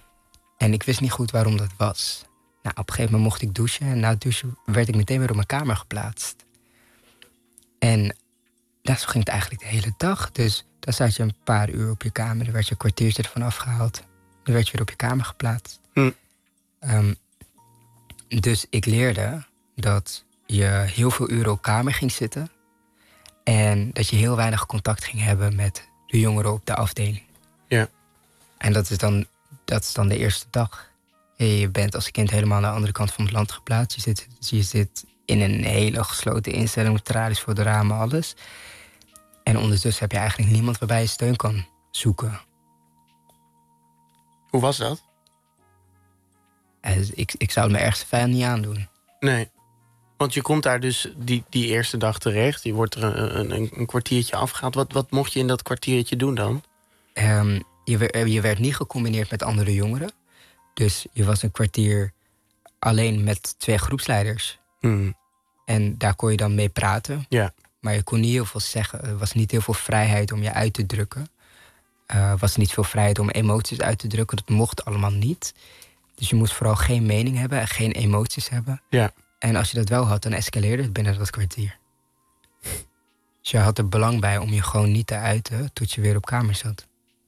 En ik wist niet goed waarom dat was. Nou, op een gegeven moment mocht ik douchen. En na het douchen werd ik meteen weer op mijn kamer geplaatst. En nou, zo ging het eigenlijk de hele dag. Dus dan zat je een paar uur op je kamer. Dan werd je een kwartiertje ervan afgehaald. Dan werd je weer op je kamer geplaatst. Hm. Um, dus ik leerde dat je heel veel uren op kamer ging zitten... En dat je heel weinig contact ging hebben met de jongeren op de afdeling. Ja. En dat is dan, dat is dan de eerste dag. Je bent als kind helemaal aan de andere kant van het land geplaatst. Je zit, je zit in een hele gesloten instelling met tralies voor de ramen, alles. En ondertussen heb je eigenlijk niemand waarbij je steun kan zoeken. Hoe was dat? En ik, ik zou het me ergste vijand niet aandoen. Nee. Want je komt daar dus die, die eerste dag terecht. Je wordt er een, een, een kwartiertje afgehaald. Wat, wat mocht je in dat kwartiertje doen dan? Um, je, je werd niet gecombineerd met andere jongeren. Dus je was een kwartier alleen met twee groepsleiders. Hmm. En daar kon je dan mee praten. Ja. Maar je kon niet heel veel zeggen. Er was niet heel veel vrijheid om je uit te drukken. Er uh, was niet veel vrijheid om emoties uit te drukken. Dat mocht allemaal niet. Dus je moest vooral geen mening hebben en geen emoties hebben. Ja. En als je dat wel had, dan escaleerde het binnen dat kwartier. Dus je had er belang bij om je gewoon niet te uiten tot je weer op kamer zat.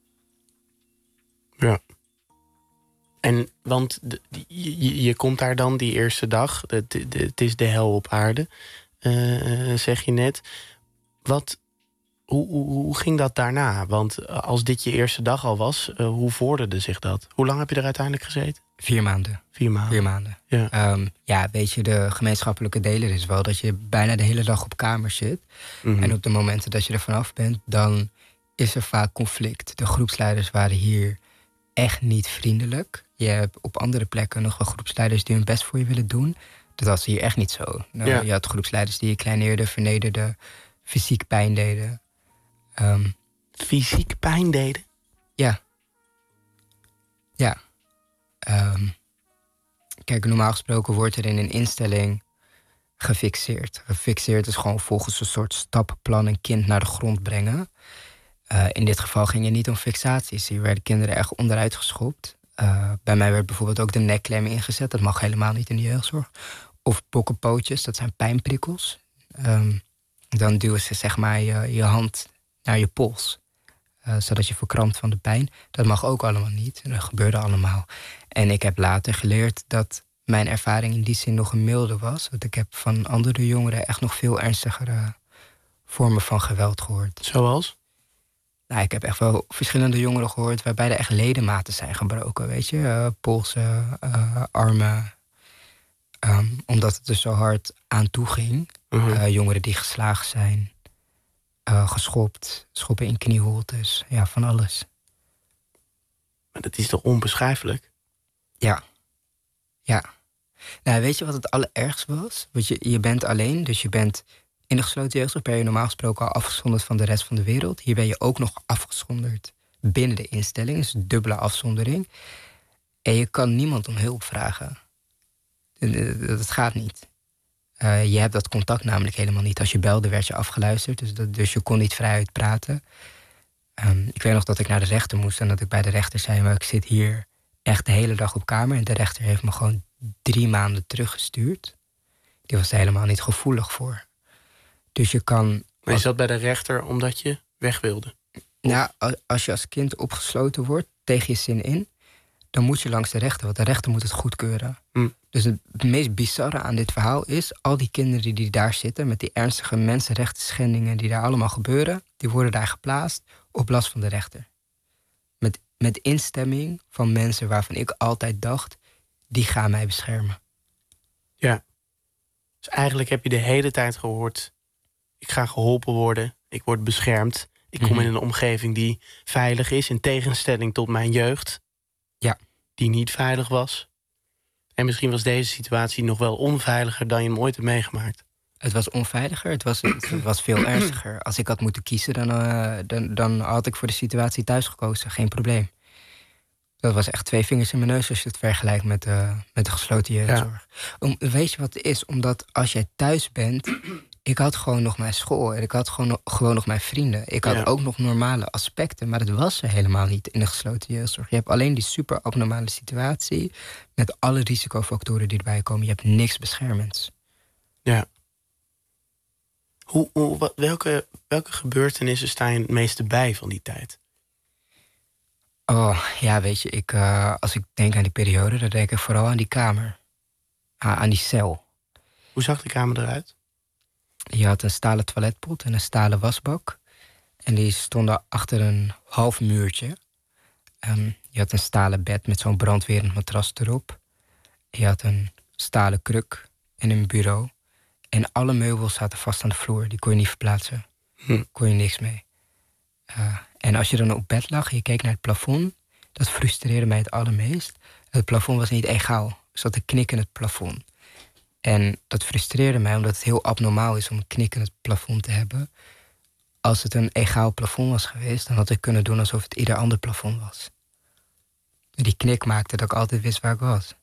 Ja. En want de, je, je komt daar dan die eerste dag. Het, de, het is de hel op aarde, uh, zeg je net. Wat, hoe, hoe, hoe ging dat daarna? Want als dit je eerste dag al was, uh, hoe vorderde zich dat? Hoe lang heb je er uiteindelijk gezeten? Vier maanden. Vier maanden. Vier maanden. Ja. Um, ja, weet je, de gemeenschappelijke deler is wel dat je bijna de hele dag op kamer zit. Mm-hmm. En op de momenten dat je er vanaf bent, dan is er vaak conflict. De groepsleiders waren hier echt niet vriendelijk. Je hebt op andere plekken nog wel groepsleiders die hun best voor je willen doen. Dat was hier echt niet zo. Nou, ja. Je had groepsleiders die je kleineerden, vernederden, fysiek pijn deden. Um, fysiek pijn deden? Ja. Ja. Um, kijk, normaal gesproken wordt er in een instelling gefixeerd. Gefixeerd is gewoon volgens een soort stappenplan een kind naar de grond brengen. Uh, in dit geval ging het niet om fixaties. Hier werden kinderen echt onderuit geschopt. Uh, bij mij werd bijvoorbeeld ook de nekklem ingezet. Dat mag helemaal niet in de jeugdzorg. Of bokkenpootjes, dat zijn pijnprikkels. Um, dan duwen ze zeg maar je, je hand naar je pols. Uh, zodat je verkrampt van de pijn. Dat mag ook allemaal niet. En dat gebeurde allemaal. En ik heb later geleerd dat mijn ervaring in die zin nog een milde was. Want ik heb van andere jongeren echt nog veel ernstiger uh, vormen van geweld gehoord. Zoals? Nou, ik heb echt wel verschillende jongeren gehoord waarbij er echt ledematen zijn gebroken, weet je. Uh, polsen, uh, armen. Um, omdat het er zo hard aan toe ging. Uh-huh. Uh, jongeren die geslagen zijn. Uh, geschopt, schoppen in knieholtes. Ja, van alles. Maar dat is toch onbeschrijfelijk? Ja. Ja. Nou, weet je wat het allerergste was? Want je, je bent alleen, dus je bent in de gesloten jeugdzorg ben je normaal gesproken al afgezonderd van de rest van de wereld. Hier ben je ook nog afgezonderd binnen de instelling. Dus een dubbele afzondering. En je kan niemand om hulp vragen. Dat gaat niet. Uh, je hebt dat contact namelijk helemaal niet. Als je belde, werd je afgeluisterd. Dus, dat, dus je kon niet vrijuit praten. Um, ik weet nog dat ik naar de rechter moest en dat ik bij de rechter zei, maar ik zit hier echt de hele dag op kamer. En de rechter heeft me gewoon drie maanden teruggestuurd. Die was er helemaal niet gevoelig voor. Dus je kan... Maar je zat bij de rechter omdat je weg wilde? Nou, als je als kind opgesloten wordt, tegen je zin in, dan moet je langs de rechter, want de rechter moet het goedkeuren. Hm. Dus het meest bizarre aan dit verhaal is, al die kinderen die daar zitten, met die ernstige mensenrechten schendingen die daar allemaal gebeuren, die worden daar geplaatst op last van de rechter. Met, met instemming van mensen waarvan ik altijd dacht, die gaan mij beschermen. Ja. Dus eigenlijk heb je de hele tijd gehoord, ik ga geholpen worden, ik word beschermd, ik kom mm-hmm. in een omgeving die veilig is, in tegenstelling tot mijn jeugd. Ja. Die niet veilig was. En misschien was deze situatie nog wel onveiliger dan je hem ooit hebt meegemaakt. Het was onveiliger, het was, het was veel ernstiger. Als ik had moeten kiezen, dan, uh, dan, dan had ik voor de situatie thuis gekozen. Geen probleem. Dat was echt twee vingers in mijn neus als je het vergelijkt met, uh, met de gesloten jeugdzorg. Ja. Om, weet je wat het is? Omdat als jij thuis bent, ik had gewoon nog mijn school en ik had gewoon, gewoon nog mijn vrienden. Ik had ja. ook nog normale aspecten, maar dat was er helemaal niet in de gesloten jeugdzorg. Je hebt alleen die super abnormale situatie met alle risicofactoren die erbij komen. Je hebt niks beschermends. Ja. Hoe, hoe, wat, welke, welke gebeurtenissen staan je het meeste bij van die tijd? Oh, ja, weet je, ik, uh, als ik denk aan die periode, dan denk ik vooral aan die kamer. Ah, aan die cel. Hoe zag die kamer eruit? Je had een stalen toiletpot en een stalen wasbak. En die stonden achter een half muurtje. Um, je had een stalen bed met zo'n brandwerend matras erop. Je had een stalen kruk en een bureau. En alle meubels zaten vast aan de vloer. Die kon je niet verplaatsen. Hm. Kon je niks mee. Uh, en als je dan op bed lag en je keek naar het plafond, dat frustreerde mij het allermeest. Het plafond was niet egaal. Er zat een knik in het plafond. En dat frustreerde mij omdat het heel abnormaal is om een knik in het plafond te hebben. Als het een egaal plafond was geweest, dan had ik kunnen doen alsof het ieder ander plafond was. Die knik maakte dat ik altijd wist waar ik was.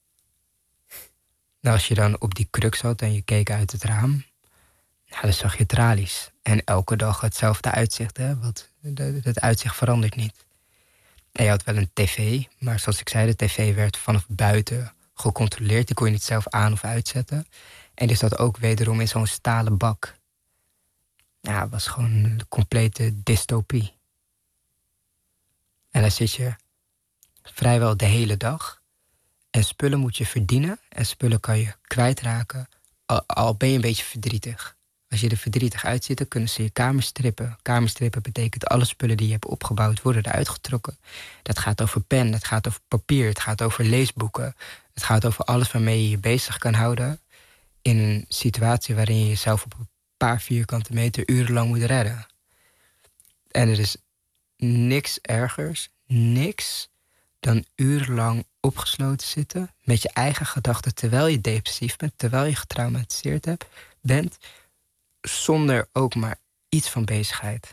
Nou, als je dan op die kruk zat en je keek uit het raam, nou, dan zag je tralies. En elke dag hetzelfde uitzicht, hè? Want het uitzicht verandert niet. En je had wel een tv, maar zoals ik zei, de tv werd vanaf buiten gecontroleerd. Die kon je niet zelf aan of uitzetten. En die zat ook wederom in zo'n stalen bak. Ja, het was gewoon een complete dystopie. En dan zit je vrijwel de hele dag. En spullen moet je verdienen. En spullen kan je kwijtraken. Al, al ben je een beetje verdrietig. Als je er verdrietig uitziet, dan kunnen ze je kamer strippen. Kamerstrippen betekent alle spullen die je hebt opgebouwd worden eruit getrokken. Dat gaat over pen, het gaat over papier, het gaat over leesboeken. Het gaat over alles waarmee je je bezig kan houden in een situatie waarin je jezelf op een paar vierkante meter urenlang moet redden. En er is niks ergers, niks, dan urenlang opgesloten zitten met je eigen gedachten terwijl je depressief bent, terwijl je getraumatiseerd hebt, bent, zonder ook maar iets van bezigheid.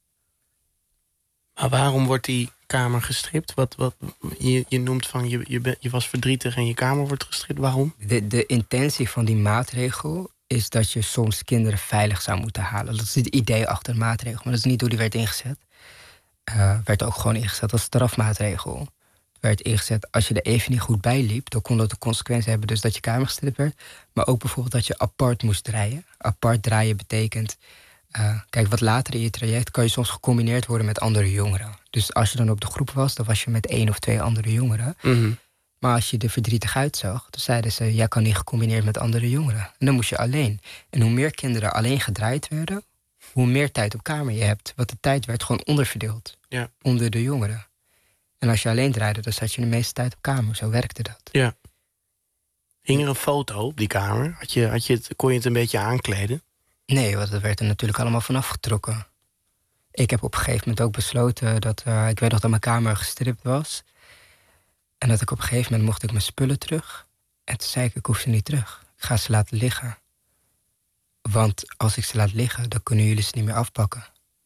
Maar waarom wordt die kamer gestript? Wat, wat, je, je noemt van je, je, ben, je was verdrietig en je kamer wordt gestript. Waarom? De, de intentie van die maatregel is dat je soms kinderen veilig zou moeten halen. Dat is het idee achter de maatregel, maar dat is niet hoe die werd ingezet. Uh, werd ook gewoon ingezet als strafmaatregel. Werd ingezet als je er even niet goed bij liep, dan kon dat de consequentie hebben dus dat je kamer gestript werd. Maar ook bijvoorbeeld dat je apart moest draaien. Apart draaien betekent, uh, kijk, wat later in je traject kan je soms gecombineerd worden met andere jongeren. Dus als je dan op de groep was, dan was je met één of twee andere jongeren. Mm-hmm. Maar als je er verdrietig uitzag, dan zeiden ze, jij kan niet gecombineerd met andere jongeren. En dan moest je alleen. En hoe meer kinderen alleen gedraaid werden, hoe meer tijd op kamer je hebt. Want de tijd werd gewoon onderverdeeld. Ja. Onder de jongeren. En als je alleen draaide, dan zat je de meeste tijd op kamer. Zo werkte dat. Ja. Hing er een foto op die kamer? Had je, had je het, kon je het een beetje aankleden? Nee, want dat werd er natuurlijk allemaal vanaf getrokken. Ik heb op een gegeven moment ook besloten dat... Uh, ik weet nog dat mijn kamer gestript was. En dat ik op een gegeven moment mocht ik mijn spullen terug. En toen zei ik, ik hoef ze niet terug. Ik ga ze laten liggen. Want als ik ze laat liggen, dan kunnen jullie ze niet meer afpakken.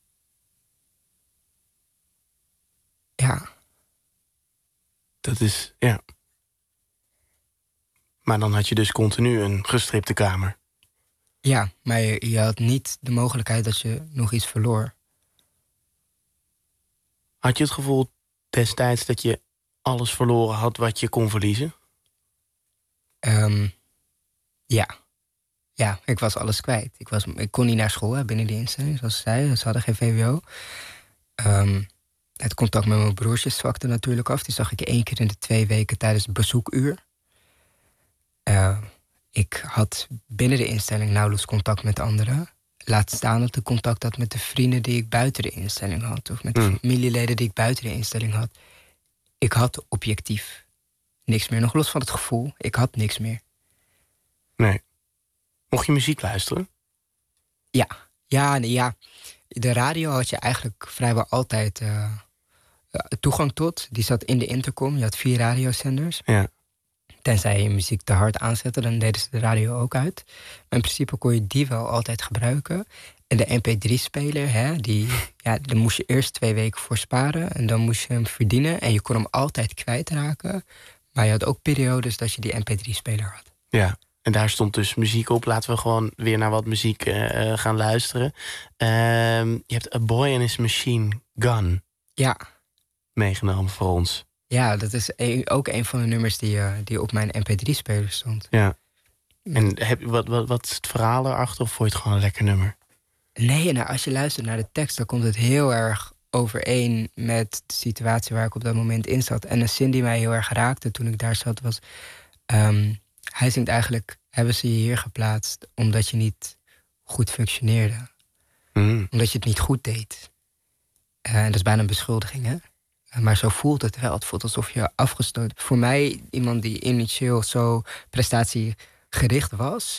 Ja. Dat is, ja. Maar dan had je dus continu een gestripte kamer. Ja, maar je, je had niet de mogelijkheid dat je nog iets verloor. Had je het gevoel destijds dat je alles verloren had wat je kon verliezen? Um, ja. Ja, ik was alles kwijt. Ik, was, ik kon niet naar school hè, binnen die instelling, zoals ze zeiden. Ze hadden geen V W O. Um, het contact met mijn broertjes zwakte natuurlijk af. Die zag ik één keer in de twee weken tijdens het bezoekuur. Uh, ik had binnen de instelling nauwelijks contact met anderen. Laat staan dat ik contact had met de vrienden die ik buiten de instelling had. Of met de mm. familieleden die ik buiten de instelling had. Ik had objectief niks meer. Nog los van het gevoel, ik had niks meer. Nee. Mocht je muziek luisteren? Ja. Ja, nee, ja. De radio had je eigenlijk vrijwel altijd uh, toegang tot. Die zat in de intercom. Je had vier radiozenders. Ja. Tenzij je muziek te hard aanzette, dan deden ze de radio ook uit. Maar in principe kon je die wel altijd gebruiken. En de M P drie speler, hè, die, ja, daar moest je eerst twee weken voor sparen. En dan moest je hem verdienen. En je kon hem altijd kwijtraken. Maar je had ook periodes dat je die M P drie speler had. Ja, en daar stond dus muziek op. Laten we gewoon weer naar wat muziek uh, gaan luisteren. Uh, je hebt A Boy and His Machine Gun. Ja. Meegenomen voor ons. Ja, dat is een, ook een van de nummers die, uh, die op mijn M P drie speler stond. Ja. En heb, wat, wat, wat is het verhaal erachter? Of vond je het gewoon een lekker nummer? Nee, nou, als je luistert naar de tekst, dan komt het heel erg overeen met de situatie waar ik op dat moment in zat. En een zin die mij heel erg raakte toen ik daar zat was... Um, hij zingt eigenlijk, hebben ze je hier geplaatst omdat je niet goed functioneerde. Mm. Omdat je het niet goed deed. Uh, en dat is bijna een beschuldiging, hè? Uh, maar zo voelt het wel. Het voelt alsof je afgestoten... Voor mij, iemand die initieel zo prestatiegericht was...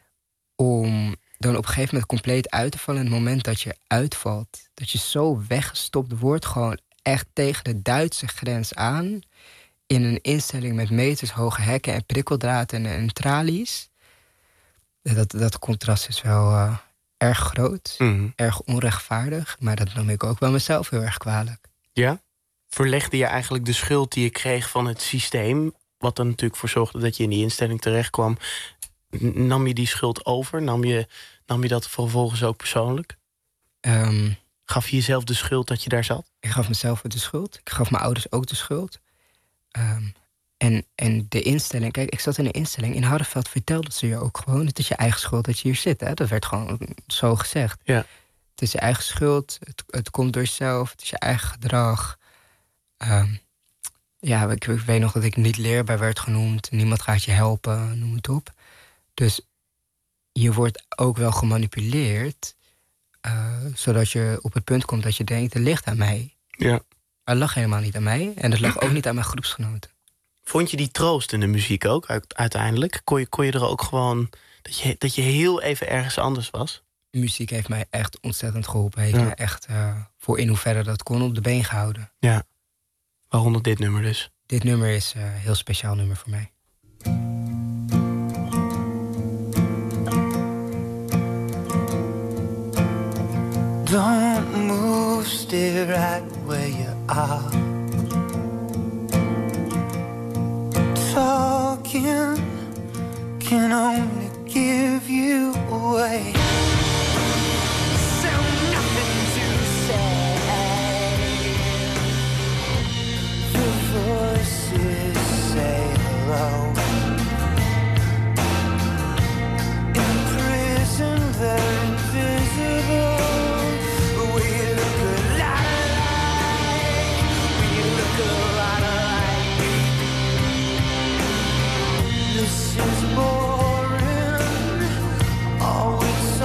om dan op een gegeven moment compleet uit te vallen... in het moment dat je uitvalt, dat je zo weggestopt wordt... gewoon echt tegen de Duitse grens aan... in een instelling met metershoge hekken en prikkeldraad en, en tralies. Dat, dat contrast is wel uh, erg groot, mm. erg onrechtvaardig... maar dat nam ik ook wel mezelf heel erg kwalijk. Ja? Verlegde je eigenlijk de schuld die je kreeg van het systeem... wat er natuurlijk voor zorgde dat je in die instelling terecht kwam... nam je die schuld over? Nam je, nam je dat vervolgens ook persoonlijk? Um, gaf je jezelf de schuld dat je daar zat? Ik gaf mezelf de schuld. Ik gaf mijn ouders ook de schuld. Um, en, en de instelling... Kijk, ik zat in een instelling. In Hardenveld vertelden ze je ook gewoon... het is je eigen schuld dat je hier zit. Hè? Dat werd gewoon zo gezegd. Ja. Het is je eigen schuld. Het, het komt door jezelf. Het is je eigen gedrag. Um, ja, ik, ik weet nog dat ik niet leerbaar werd genoemd. Niemand gaat je helpen, noem het op. Dus je wordt ook wel gemanipuleerd... Uh, zodat je op het punt komt dat je denkt... het ligt aan mij. Ja. Maar het lag helemaal niet aan mij. En het lag ook niet aan mijn groepsgenoten. Vond je die troost in de muziek ook uiteindelijk? Kon je, kon je er ook gewoon... Dat je, dat je heel even ergens anders was? Muziek heeft mij echt ontzettend geholpen. Heeft ja. mij echt uh, voor in hoeverre dat kon op de been gehouden. Ja. Waaronder dit nummer dus? Dit nummer is uh, een heel speciaal nummer voor mij. Don't move, stay right where you are. Talking can only give you away. So nothing to say. Your voices say hello. In prison they're invisible. This is boring. All it's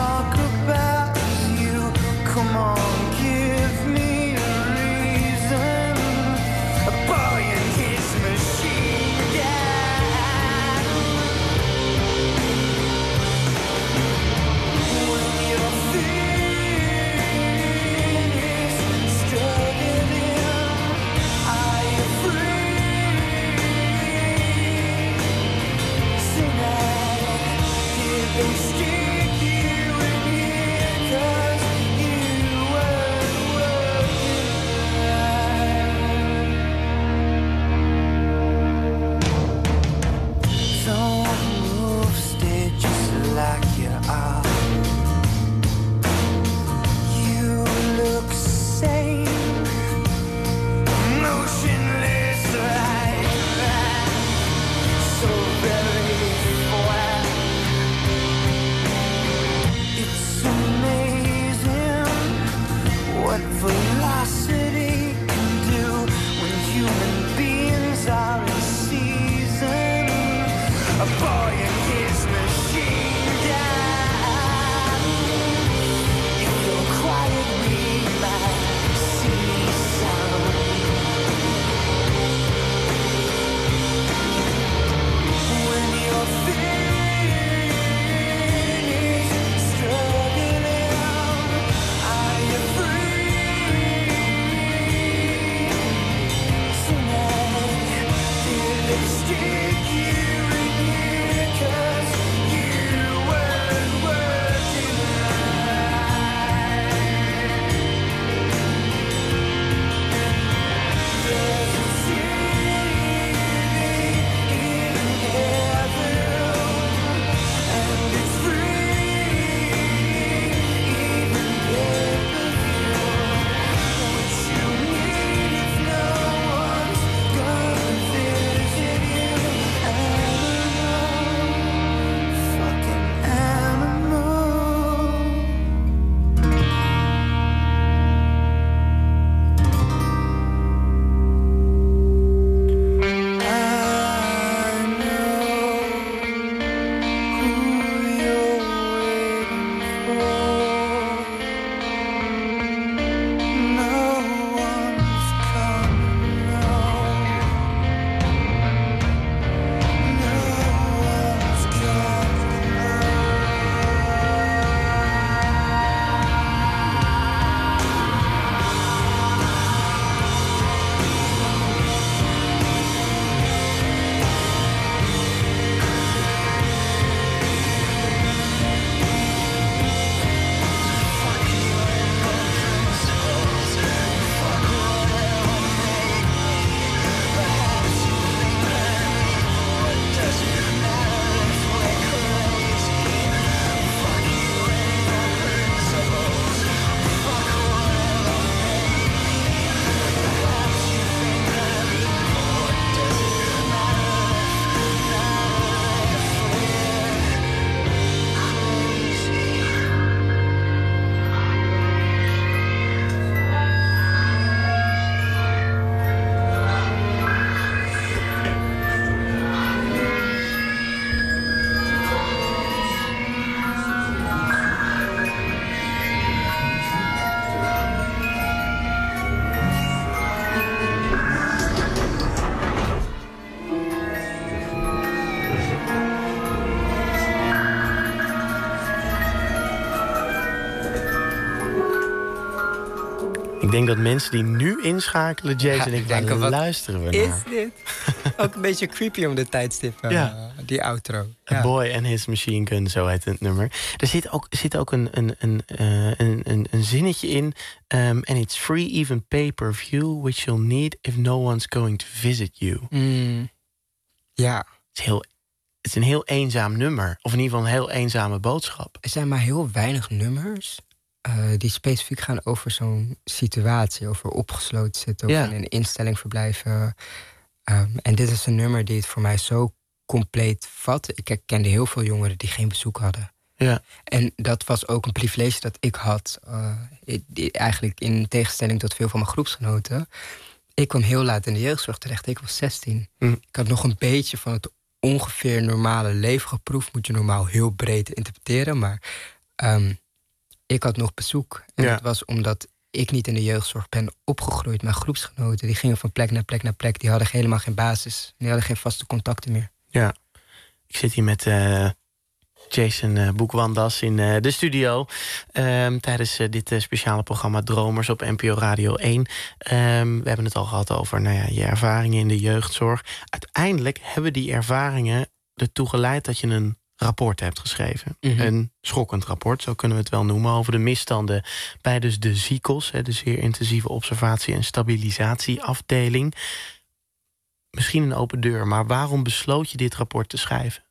Ik denk dat mensen die nu inschakelen, Jason, Ja, ik denken, denk, wat luisteren we is naar? dit? Ook een beetje creepy om de tijdstip, uh, Ja. die outro. A Ja. Boy and His Machine Gun, zo heet het nummer. Er zit ook, zit ook een, een, een, uh, een, een, een zinnetje in. Um, and it's free, even pay-per-view, which you'll need if no one's going to visit you. Mm, ja. Het is, heel, het is een heel eenzaam nummer. Of in ieder geval een heel eenzame boodschap. Er zijn maar heel weinig nummers uh, die specifiek gaan over zo'n situatie. Over opgesloten zitten of Ja. in een instelling verblijven. Um, en dit is een nummer die het voor mij zo compleet vat. Ik kende heel veel jongeren die geen bezoek hadden. Ja. En dat was ook een privilege dat ik had. Uh, ik, eigenlijk in tegenstelling tot veel van mijn groepsgenoten. Ik kwam heel laat in de jeugdzorg terecht. Ik was zestien. Hm. Ik had nog een beetje van het ongeveer normale leven geproefd. Moet je normaal heel breed interpreteren. Maar um, ik had nog bezoek. En Ja. dat was omdat ik niet in de jeugdzorg ben opgegroeid. Mijn groepsgenoten die gingen van plek naar plek naar plek. Die hadden helemaal geen basis. Die hadden geen vaste contacten meer. Ja. Ik zit hier met uh, Jason uh, Boukwandas in uh, de studio. Um, tijdens uh, dit uh, speciale programma Dromers op N P O Radio één. Um, we hebben het al gehad over nou ja, je ervaringen in de jeugdzorg. Uiteindelijk hebben die ervaringen ertoe geleid dat je een rapport hebt geschreven. Mhm. Een schokkend rapport, zo kunnen we het wel noemen, over de misstanden bij dus de Z I C O S, de zeer intensieve observatie- en stabilisatieafdeling. Misschien een open deur, maar waarom besloot je dit rapport te schrijven?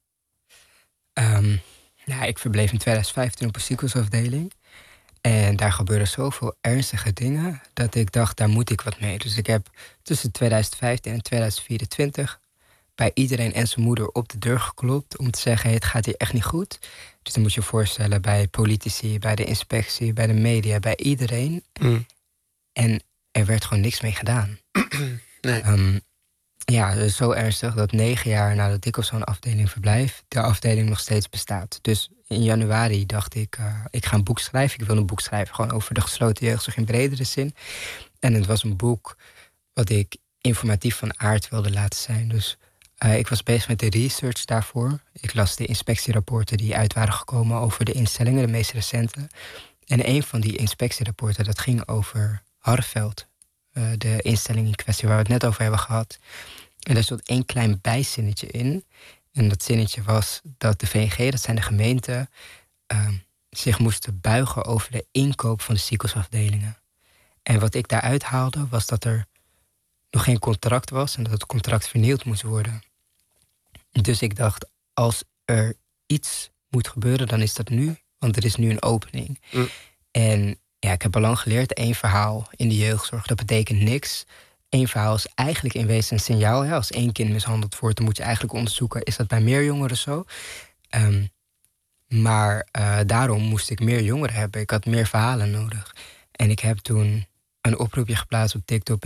Um, ja, ik verbleef in twintig vijftien op een ziekenhuisafdeling. En daar gebeurden zoveel ernstige dingen dat ik dacht, daar moet ik wat mee. Dus ik heb tussen twintig vijftien en twintig vierentwintig bij iedereen en zijn moeder op de deur geklopt om te zeggen, hey, het gaat hier echt niet goed. Dus dan moet je je voorstellen bij politici, bij de inspectie, bij de media, bij iedereen. Mm. En er werd gewoon niks mee gedaan. Nee. Um, ja, dus zo ernstig dat negen jaar nadat ik op zo'n afdeling verblijf, de afdeling nog steeds bestaat. Dus in januari dacht ik, uh, ik ga een boek schrijven. Ik wil een boek schrijven gewoon over de gesloten jeugdzorg in bredere zin. En het was een boek wat ik informatief van aard wilde laten zijn. Dus uh, ik was bezig met de research daarvoor. Ik las de inspectierapporten die uit waren gekomen over de instellingen, de meest recente. En een van die inspectierapporten, dat ging over Harreveld. Uh, de instelling in kwestie waar we het net over hebben gehad. En daar stond één klein bijzinnetje in. En dat zinnetje was dat de V N G, dat zijn de gemeenten, uh, zich moesten buigen over de inkoop van de ziekenhuisafdelingen. En wat ik daaruit haalde, was dat er nog geen contract was en dat het contract vernieuwd moest worden. Dus ik dacht, als er iets moet gebeuren, dan is dat nu. Want er is nu een opening. Mm. En ja, ik heb al lang geleerd, één verhaal in de jeugdzorg, dat betekent niks. Eén verhaal is eigenlijk in wezen een signaal. Hè? Als één kind mishandeld wordt, dan moet je eigenlijk onderzoeken, is dat bij meer jongeren zo? Um, maar uh, daarom moest ik meer jongeren hebben. Ik had meer verhalen nodig. En ik heb toen een oproepje geplaatst op TikTok,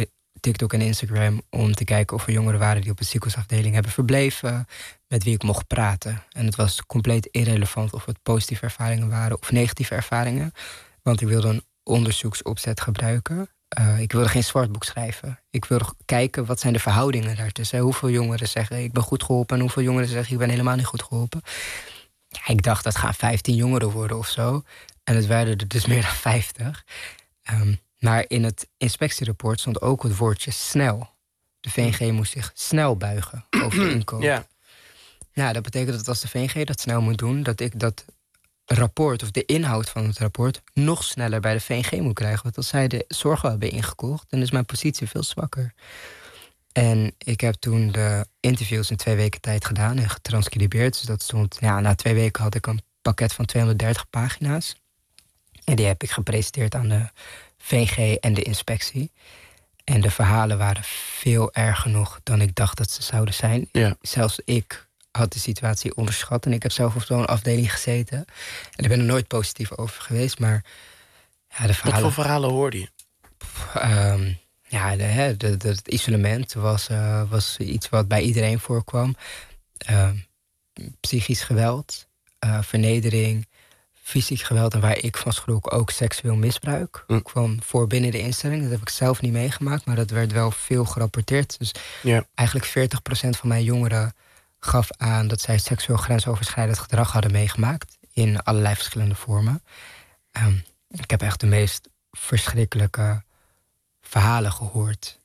TikTok en Instagram om te kijken of er jongeren waren die op een ziekenhuisafdeling hebben verbleven, met wie ik mocht praten. En het was compleet irrelevant of het positieve ervaringen waren of negatieve ervaringen. Want ik wilde een onderzoeksopzet gebruiken. Uh, ik wilde geen zwartboek schrijven. Ik wilde kijken wat zijn de verhoudingen daartussen. Hoeveel jongeren zeggen ik ben goed geholpen en hoeveel jongeren zeggen ik ben helemaal niet goed geholpen. Ja, ik dacht dat gaan vijftien jongeren worden of zo. En het werden er dus meer dan vijftig. Um, maar in het inspectierapport stond ook het woordje snel. De V N G moest zich snel buigen over de inkoop. Ja. Nou, dat betekent dat als de V N G dat snel moet doen, dat ik dat rapport of de inhoud van het rapport nog sneller bij de V N G moet krijgen. Want als zij de zorg wel hebben ingekocht, dan is mijn positie veel zwakker. En ik heb toen de interviews in twee weken tijd gedaan en getranscribeerd. Dus dat stond, ja, na twee weken had ik een pakket van tweehonderddertig pagina's. En die heb ik gepresenteerd aan de V N G en de inspectie. En de verhalen waren veel erger nog dan ik dacht dat ze zouden zijn. Ja. Zelfs ik had de situatie onderschat. En ik heb zelf op zo'n afdeling gezeten. En ik ben er nooit positief over geweest. Maar ja, de verhalen... Wat voor verhalen hoorde je? Um, ja, de, hè, de, de, het isolement was, uh, was iets wat bij iedereen voorkwam. Uh, psychisch geweld, uh, vernedering, fysiek geweld. En waar ik van schrok ook seksueel misbruik. Hm. Kwam voor binnen de instelling. Dat heb ik zelf niet meegemaakt. Maar dat werd wel veel gerapporteerd. Dus ja. eigenlijk veertig procent van mijn jongeren gaf aan dat zij seksueel grensoverschrijdend gedrag hadden meegemaakt. In allerlei verschillende vormen. Um, ik heb echt de meest verschrikkelijke verhalen gehoord.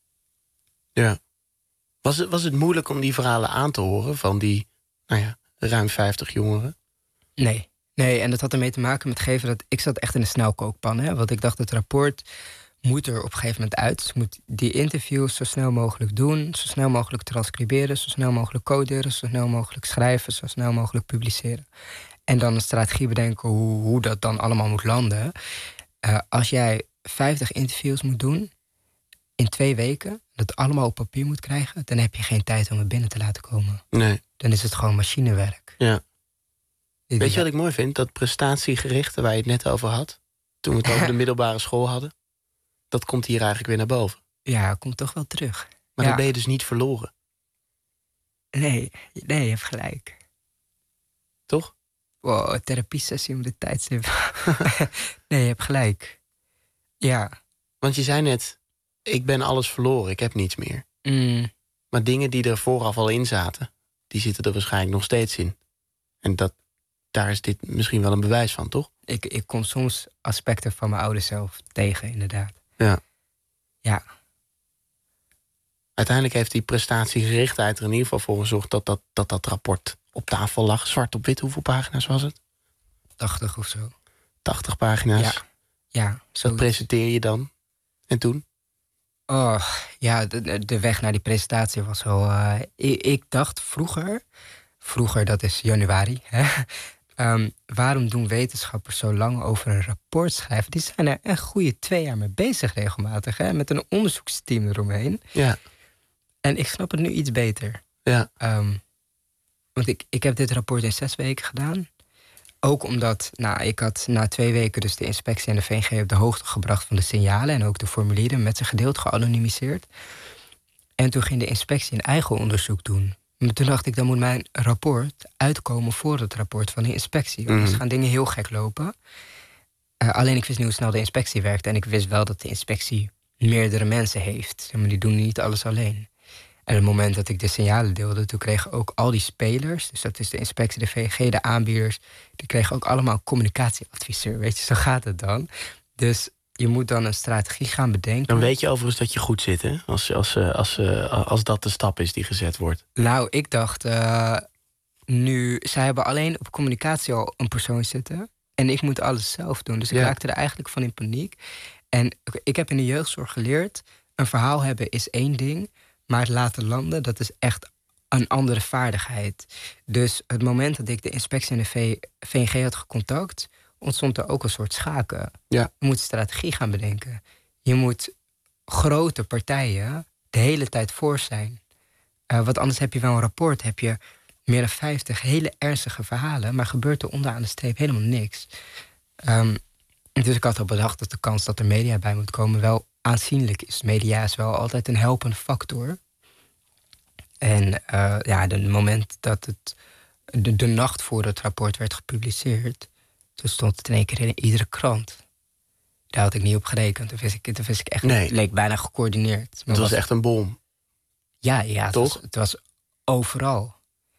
Ja. Was het, was het moeilijk om die verhalen aan te horen van die, nou ja, ruim vijftig jongeren? Nee. Nee, en dat had ermee te maken met geven dat ik zat echt in een snelkookpan. Hè? Want ik dacht, het rapport moet er op een gegeven moment uit. Dus ik moet die interviews zo snel mogelijk doen, zo snel mogelijk transcriberen, zo snel mogelijk coderen, zo snel mogelijk schrijven, zo snel mogelijk publiceren. En dan een strategie bedenken hoe, hoe dat dan allemaal moet landen. Uh, als jij vijftig interviews moet doen in twee weken, dat allemaal op papier moet krijgen, dan heb je geen tijd om het binnen te laten komen. Nee. Dan is het gewoon machinewerk. Ja. Weet je wat ik mooi vind? Dat prestatiegerichte waar je het net over had, toen we het over de middelbare school hadden, dat komt hier eigenlijk weer naar boven. Ja, komt toch wel terug. Maar ja. dan ben je dus niet verloren. Nee, nee, je hebt gelijk. Toch? Wow, therapiesessie om de tijdstip. Nee, je hebt gelijk. Ja. Want je zei net, ik ben alles verloren, ik heb niets meer. Mm. Maar dingen die er vooraf al in zaten, die zitten er waarschijnlijk nog steeds in. En dat, daar is dit misschien wel een bewijs van, toch? Ik, ik kom soms aspecten van mijn oude zelf tegen, inderdaad. Ja. Ja. Uiteindelijk heeft die prestatiegerichtheid er in ieder geval voor gezorgd dat dat, dat dat rapport op tafel lag. Zwart op wit, hoeveel pagina's was het? tachtig of zo. tachtig pagina's? Ja. Ja, dat presenteer je dan? En toen? Oh, ja, de, de weg naar die presentatie was wel... Uh, ik, ik dacht vroeger... Vroeger, dat is januari... Hè, um, waarom doen wetenschappers zo lang over een rapport schrijven? Die zijn er een goede twee jaar mee bezig regelmatig. Hè, met een onderzoeksteam eromheen. Ja. En ik snap het nu iets beter. Ja. Um, want ik, ik heb dit rapport in zes weken gedaan. Ook omdat, nou, ik had na twee weken dus de inspectie en de V N G op de hoogte gebracht van de signalen en ook de formulieren met ze gedeeld, geanonimiseerd. En toen ging de inspectie een eigen onderzoek doen. Maar toen dacht ik, dan moet mijn rapport uitkomen voor het rapport van de inspectie. Anders mm. gaan dingen heel gek lopen. Uh, alleen ik wist niet hoe snel de inspectie werkt. En ik wist wel dat de inspectie meerdere mensen heeft. Maar die doen niet alles alleen. En op het moment dat ik de signalen deelde, toen kregen ook al die spelers, dus dat is de inspectie, de V N G, de aanbieders, die kregen ook allemaal een communicatieadviseur. Weet je, zo gaat het dan. Dus je moet dan een strategie gaan bedenken. Dan weet je overigens dat je goed zit, hè? Als, als, als, als, als dat de stap is die gezet wordt. Nou, ik dacht, uh, nu, zij hebben alleen op communicatie al een persoon zitten. En ik moet alles zelf doen. Dus ik ja. raakte er eigenlijk van in paniek. En ik heb in de jeugdzorg geleerd, een verhaal hebben is één ding, maar het laten landen, dat is echt een andere vaardigheid. Dus het moment dat ik de inspectie en de V N G had gecontact, ontstond er ook een soort schaken. Ja. Je moet strategie gaan bedenken. Je moet grote partijen de hele tijd voor zijn. Uh, want anders heb je wel een rapport, heb je meer dan vijftig hele ernstige verhalen, maar gebeurt er onderaan de streep helemaal niks. Um, dus ik had al bedacht dat de kans dat er media bij moet komen wel aanzienlijk is. Media is wel altijd een helpende factor. En uh, ja, het moment dat het de, de nacht voor het rapport werd gepubliceerd, toen stond het in één keer in iedere krant. Daar had ik niet op gerekend. Toen wist ik, toen wist ik echt, nee. Het leek bijna gecoördineerd. Maar het was, was echt een bom. Ja, ja het, toch? Was, het was overal.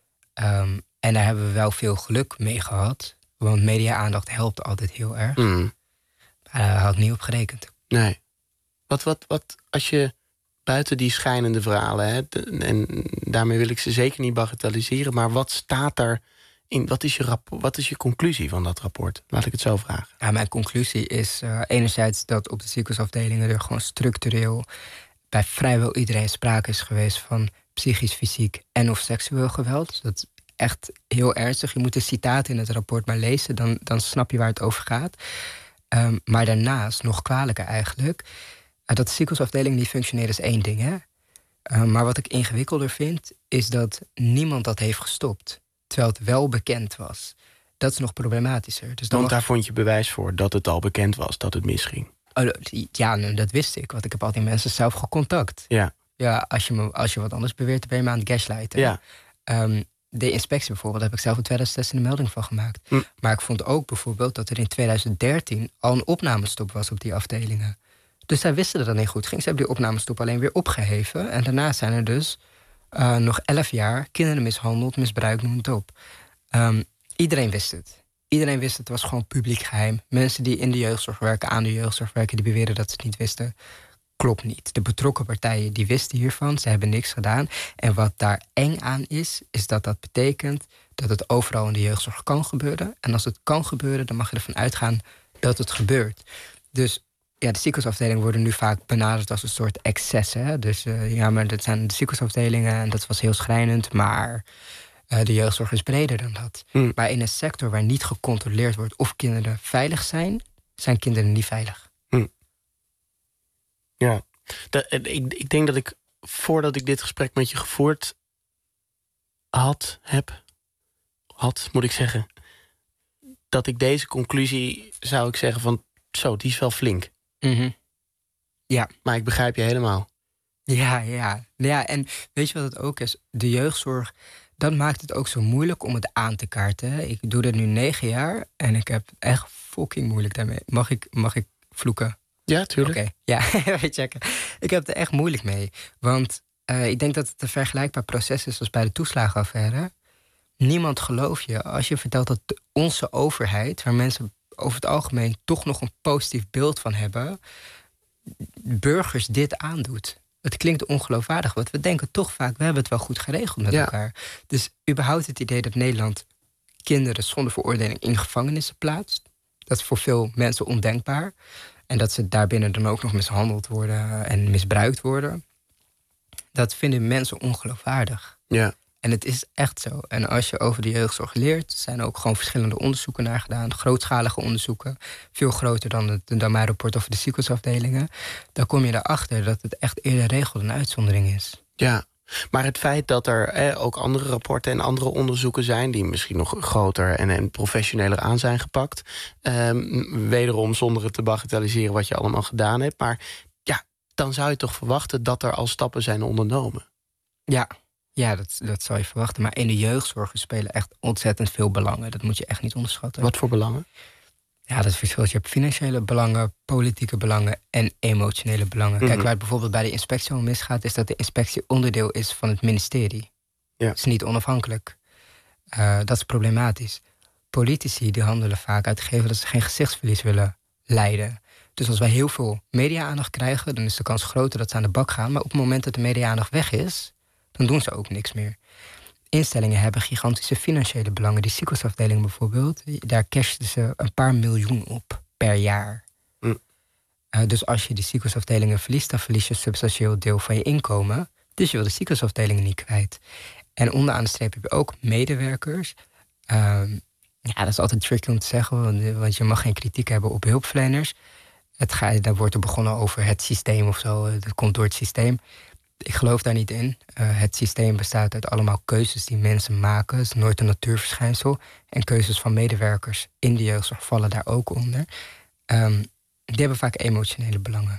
Um, en daar hebben we wel veel geluk mee gehad. Want media-aandacht helpt altijd heel erg. Mm. Maar daar had ik niet op gerekend. Nee. Wat, wat, wat als je buiten die schijnende verhalen, hè, en daarmee wil ik ze zeker niet bagatelliseren, maar wat staat er in, wat is je, rapport, wat is je conclusie van dat rapport? Laat ik het zo vragen. Ja, mijn conclusie is uh, enerzijds dat op de ziekenhuisafdelingen er gewoon structureel bij vrijwel iedereen sprake is geweest van psychisch, fysiek en of seksueel geweld. Dat is echt heel ernstig. Je moet de citaten in het rapport maar lezen, dan, dan snap je waar het over gaat. Um, maar daarnaast, nog kwalijker eigenlijk, uh, dat de ziekenhuisafdelingen niet functioneren is één ding. Hè? Uh, maar wat ik ingewikkelder vind, is dat niemand dat heeft gestopt. Terwijl het wel bekend was. Dat is nog problematischer. Dus dan Want mag... daar vond je bewijs voor dat het al bekend was, dat het misging. Oh, ja, dat wist ik, want ik heb al die mensen zelf gecontact. Ja. Ja, als je, me, als je wat anders beweert, dan ben je me aan het gaslighten. Ja. Um, de inspectie bijvoorbeeld, daar heb ik zelf in twintig zestien een melding van gemaakt. Hm. Maar ik vond ook bijvoorbeeld dat er in twintig dertien al een opnamestop was op die afdelingen. Dus zij wisten dat dat niet goed ging. Ze hebben die opnamestop alleen weer opgeheven. En daarna zijn er dus uh, nog elf jaar kinderen mishandeld, misbruikt, noem het op. Um, iedereen wist het. Iedereen wist het, het was gewoon publiek geheim. Mensen die in de jeugdzorg werken, aan de jeugdzorg werken, die beweren dat ze het niet wisten. Klopt niet. De betrokken partijen die wisten hiervan, ze hebben niks gedaan. En wat daar eng aan is, is dat dat betekent dat het overal in de jeugdzorg kan gebeuren. En als het kan gebeuren, dan mag je ervan uitgaan dat het gebeurt. Dus ja, de ziekenhuisafdelingen worden nu vaak benaderd als een soort excess. Hè? Dus uh, ja, maar dat zijn de ziekenhuisafdelingen en dat was heel schrijnend, maar uh, de jeugdzorg is breder dan dat. Hmm. Maar in een sector waar niet gecontroleerd wordt of kinderen veilig zijn, zijn kinderen niet veilig. Hmm. Ja, dat, ik, ik denk dat ik, voordat ik dit gesprek met je gevoerd had, heb, had, moet ik zeggen, dat ik deze conclusie, zou ik zeggen van, zo, die is wel flink. Mm-hmm. Ja. Maar ik begrijp je helemaal. Ja, ja. Ja, en weet je wat het ook is? De jeugdzorg, dat maakt het ook zo moeilijk om het aan te kaarten. Ik doe dit nu negen jaar en ik heb echt fucking moeilijk daarmee. Mag ik, mag ik vloeken? Ja, tuurlijk. Oké, okay. Ja, weet je, ik heb er echt moeilijk mee. Want uh, ik denk dat het een vergelijkbaar proces is als bij de toeslagenaffaire. Niemand gelooft je als je vertelt dat de, onze overheid, waar mensen over het algemeen toch nog een positief beeld van hebben, burgers dit aandoet. Het klinkt ongeloofwaardig, want we denken toch vaak, we hebben het wel goed geregeld met ja. elkaar. Dus überhaupt het idee dat Nederland kinderen zonder veroordeling in gevangenissen plaatst, dat is voor veel mensen ondenkbaar. En dat ze daarbinnen dan ook nog mishandeld worden en misbruikt worden. Dat vinden mensen ongeloofwaardig. Ja. En het is echt zo. En als je over de jeugdzorg leert, zijn er ook gewoon verschillende onderzoeken naar gedaan. Grootschalige onderzoeken. Veel groter dan, het, dan mijn rapport over de ziekenhuisafdelingen. Dan kom je erachter dat het echt eerder regel dan uitzondering is. Ja, maar het feit dat er eh, ook andere rapporten en andere onderzoeken zijn, die misschien nog groter en, en professioneler aan zijn gepakt. Eh, wederom zonder het te bagatelliseren wat je allemaal gedaan hebt. Maar ja, dan zou je toch verwachten dat er al stappen zijn ondernomen. Ja. Ja, dat, dat zou je verwachten. Maar in de jeugdzorg spelen echt ontzettend veel belangen. Dat moet je echt niet onderschatten. Wat voor belangen? Ja, dat verschilt. Je hebt financiële belangen, politieke belangen en emotionele belangen. Mm-hmm. Kijk, waar het bijvoorbeeld bij de inspectie om misgaat, is dat de inspectie onderdeel is van het ministerie. Ja. Het is niet onafhankelijk. Uh, dat is problematisch. Politici die handelen vaak uit gegeven dat ze geen gezichtsverlies willen lijden. Dus als wij heel veel media-aandacht krijgen, dan is de kans groter dat ze aan de bak gaan. Maar op het moment dat de media-aandacht weg is, dan doen ze ook niks meer. Instellingen hebben gigantische financiële belangen. Die ziekenhuisafdeling bijvoorbeeld, daar cashen ze een paar miljoen op per jaar. Mm. Uh, dus als je die ziekenhuisafdelingen verliest, dan verlies je een substantieel deel van je inkomen. Dus je wil de ziekenhuisafdelingen niet kwijt. En onderaan de streep heb je ook medewerkers. Uh, ja, dat is altijd tricky om te zeggen, want je mag geen kritiek hebben op hulpverleners. Het ga, daar wordt er begonnen over het systeem of zo. Dat komt door het systeem. Ik geloof daar niet in. Uh, het systeem bestaat uit allemaal keuzes die mensen maken. Het is nooit een natuurverschijnsel. En keuzes van medewerkers in de jeugdzorg vallen daar ook onder. Um, die hebben vaak emotionele belangen.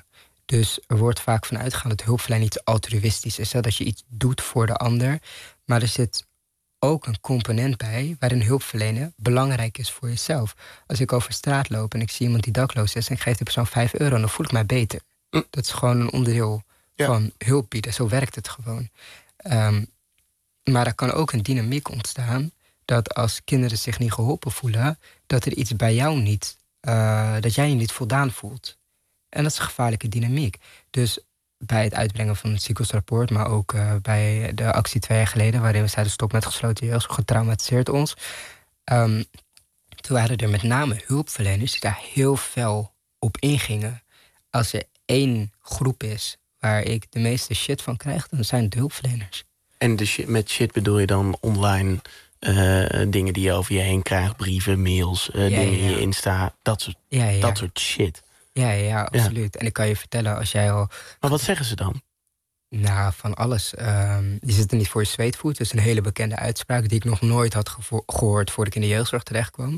Dus er wordt vaak van uitgegaan dat hulpverlening iets altruïstisch is. Hè? Dat je iets doet voor de ander. Maar er zit ook een component bij waarin hulpverlenen belangrijk is voor jezelf. Als ik over straat loop en ik zie iemand die dakloos is en ik geef die persoon vijf euro, dan voel ik mij beter. Mm. Dat is gewoon een onderdeel ja. van hulp bieden. Zo werkt het gewoon. Um, maar er kan ook een dynamiek ontstaan dat als kinderen zich niet geholpen voelen, dat er iets bij jou niet, uh, dat jij je niet voldaan voelt. En dat is een gevaarlijke dynamiek. Dus bij het uitbrengen van het Siekelsrapport, maar ook uh, bij de actie twee jaar geleden, waarin we zeiden stop met gesloten jeugd, getraumatiseerd ons. Um, toen waren er met name hulpverleners die daar heel fel op ingingen. Als er één groep is waar ik de meeste shit van krijg, dan zijn het de hulpverleners. En de shit, met shit bedoel je dan online uh, dingen die je over je heen krijgt, brieven, mails, uh, ja, dingen ja. in je Insta, dat soort, ja, ja. dat soort shit. Ja, ja, absoluut. Ja. En ik kan je vertellen, als jij al... Maar wat zeggen ze dan? Nou, van alles. Um, je zit er niet voor je zweetvoet. Dat is een hele bekende uitspraak die ik nog nooit had gevo- gehoord voordat ik in de jeugdzorg terecht kwam.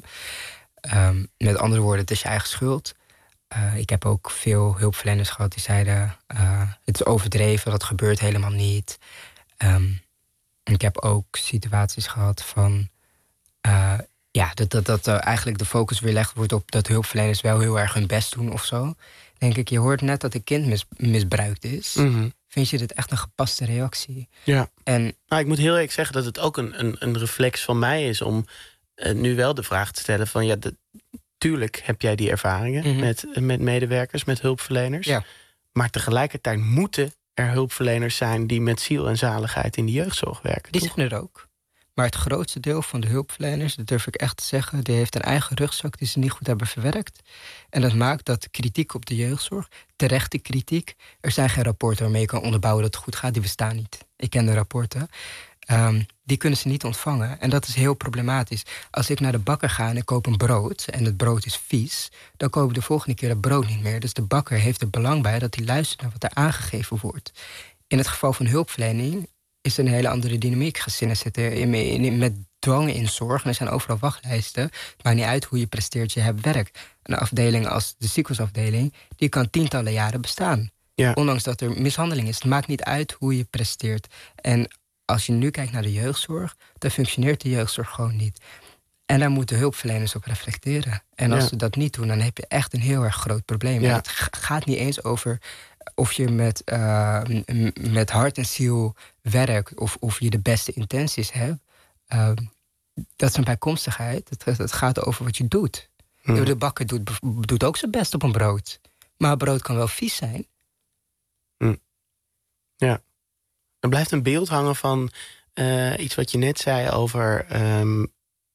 Um, met andere woorden, het is je eigen schuld. Uh, ik heb ook veel hulpverleners gehad die zeiden, uh, het is overdreven, dat gebeurt helemaal niet. Um, ik heb ook situaties gehad van... Uh, Ja, dat, dat, dat uh, eigenlijk de focus weer gelegd wordt op dat hulpverleners wel heel erg hun best doen of zo. Denk ik, je hoort net dat een kind mis, misbruikt is. Mm-hmm. Vind je dit echt een gepaste reactie? Ja. En nou, ik moet heel eerlijk zeggen dat het ook een, een, een reflex van mij is om uh, nu wel de vraag te stellen van ja, de, tuurlijk heb jij die ervaringen mm-hmm. met, met medewerkers, met hulpverleners. Ja. Maar tegelijkertijd moeten er hulpverleners zijn die met ziel en zaligheid in de jeugdzorg werken. Die toch? zijn er ook. Maar het grootste deel van de hulpverleners, dat durf ik echt te zeggen, die heeft een eigen rugzak die ze niet goed hebben verwerkt. En dat maakt dat kritiek op de jeugdzorg, terechte kritiek, er zijn geen rapporten waarmee je kan onderbouwen dat het goed gaat, die bestaan niet. Ik ken de rapporten. Um, die kunnen ze niet ontvangen. En dat is heel problematisch. Als ik naar de bakker ga en ik koop een brood en het brood is vies, dan koop ik de volgende keer het brood niet meer. Dus de bakker heeft er belang bij dat hij luistert naar wat er aangegeven wordt. In het geval van hulpverlening is er een hele andere dynamiek. Gezinnen zitten in, in, in, met dwang in zorg en er zijn overal wachtlijsten. Het maakt niet uit hoe je presteert, je hebt werk. Een afdeling als de ziekenhuisafdeling, die kan tientallen jaren bestaan. Ja. Ondanks dat er mishandeling is. Het maakt niet uit hoe je presteert. En als je nu kijkt naar de jeugdzorg, dan functioneert de jeugdzorg gewoon niet. En daar moeten hulpverleners op reflecteren. En als ja. ze dat niet doen, dan heb je echt een heel erg groot probleem. Ja. En het g- gaat niet eens over of je met, uh, m- met hart en ziel werkt of of je de beste intenties hebt. Uh, dat is een bijkomstigheid. Het, het gaat over wat je doet. Hmm. De bakker doet, doet ook zijn best op een brood. Maar brood kan wel vies zijn. Hmm. Ja. Er blijft een beeld hangen van uh, iets wat je net zei over um,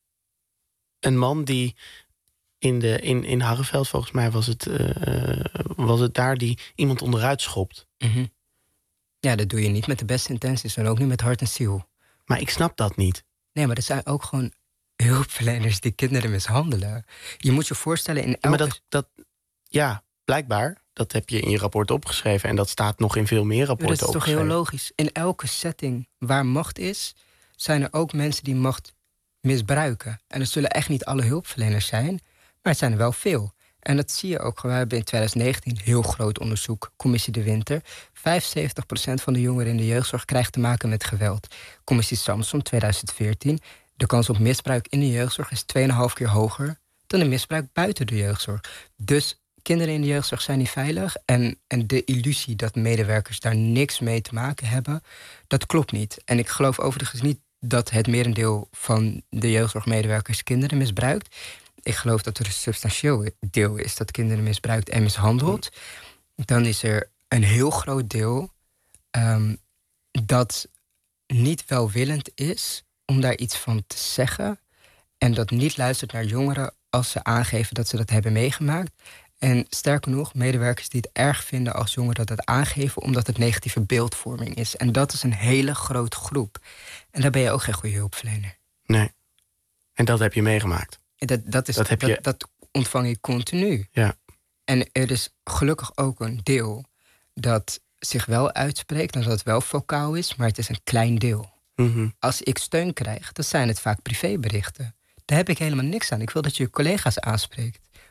een man die in, de, in, in Harreveld, volgens mij was het, uh, was het daar, die iemand onderuit schopt. Mm-hmm. Ja, dat doe je niet met de beste intenties en ook niet met hart en ziel. Maar ik snap dat niet. Nee, maar er zijn ook gewoon hulpverleners die kinderen mishandelen. Je moet je voorstellen in elke... Maar dat, dat, ja, blijkbaar. Dat heb je in je rapport opgeschreven. En dat staat nog in veel meer rapporten opgeschreven. Dat is toch heel logisch. In elke setting waar macht is, zijn er ook mensen die macht misbruiken. En er zullen echt niet alle hulpverleners zijn, maar het zijn er wel veel. En dat zie je ook. We hebben in twintig negentien heel groot onderzoek, Commissie De Winter. vijfenzeventig procent van de jongeren in de jeugdzorg krijgt te maken met geweld. Commissie Samson, twintig veertien. De kans op misbruik in de jeugdzorg is twee komma vijf keer hoger dan de misbruik buiten de jeugdzorg. Dus kinderen in de jeugdzorg zijn niet veilig. En, en de illusie dat medewerkers daar niks mee te maken hebben, dat klopt niet. En ik geloof overigens niet dat het merendeel van de jeugdzorgmedewerkers kinderen misbruikt. Ik geloof dat er een substantieel deel is dat kinderen misbruikt en mishandelt. Dan is er een heel groot deel um, dat niet welwillend is om daar iets van te zeggen. En dat niet luistert naar jongeren als ze aangeven dat ze dat hebben meegemaakt. En sterker nog, medewerkers die het erg vinden als jongeren dat aangeven, omdat het negatieve beeldvorming is. En dat is een hele grote groep. En daar ben je ook geen goede hulpverlener. Nee. En dat heb je meegemaakt. Dat, dat, is, dat, heb dat, je... dat ontvang ik continu. Ja. En er is gelukkig ook een deel dat zich wel uitspreekt en dat het wel vocaal is, maar het is een klein deel. Mm-hmm. Als ik steun krijg, dan zijn het vaak privéberichten. Daar heb ik helemaal niks aan. Ik wil dat je je collega's aanspreekt.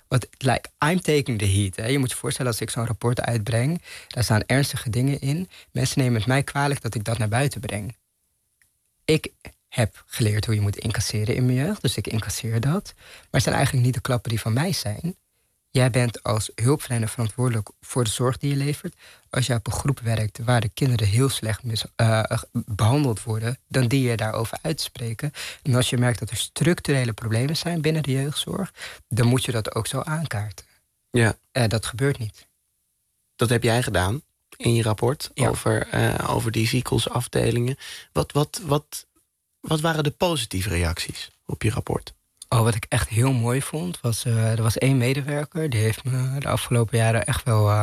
wat, like, I'm taking the heat. Hè. Je moet je voorstellen, als ik zo'n rapport uitbreng, daar staan ernstige dingen in. Mensen nemen het mij kwalijk dat ik dat naar buiten breng. Ik heb geleerd hoe je moet incasseren in mijn jeugd, dus ik incasseer dat. Maar het zijn eigenlijk niet de klappen die van mij zijn. Jij bent als hulpverlener verantwoordelijk voor de zorg die je levert. Als jij op een groep werkt waar de kinderen heel slecht mis, uh, behandeld worden, dan dien je daarover uit te spreken. En als je merkt dat er structurele problemen zijn binnen de jeugdzorg, dan moet je dat ook zo aankaarten. Ja. Uh, dat gebeurt niet. Dat heb jij gedaan in je rapport Ja. over, uh, over die ziekenhuisafdelingen. Wat, wat, wat, wat waren de positieve reacties op je rapport? Oh, wat ik echt heel mooi vond, was... Uh, er was één medewerker, die heeft me de afgelopen jaren echt wel... Uh,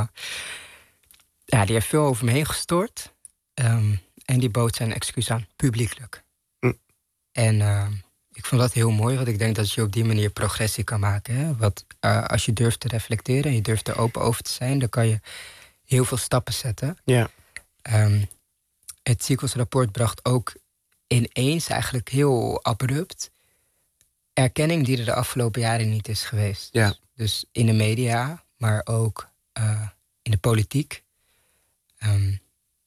ja, die heeft veel over me heen gestort. Um, en die bood zijn excuus aan, publiekelijk. Mm. En uh, ik vond dat heel mooi, want ik denk dat je op die manier progressie kan maken. Hè? Wat, uh, als je durft te reflecteren en je durft er open over te zijn, dan kan je heel veel stappen zetten. Ja. Um, het ziekenhuisrapport bracht ook ineens, eigenlijk heel abrupt, erkenning die er de afgelopen jaren niet is geweest. Ja. Dus in de media, maar ook uh, in de politiek. Um,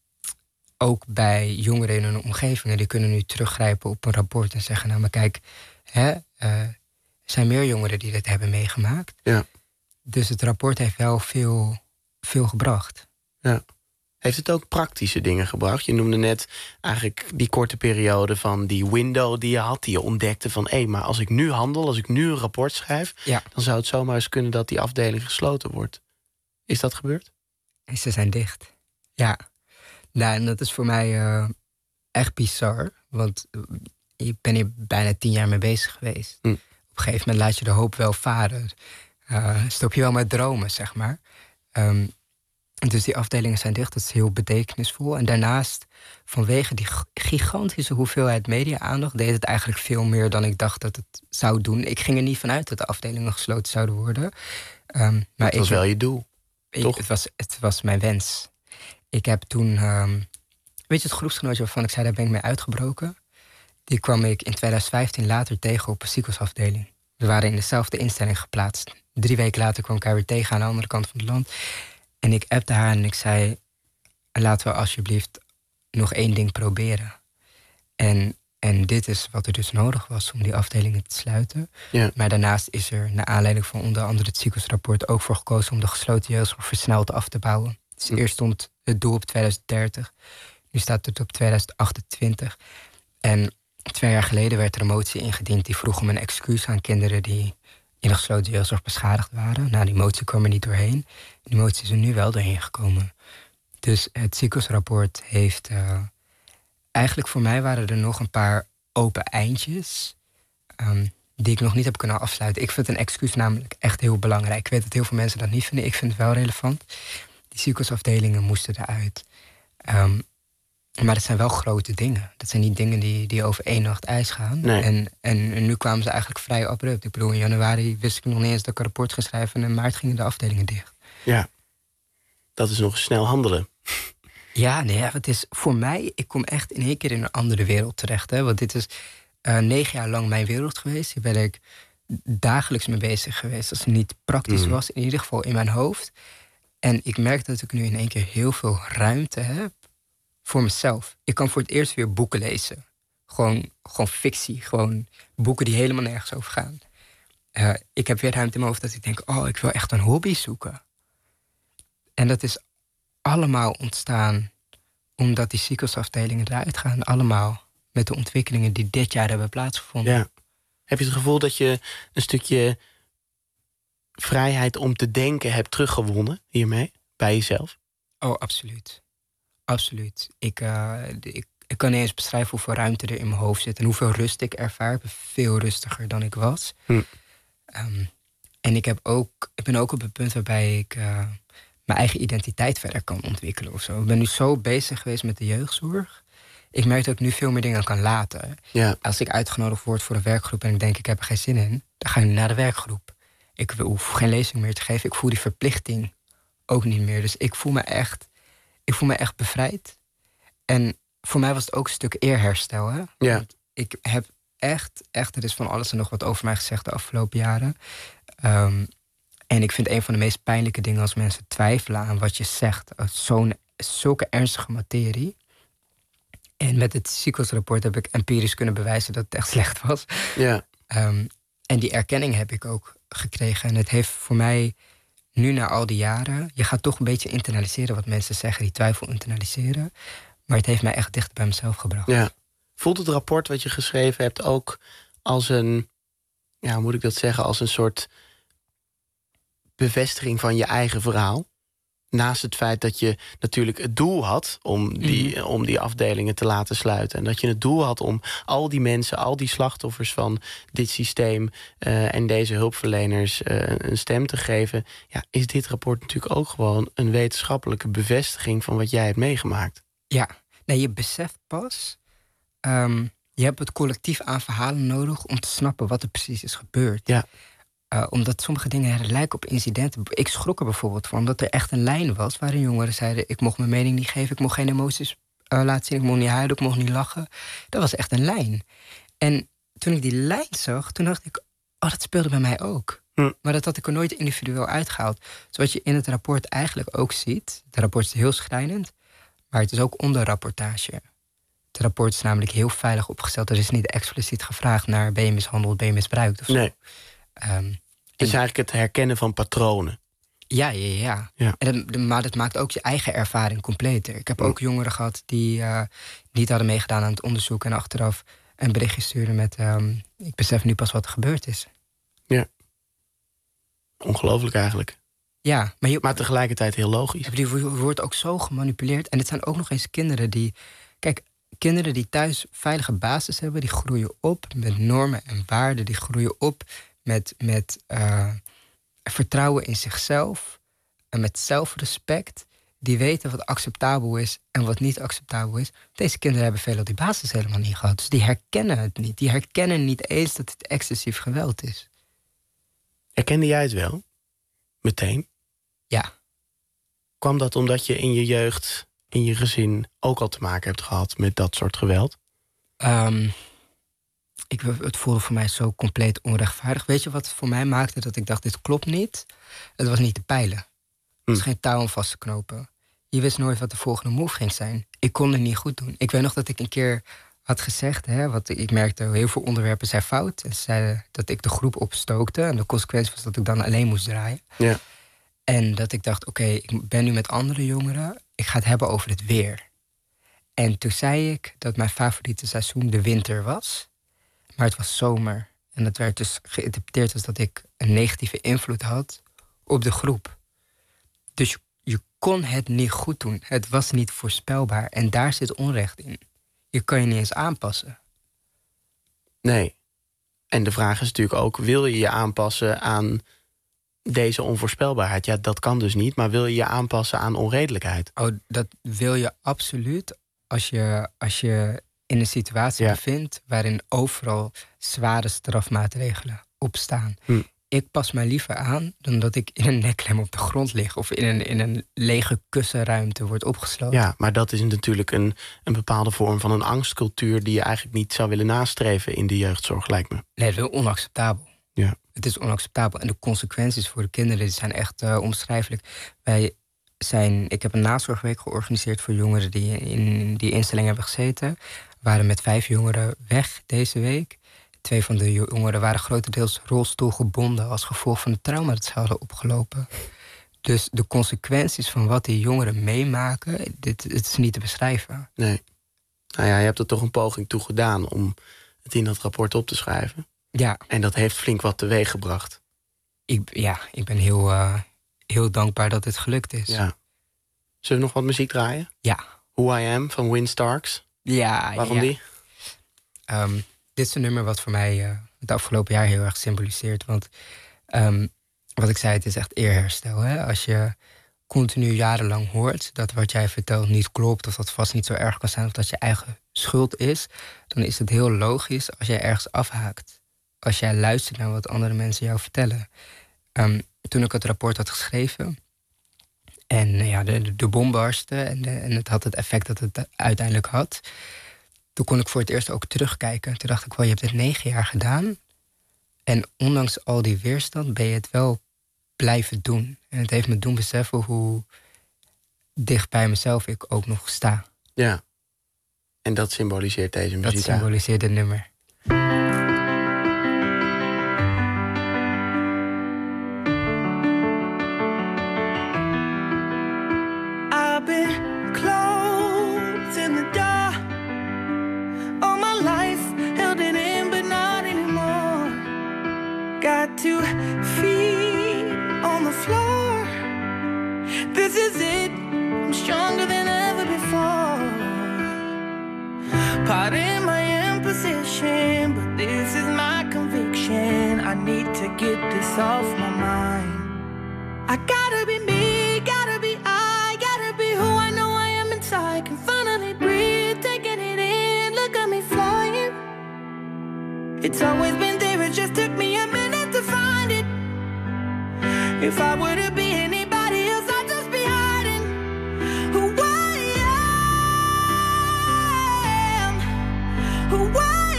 ook bij jongeren in hun omgevingen. Die kunnen nu teruggrijpen op een rapport en zeggen, nou maar kijk, hè, uh, er zijn meer jongeren die dit hebben meegemaakt. Ja. Dus het rapport heeft wel veel, veel gebracht. Ja. Heeft het ook praktische dingen gebracht? Je noemde net eigenlijk die korte periode van die window die je had, die je ontdekte van, hé, hey, maar als ik nu handel, als ik nu een rapport schrijf, ja. dan zou het zomaar eens kunnen dat die afdeling gesloten wordt. Is dat gebeurd? En ze zijn dicht. Ja. Nou, en dat is voor mij uh, echt bizar. Want ik ben hier bijna tien jaar mee bezig geweest. Hm. Op een gegeven moment laat je de hoop wel varen. Uh, stop je wel met dromen, zeg maar. Um, dus die afdelingen zijn dicht, dat is heel betekenisvol. En daarnaast, vanwege die gigantische hoeveelheid media-aandacht, deed het eigenlijk veel meer dan ik dacht dat het zou doen. Ik ging er niet vanuit dat de afdelingen gesloten zouden worden. Um, maar het was ik, wel je doel, ik, toch? Het was, het was mijn wens. Ik heb toen, um, weet je het groepsgenootje waarvan ik zei, daar ben ik mee uitgebroken? Die kwam ik in twintig vijftien later tegen op een ziekenhuisafdeling. We waren in dezelfde instelling geplaatst. Drie weken later kwam ik haar weer tegen aan de andere kant van het land. En ik appte haar en ik zei, laten we alsjeblieft nog één ding proberen. En, en dit is wat er dus nodig was om die afdelingen te sluiten. Ja. Maar daarnaast is er, naar aanleiding van onder andere het ziekenhuisrapport, ook voor gekozen om de gesloten jeugdzorg versneld af te bouwen. Dus hm. eerst stond het doel op twintig dertig. Nu staat het op twintig achtentwintig. En twee jaar geleden werd er een motie ingediend die vroeg om een excuus aan kinderen die in de gesloten jeugdzorg beschadigd waren. Nou, die motie kwam er niet doorheen. Die motie is er nu wel doorheen gekomen. Dus het ziekenhuisrapport heeft... Uh, eigenlijk voor mij waren er nog een paar open eindjes Um, die ik nog niet heb kunnen afsluiten. Ik vind een excuus namelijk echt heel belangrijk. Ik weet dat heel veel mensen dat niet vinden. Ik vind het wel relevant. Die ziekenhuisafdelingen moesten eruit. Um, maar het zijn wel grote dingen. Dat zijn niet dingen die, die over één nacht ijs gaan. Nee. En, en, en nu kwamen ze eigenlijk vrij abrupt. Ik bedoel, in januari wist ik nog niet eens dat ik een rapport ga schrijven. En in maart gingen de afdelingen dicht. Ja, dat is nog snel handelen. Ja, nee, het is voor mij... Ik kom echt in één keer in een andere wereld terecht. Hè, want dit is uh, negen jaar lang mijn wereld geweest. Hier ben ik dagelijks mee bezig geweest. Als het niet praktisch Mm. was, in ieder geval in mijn hoofd. En ik merk dat ik nu in één keer heel veel ruimte heb voor mezelf. Ik kan voor het eerst weer boeken lezen. Gewoon, gewoon fictie. Gewoon boeken die helemaal nergens over gaan. Uh, ik heb weer ruimte in mijn hoofd dat ik denk... oh, ik wil echt een hobby zoeken. En dat is allemaal ontstaan omdat die ziekenhuisafdelingen eruit gaan. Allemaal met de ontwikkelingen die dit jaar hebben plaatsgevonden. Ja. Heb je het gevoel dat je een stukje vrijheid om te denken hebt teruggewonnen hiermee? Bij jezelf? Oh, absoluut. Absoluut. Ik, uh, ik, ik kan niet eens beschrijven hoeveel ruimte er in mijn hoofd zit en hoeveel rust ik ervaar. Ik ben veel rustiger dan ik was. Hm. Um, en ik, heb ook, ik ben ook op het punt waarbij ik uh, mijn eigen identiteit verder kan ontwikkelen of zo. Ik ben nu zo bezig geweest met de jeugdzorg. Ik merk dat ik nu veel meer dingen kan laten. Ja. Als ik uitgenodigd word voor een werkgroep en ik denk ik heb er geen zin in, dan ga ik naar de werkgroep. Ik hoef geen lezing meer te geven. Ik voel die verplichting ook niet meer. Dus ik voel me echt, ik voel me echt bevrijd. En voor mij was het ook een stuk eerherstel. Hè? Ja. Want ik heb echt, echt, er is van alles en nog wat over mij gezegd de afgelopen jaren. Um, En ik vind een van de meest pijnlijke dingen als mensen twijfelen aan wat je zegt. Zo'n, zulke ernstige materie. En met het C I C O S-rapport heb ik empirisch kunnen bewijzen dat het echt slecht was. Ja. Um, en die erkenning heb ik ook gekregen. En het heeft voor mij, nu na al die jaren... je gaat toch een beetje internaliseren wat mensen zeggen, die twijfel internaliseren. Maar het heeft mij echt dichter bij mezelf gebracht. Ja. Voelt het rapport wat je geschreven hebt ook als een... ja, hoe moet ik dat zeggen? Als een soort bevestiging van je eigen verhaal? Naast het feit dat je natuurlijk het doel had om die, mm-hmm. om die afdelingen te laten sluiten. En dat je het doel had om al die mensen, al die slachtoffers van dit systeem uh, en deze hulpverleners uh, een stem te geven. Ja, is dit rapport natuurlijk ook gewoon een wetenschappelijke bevestiging van wat jij hebt meegemaakt. Ja, nee, je beseft pas. Um, je hebt het collectief aan verhalen nodig om te snappen wat er precies is gebeurd. Ja. Uh, omdat sommige dingen lijken op incidenten. Ik schrok er bijvoorbeeld van, omdat er echt een lijn was waarin jongeren zeiden: ik mocht mijn mening niet geven, ik mocht geen emoties uh, laten zien, ik mocht niet huilen, ik mocht niet lachen. Dat was echt een lijn. En toen ik die lijn zag, toen dacht ik: oh, dat speelde bij mij ook. Hm. Maar dat had ik er nooit individueel uitgehaald. Zoals je in het rapport eigenlijk ook ziet. Het rapport is heel schrijnend, maar het is ook onderrapportage. Het rapport is namelijk heel veilig opgesteld. Er is niet expliciet gevraagd naar: ben je mishandeld, ben je misbruikt of zo. Nee. Um, het is eigenlijk het herkennen van patronen. Ja, ja, ja. ja. En dat, maar dat maakt ook je eigen ervaring completer. Ik heb ook jongeren gehad die uh, niet hadden meegedaan aan het onderzoek en achteraf een berichtje sturen met: um, ik besef nu pas wat er gebeurd is. Ja. Ongelooflijk eigenlijk. Ja, maar, je, maar tegelijkertijd heel logisch. Je wordt ook zo gemanipuleerd. En het zijn ook nog eens kinderen die... Kijk, kinderen die thuis veilige basis hebben, die groeien op met normen en waarden. Die groeien op met, met uh, vertrouwen in zichzelf en met zelfrespect. Die weten wat acceptabel is en wat niet acceptabel is. Deze kinderen hebben veelal die basis helemaal niet gehad. Dus die herkennen het niet. Die herkennen niet eens dat het excessief geweld is. Herkende jij het wel? Meteen? Ja. Kwam dat omdat je in je jeugd, in je gezin ook al te maken hebt gehad met dat soort geweld? Um, ik, het voelde voor mij zo compleet onrechtvaardig. Weet je wat voor mij maakte dat ik dacht: dit klopt niet? Het was niet te peilen. Het was hm. geen touw om vast te knopen. Je wist nooit wat de volgende move ging zijn. Ik kon het niet goed doen. Ik weet nog dat ik een keer had gezegd, hè, wat ik merkte, heel veel onderwerpen zijn fout. En ze zeiden dat ik de groep opstookte. En de consequentie was dat ik dan alleen moest draaien. Ja. En dat ik dacht: oké, okay, ik ben nu met andere jongeren. Ik ga het hebben over het weer. En toen zei ik dat mijn favoriete seizoen de winter was. Maar het was zomer. En dat werd dus geïnterpreteerd als dat ik een negatieve invloed had op de groep. Dus je, je kon het niet goed doen. Het was niet voorspelbaar. En daar zit onrecht in. Je kan je niet eens aanpassen. Nee. En de vraag is natuurlijk ook: wil je je aanpassen aan deze onvoorspelbaarheid? Ja, dat kan dus niet. Maar wil je je aanpassen aan onredelijkheid? Oh, dat wil je absoluut. Als je, als je in een situatie ja. bevindt waarin overal zware strafmaatregelen op staan. Hm. Ik pas mij liever aan dan dat ik in een nekklem op de grond lig of in een, in een lege kussenruimte wordt opgesloten. Ja, maar dat is natuurlijk een, een bepaalde vorm van een angstcultuur die je eigenlijk niet zou willen nastreven in de jeugdzorg, lijkt me. Nee, dat is onacceptabel. Ja. Het is onacceptabel. En de consequenties voor de kinderen die zijn echt uh, onbeschrijfelijk. Wij zijn, ik heb een nazorgweek georganiseerd voor jongeren die in die instelling hebben gezeten. We waren met vijf jongeren weg deze week. Twee van de jongeren waren grotendeels rolstoelgebonden als gevolg van het trauma dat ze hadden opgelopen. Dus de consequenties van wat die jongeren meemaken, dit, dit is niet te beschrijven. Nee. Nou ja, je hebt er toch een poging toe gedaan om het in dat rapport op te schrijven. Ja. En dat heeft flink wat teweeg gebracht. Ik, ja, ik ben heel, uh, heel dankbaar dat het gelukt is. Ja. Zullen we nog wat muziek draaien? Ja. Who I Am van Win Starks. Ja. Waarom ja. die? Um, dit is een nummer wat voor mij uh, het afgelopen jaar heel erg symboliseert. Want um, wat ik zei, het is echt eerherstel. Hè? Als je continu jarenlang hoort dat wat jij vertelt niet klopt, of dat vast niet zo erg kan zijn, of dat je eigen schuld is, dan is het heel logisch als jij ergens afhaakt. Als jij luistert naar wat andere mensen jou vertellen. Um, toen ik het rapport had geschreven en ja, de, de bom barstte en, de, en het had het effect dat het uiteindelijk had, toen kon ik voor het eerst ook terugkijken. Toen dacht ik wel, je hebt het negen jaar gedaan. En ondanks al die weerstand ben je het wel blijven doen. En het heeft me doen beseffen hoe dicht bij mezelf ik ook nog sta. Ja. En dat symboliseert deze muziek. Dat symboliseert het nummer. I've been closed in the dark all my life, held it in but not anymore. Got two feet on the floor. This is it, I'm stronger than ever before. Pardon my imposition, but this is my conviction. I need to get this off my mind. I gotta be me, gotta be I, gotta be who I know I am inside. Can finally breathe, taking it in, look at me flying. It's always been there, it just took me a minute to find it. If I were to be anybody else, I'd just be hiding who I am, who I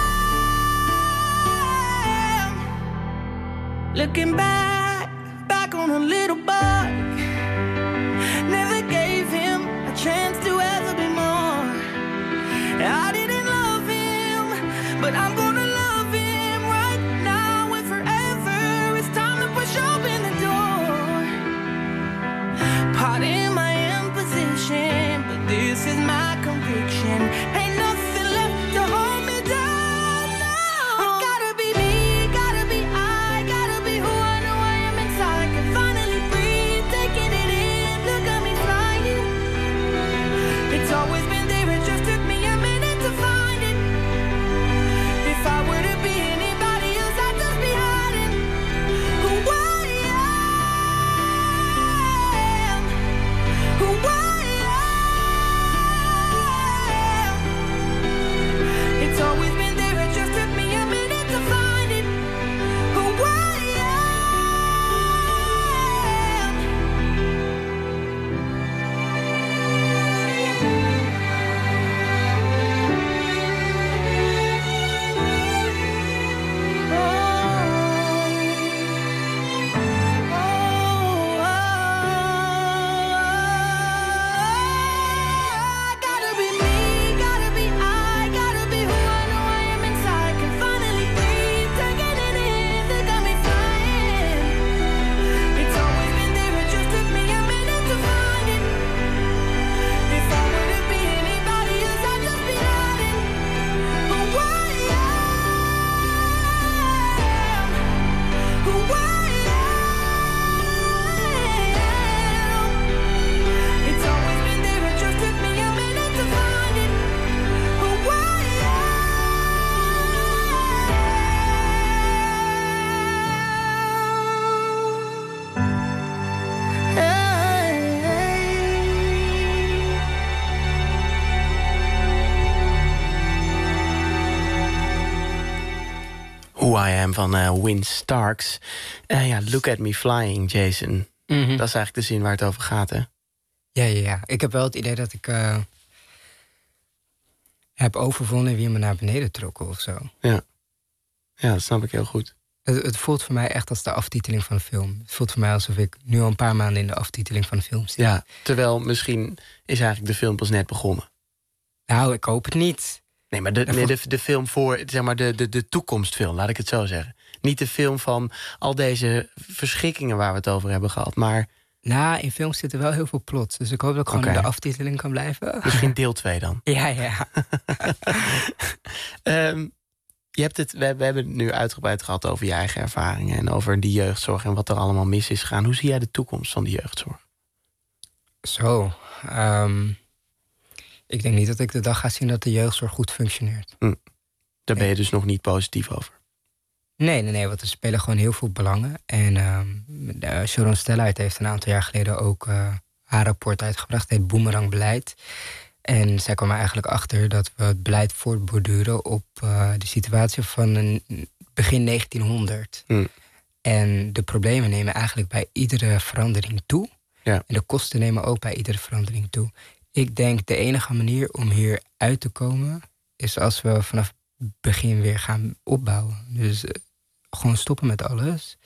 am. Looking back, back on a little boy, never gave him a chance to ever be more. I didn't love him, but I'm gonna love him right now and forever. It's time to push open the door. Pardon my imposition, but this is my conviction. Ain't nothing left to hold me down, no. I gotta be me, gotta be I, gotta be who I know I am inside. Can finally breathe, taking it in, look at me flying. It's always been there, it just took me a minute to find it. If I were to be anybody else, I'd just be hiding who I am, who I am. It's always been there, it just took me a minute to find it. Who I am. Gotta be me, gotta be I, gotta be who I know I am inside. Can finally breathe, taking it in, look at me flying. It's always been there, it just took me a minute to find it. If I were to be anybody else, I'd just be hiding who I am, who I am. It's always been there, it just took me a minute to find it. Who I Who I Am van uh, Win Starks. Uh, ja, Look at Me Flying, Jason. Mhm. Dat is eigenlijk de zin waar het over gaat, hè? Ja, ja, ja. Ik heb wel het idee dat ik uh, heb overwonnen wie me naar beneden trok of zo. Ja. Ja, dat snap ik heel goed. Het, het voelt voor mij echt als de aftiteling van een film. Het voelt voor mij alsof ik nu al een paar maanden in de aftiteling van een film zit. Ja, terwijl misschien is eigenlijk de film pas net begonnen. Nou, ik hoop het niet. Nee, maar de, nee, de, de film voor, zeg maar, de, de, de toekomstfilm, laat ik het zo zeggen. Niet de film van al deze verschrikkingen waar we het over hebben gehad, maar... Nou, in films zit er wel heel veel plot. Dus ik hoop dat ik gewoon Oké. in de aftiteling kan blijven. Misschien deel twee dan. Ja, ja. Ehm, je hebt het, we, we hebben het nu uitgebreid gehad over je eigen ervaringen en over die jeugdzorg en wat er allemaal mis is gegaan. Hoe zie jij de toekomst van die jeugdzorg? Zo. ehm, ik denk niet dat ik de dag ga zien dat de jeugdzorg goed functioneert. Hm. Daar ben je dus nog niet positief over. Nee, nee, nee, want er spelen gewoon heel veel belangen. En ehm de Sharon Stelluit heeft een aantal jaar geleden ook uh, haar rapport uitgebracht. Het heet Boemerangbeleid. En zij kwam er eigenlijk achter dat we het beleid voortborduren op uh, de situatie van een begin negentienhonderd. Hm. En de problemen nemen eigenlijk bij iedere verandering toe. Ja. En de kosten nemen ook bij iedere verandering toe. Ik denk de enige manier om hier uit te komen is als we vanaf het begin weer gaan opbouwen. Dus uh, gewoon stoppen met alles.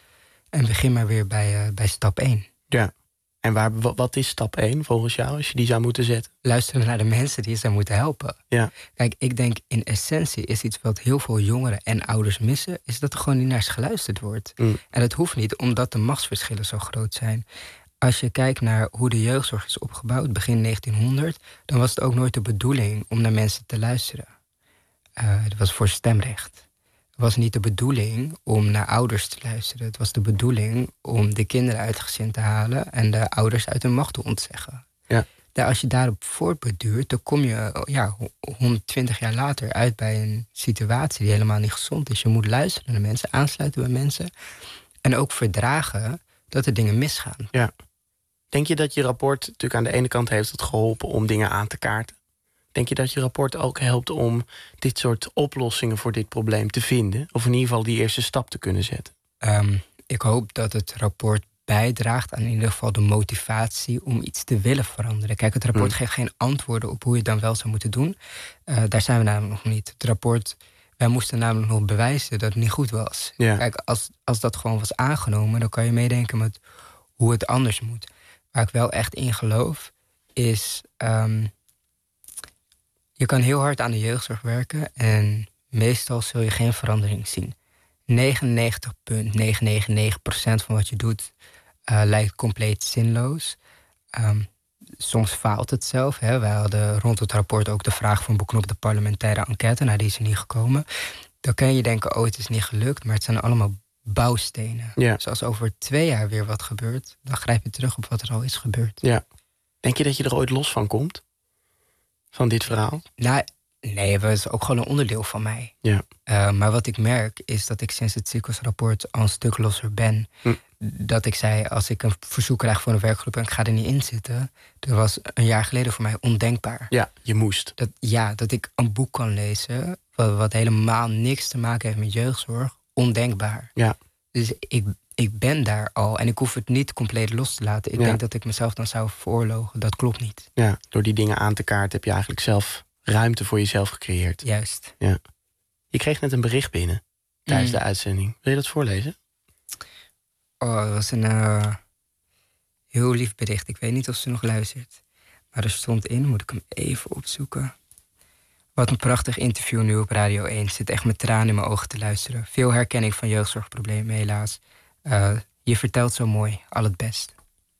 En begin maar weer bij, uh, bij stap één. Ja. En waar, wat is stap één volgens jou, als je die zou moeten zetten? Luisteren naar de mensen die je zou moeten helpen. Ja. Kijk, ik denk in essentie is iets wat heel veel jongeren en ouders missen, is dat er gewoon niet naar ze geluisterd wordt. Mm. En dat hoeft niet, omdat de machtsverschillen zo groot zijn. Als je kijkt naar hoe de jeugdzorg is opgebouwd, begin negentienhonderd... dan was het ook nooit de bedoeling om naar mensen te luisteren. Uh, dat was voor stemrecht. Het was niet de bedoeling om naar ouders te luisteren. Het was de bedoeling om de kinderen uit het gezin te halen en de ouders uit hun macht te ontzeggen. Ja. Daar, als je daarop voortborduurt, dan kom je ja, honderdtwintig jaar later uit bij een situatie die helemaal niet gezond is. Je moet luisteren naar mensen, aansluiten bij mensen en ook verdragen dat er dingen misgaan. Ja. Denk je dat je rapport natuurlijk aan de ene kant heeft het geholpen om dingen aan te kaarten? Denk je dat je rapport ook helpt om dit soort oplossingen voor dit probleem te vinden? Of in ieder geval die eerste stap te kunnen zetten? Um, ik hoop dat het rapport bijdraagt aan in ieder geval de motivatie om iets te willen veranderen. Kijk, het rapport hmm. geeft geen antwoorden op hoe je het dan wel zou moeten doen. Uh, daar zijn we namelijk nog niet. Het rapport, wij moesten namelijk nog bewijzen dat het niet goed was. Ja. Kijk, als, als dat gewoon was aangenomen, dan kan je meedenken met hoe het anders moet. Waar ik wel echt in geloof, is Um, je kan heel hard aan de jeugdzorg werken en meestal zul je geen verandering zien. negenennegentig komma negenhonderdnegenennegentig procent van wat je doet uh, lijkt compleet zinloos. Um, soms faalt het zelf. Hè. Wij hadden rond het rapport ook de vraag van beknopte parlementaire enquête. Nou, die is er niet gekomen. Dan kan je denken, oh, het is niet gelukt, maar het zijn allemaal bouwstenen. Ja. Dus als over twee jaar weer wat gebeurt, dan grijp je terug op wat er al is gebeurd. Ja. Denk je dat je er ooit los van komt? Van dit verhaal? Nou, nee, dat is ook gewoon een onderdeel van mij. Ja. Uh, maar wat ik merk is dat ik sinds het cyclusrapport al een stuk losser ben. Hm. Dat ik zei, als ik een verzoek krijg voor een werkgroep en ik ga er niet in zitten, dat was een jaar geleden voor mij ondenkbaar. Ja, je moest. Dat, ja, dat ik een boek kan lezen wat, wat helemaal niks te maken heeft met jeugdzorg, ondenkbaar. Ja. Dus ik, ik ben daar al en ik hoef het niet compleet los te laten. Ik ja. denk dat ik mezelf dan zou veroorlogen. Dat klopt niet. Ja, door die dingen aan te kaarten heb je eigenlijk zelf ruimte voor jezelf gecreëerd. Juist. Ja. Je kreeg net een bericht binnen tijdens mm. de uitzending. Wil je dat voorlezen? Oh, dat was een uh, heel lief bericht. Ik weet niet of ze nog luistert. Maar er stond in, moet ik hem even opzoeken. Wat een prachtig interview nu op Radio één. Zit echt met tranen in mijn ogen te luisteren. Veel herkenning van jeugdzorgproblemen, helaas. Uh, je vertelt zo mooi. Al het best.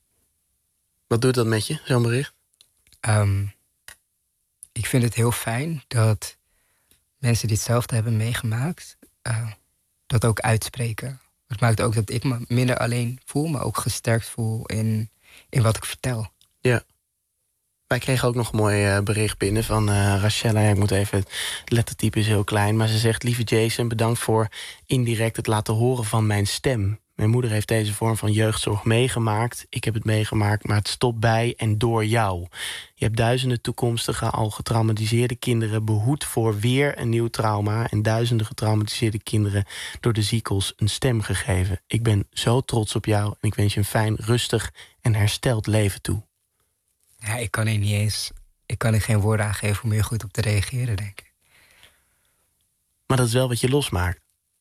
Wat doet dat met je, zo'n bericht? Um, ik vind het heel fijn dat mensen die hetzelfde hebben meegemaakt, Uh, dat ook uitspreken. Het maakt ook dat ik me minder alleen voel, maar ook gesterkt voel in, in wat ik vertel. Ja. Wij kregen ook nog een mooi uh, bericht binnen van uh, Rachella. Ja, ik moet even, het lettertype is heel klein. Maar ze zegt, lieve Jason, bedankt voor indirect het laten horen van mijn stem. Mijn moeder heeft deze vorm van jeugdzorg meegemaakt. Ik heb het meegemaakt, maar het stopt bij en door jou. Je hebt duizenden toekomstige al getraumatiseerde kinderen behoed voor weer een nieuw trauma. En duizenden getraumatiseerde kinderen door de ziekels een stem gegeven. Ik ben zo trots op jou en ik wens je een fijn, rustig en hersteld leven toe. Ja, ik kan er niet eens, ik kan er geen woorden aan geven om hier goed op te reageren, denk ik. Maar dat is wel wat je losmaakt.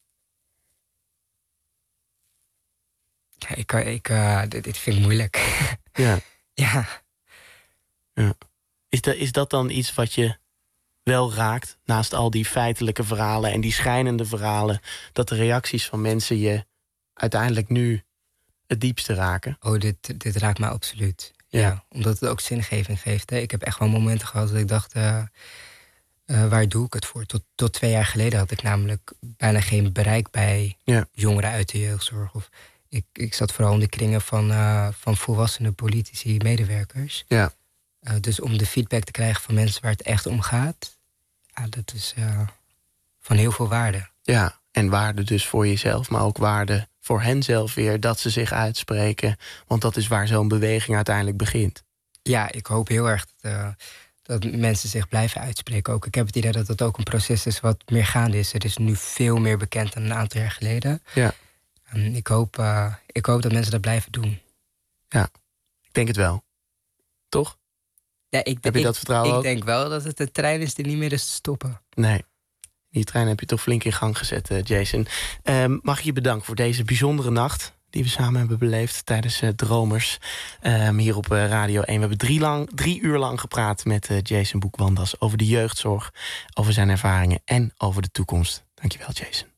Ja, ik, ik, uh, dit, dit vind ik moeilijk. Ja. ja. ja. Is, dat, is dat dan iets wat je wel raakt, naast al die feitelijke verhalen en die schijnende verhalen, dat de reacties van mensen je uiteindelijk nu het diepste raken? Oh, dit, dit raakt mij absoluut. Ja. ja, omdat het ook zingeving geeft. Hè. Ik heb echt wel momenten gehad dat ik dacht, Uh, Uh, waar doe ik het voor? Tot, tot twee jaar geleden had ik namelijk bijna geen bereik bij ja. jongeren uit de jeugdzorg. Of ik, ik zat vooral in de kringen van, uh, van volwassenen, politici, medewerkers. Ja. Uh, dus om de feedback te krijgen van mensen waar het echt om gaat, ja, dat is uh, van heel veel waarde. Ja, en waarde dus voor jezelf, maar ook waarde voor hen zelf weer, dat ze zich uitspreken. Want dat is waar zo'n beweging uiteindelijk begint. Ja, ik hoop heel erg dat Uh, dat mensen zich blijven uitspreken ook. Ik heb het idee dat het ook een proces is wat meer gaande is. Er is nu veel meer bekend dan een aantal jaar geleden. Ja. En ik hoop, uh, ik hoop dat mensen dat blijven doen. Ja, ik denk het wel. Toch? Ja, ik, heb je ik, dat vertrouwen Ik ook? denk wel dat het de trein is die niet meer is te stoppen. Nee. Die trein heb je toch flink in gang gezet, uh, Jason. Uh, mag ik je bedanken voor deze bijzondere nacht. die we samen hebben beleefd tijdens uh, Dromers. Um, hier op uh, Radio één. We hebben drie, lang, drie uur lang gepraat met uh, Jason Boukwandas over de jeugdzorg, over zijn ervaringen en over de toekomst. Dankjewel, Jason.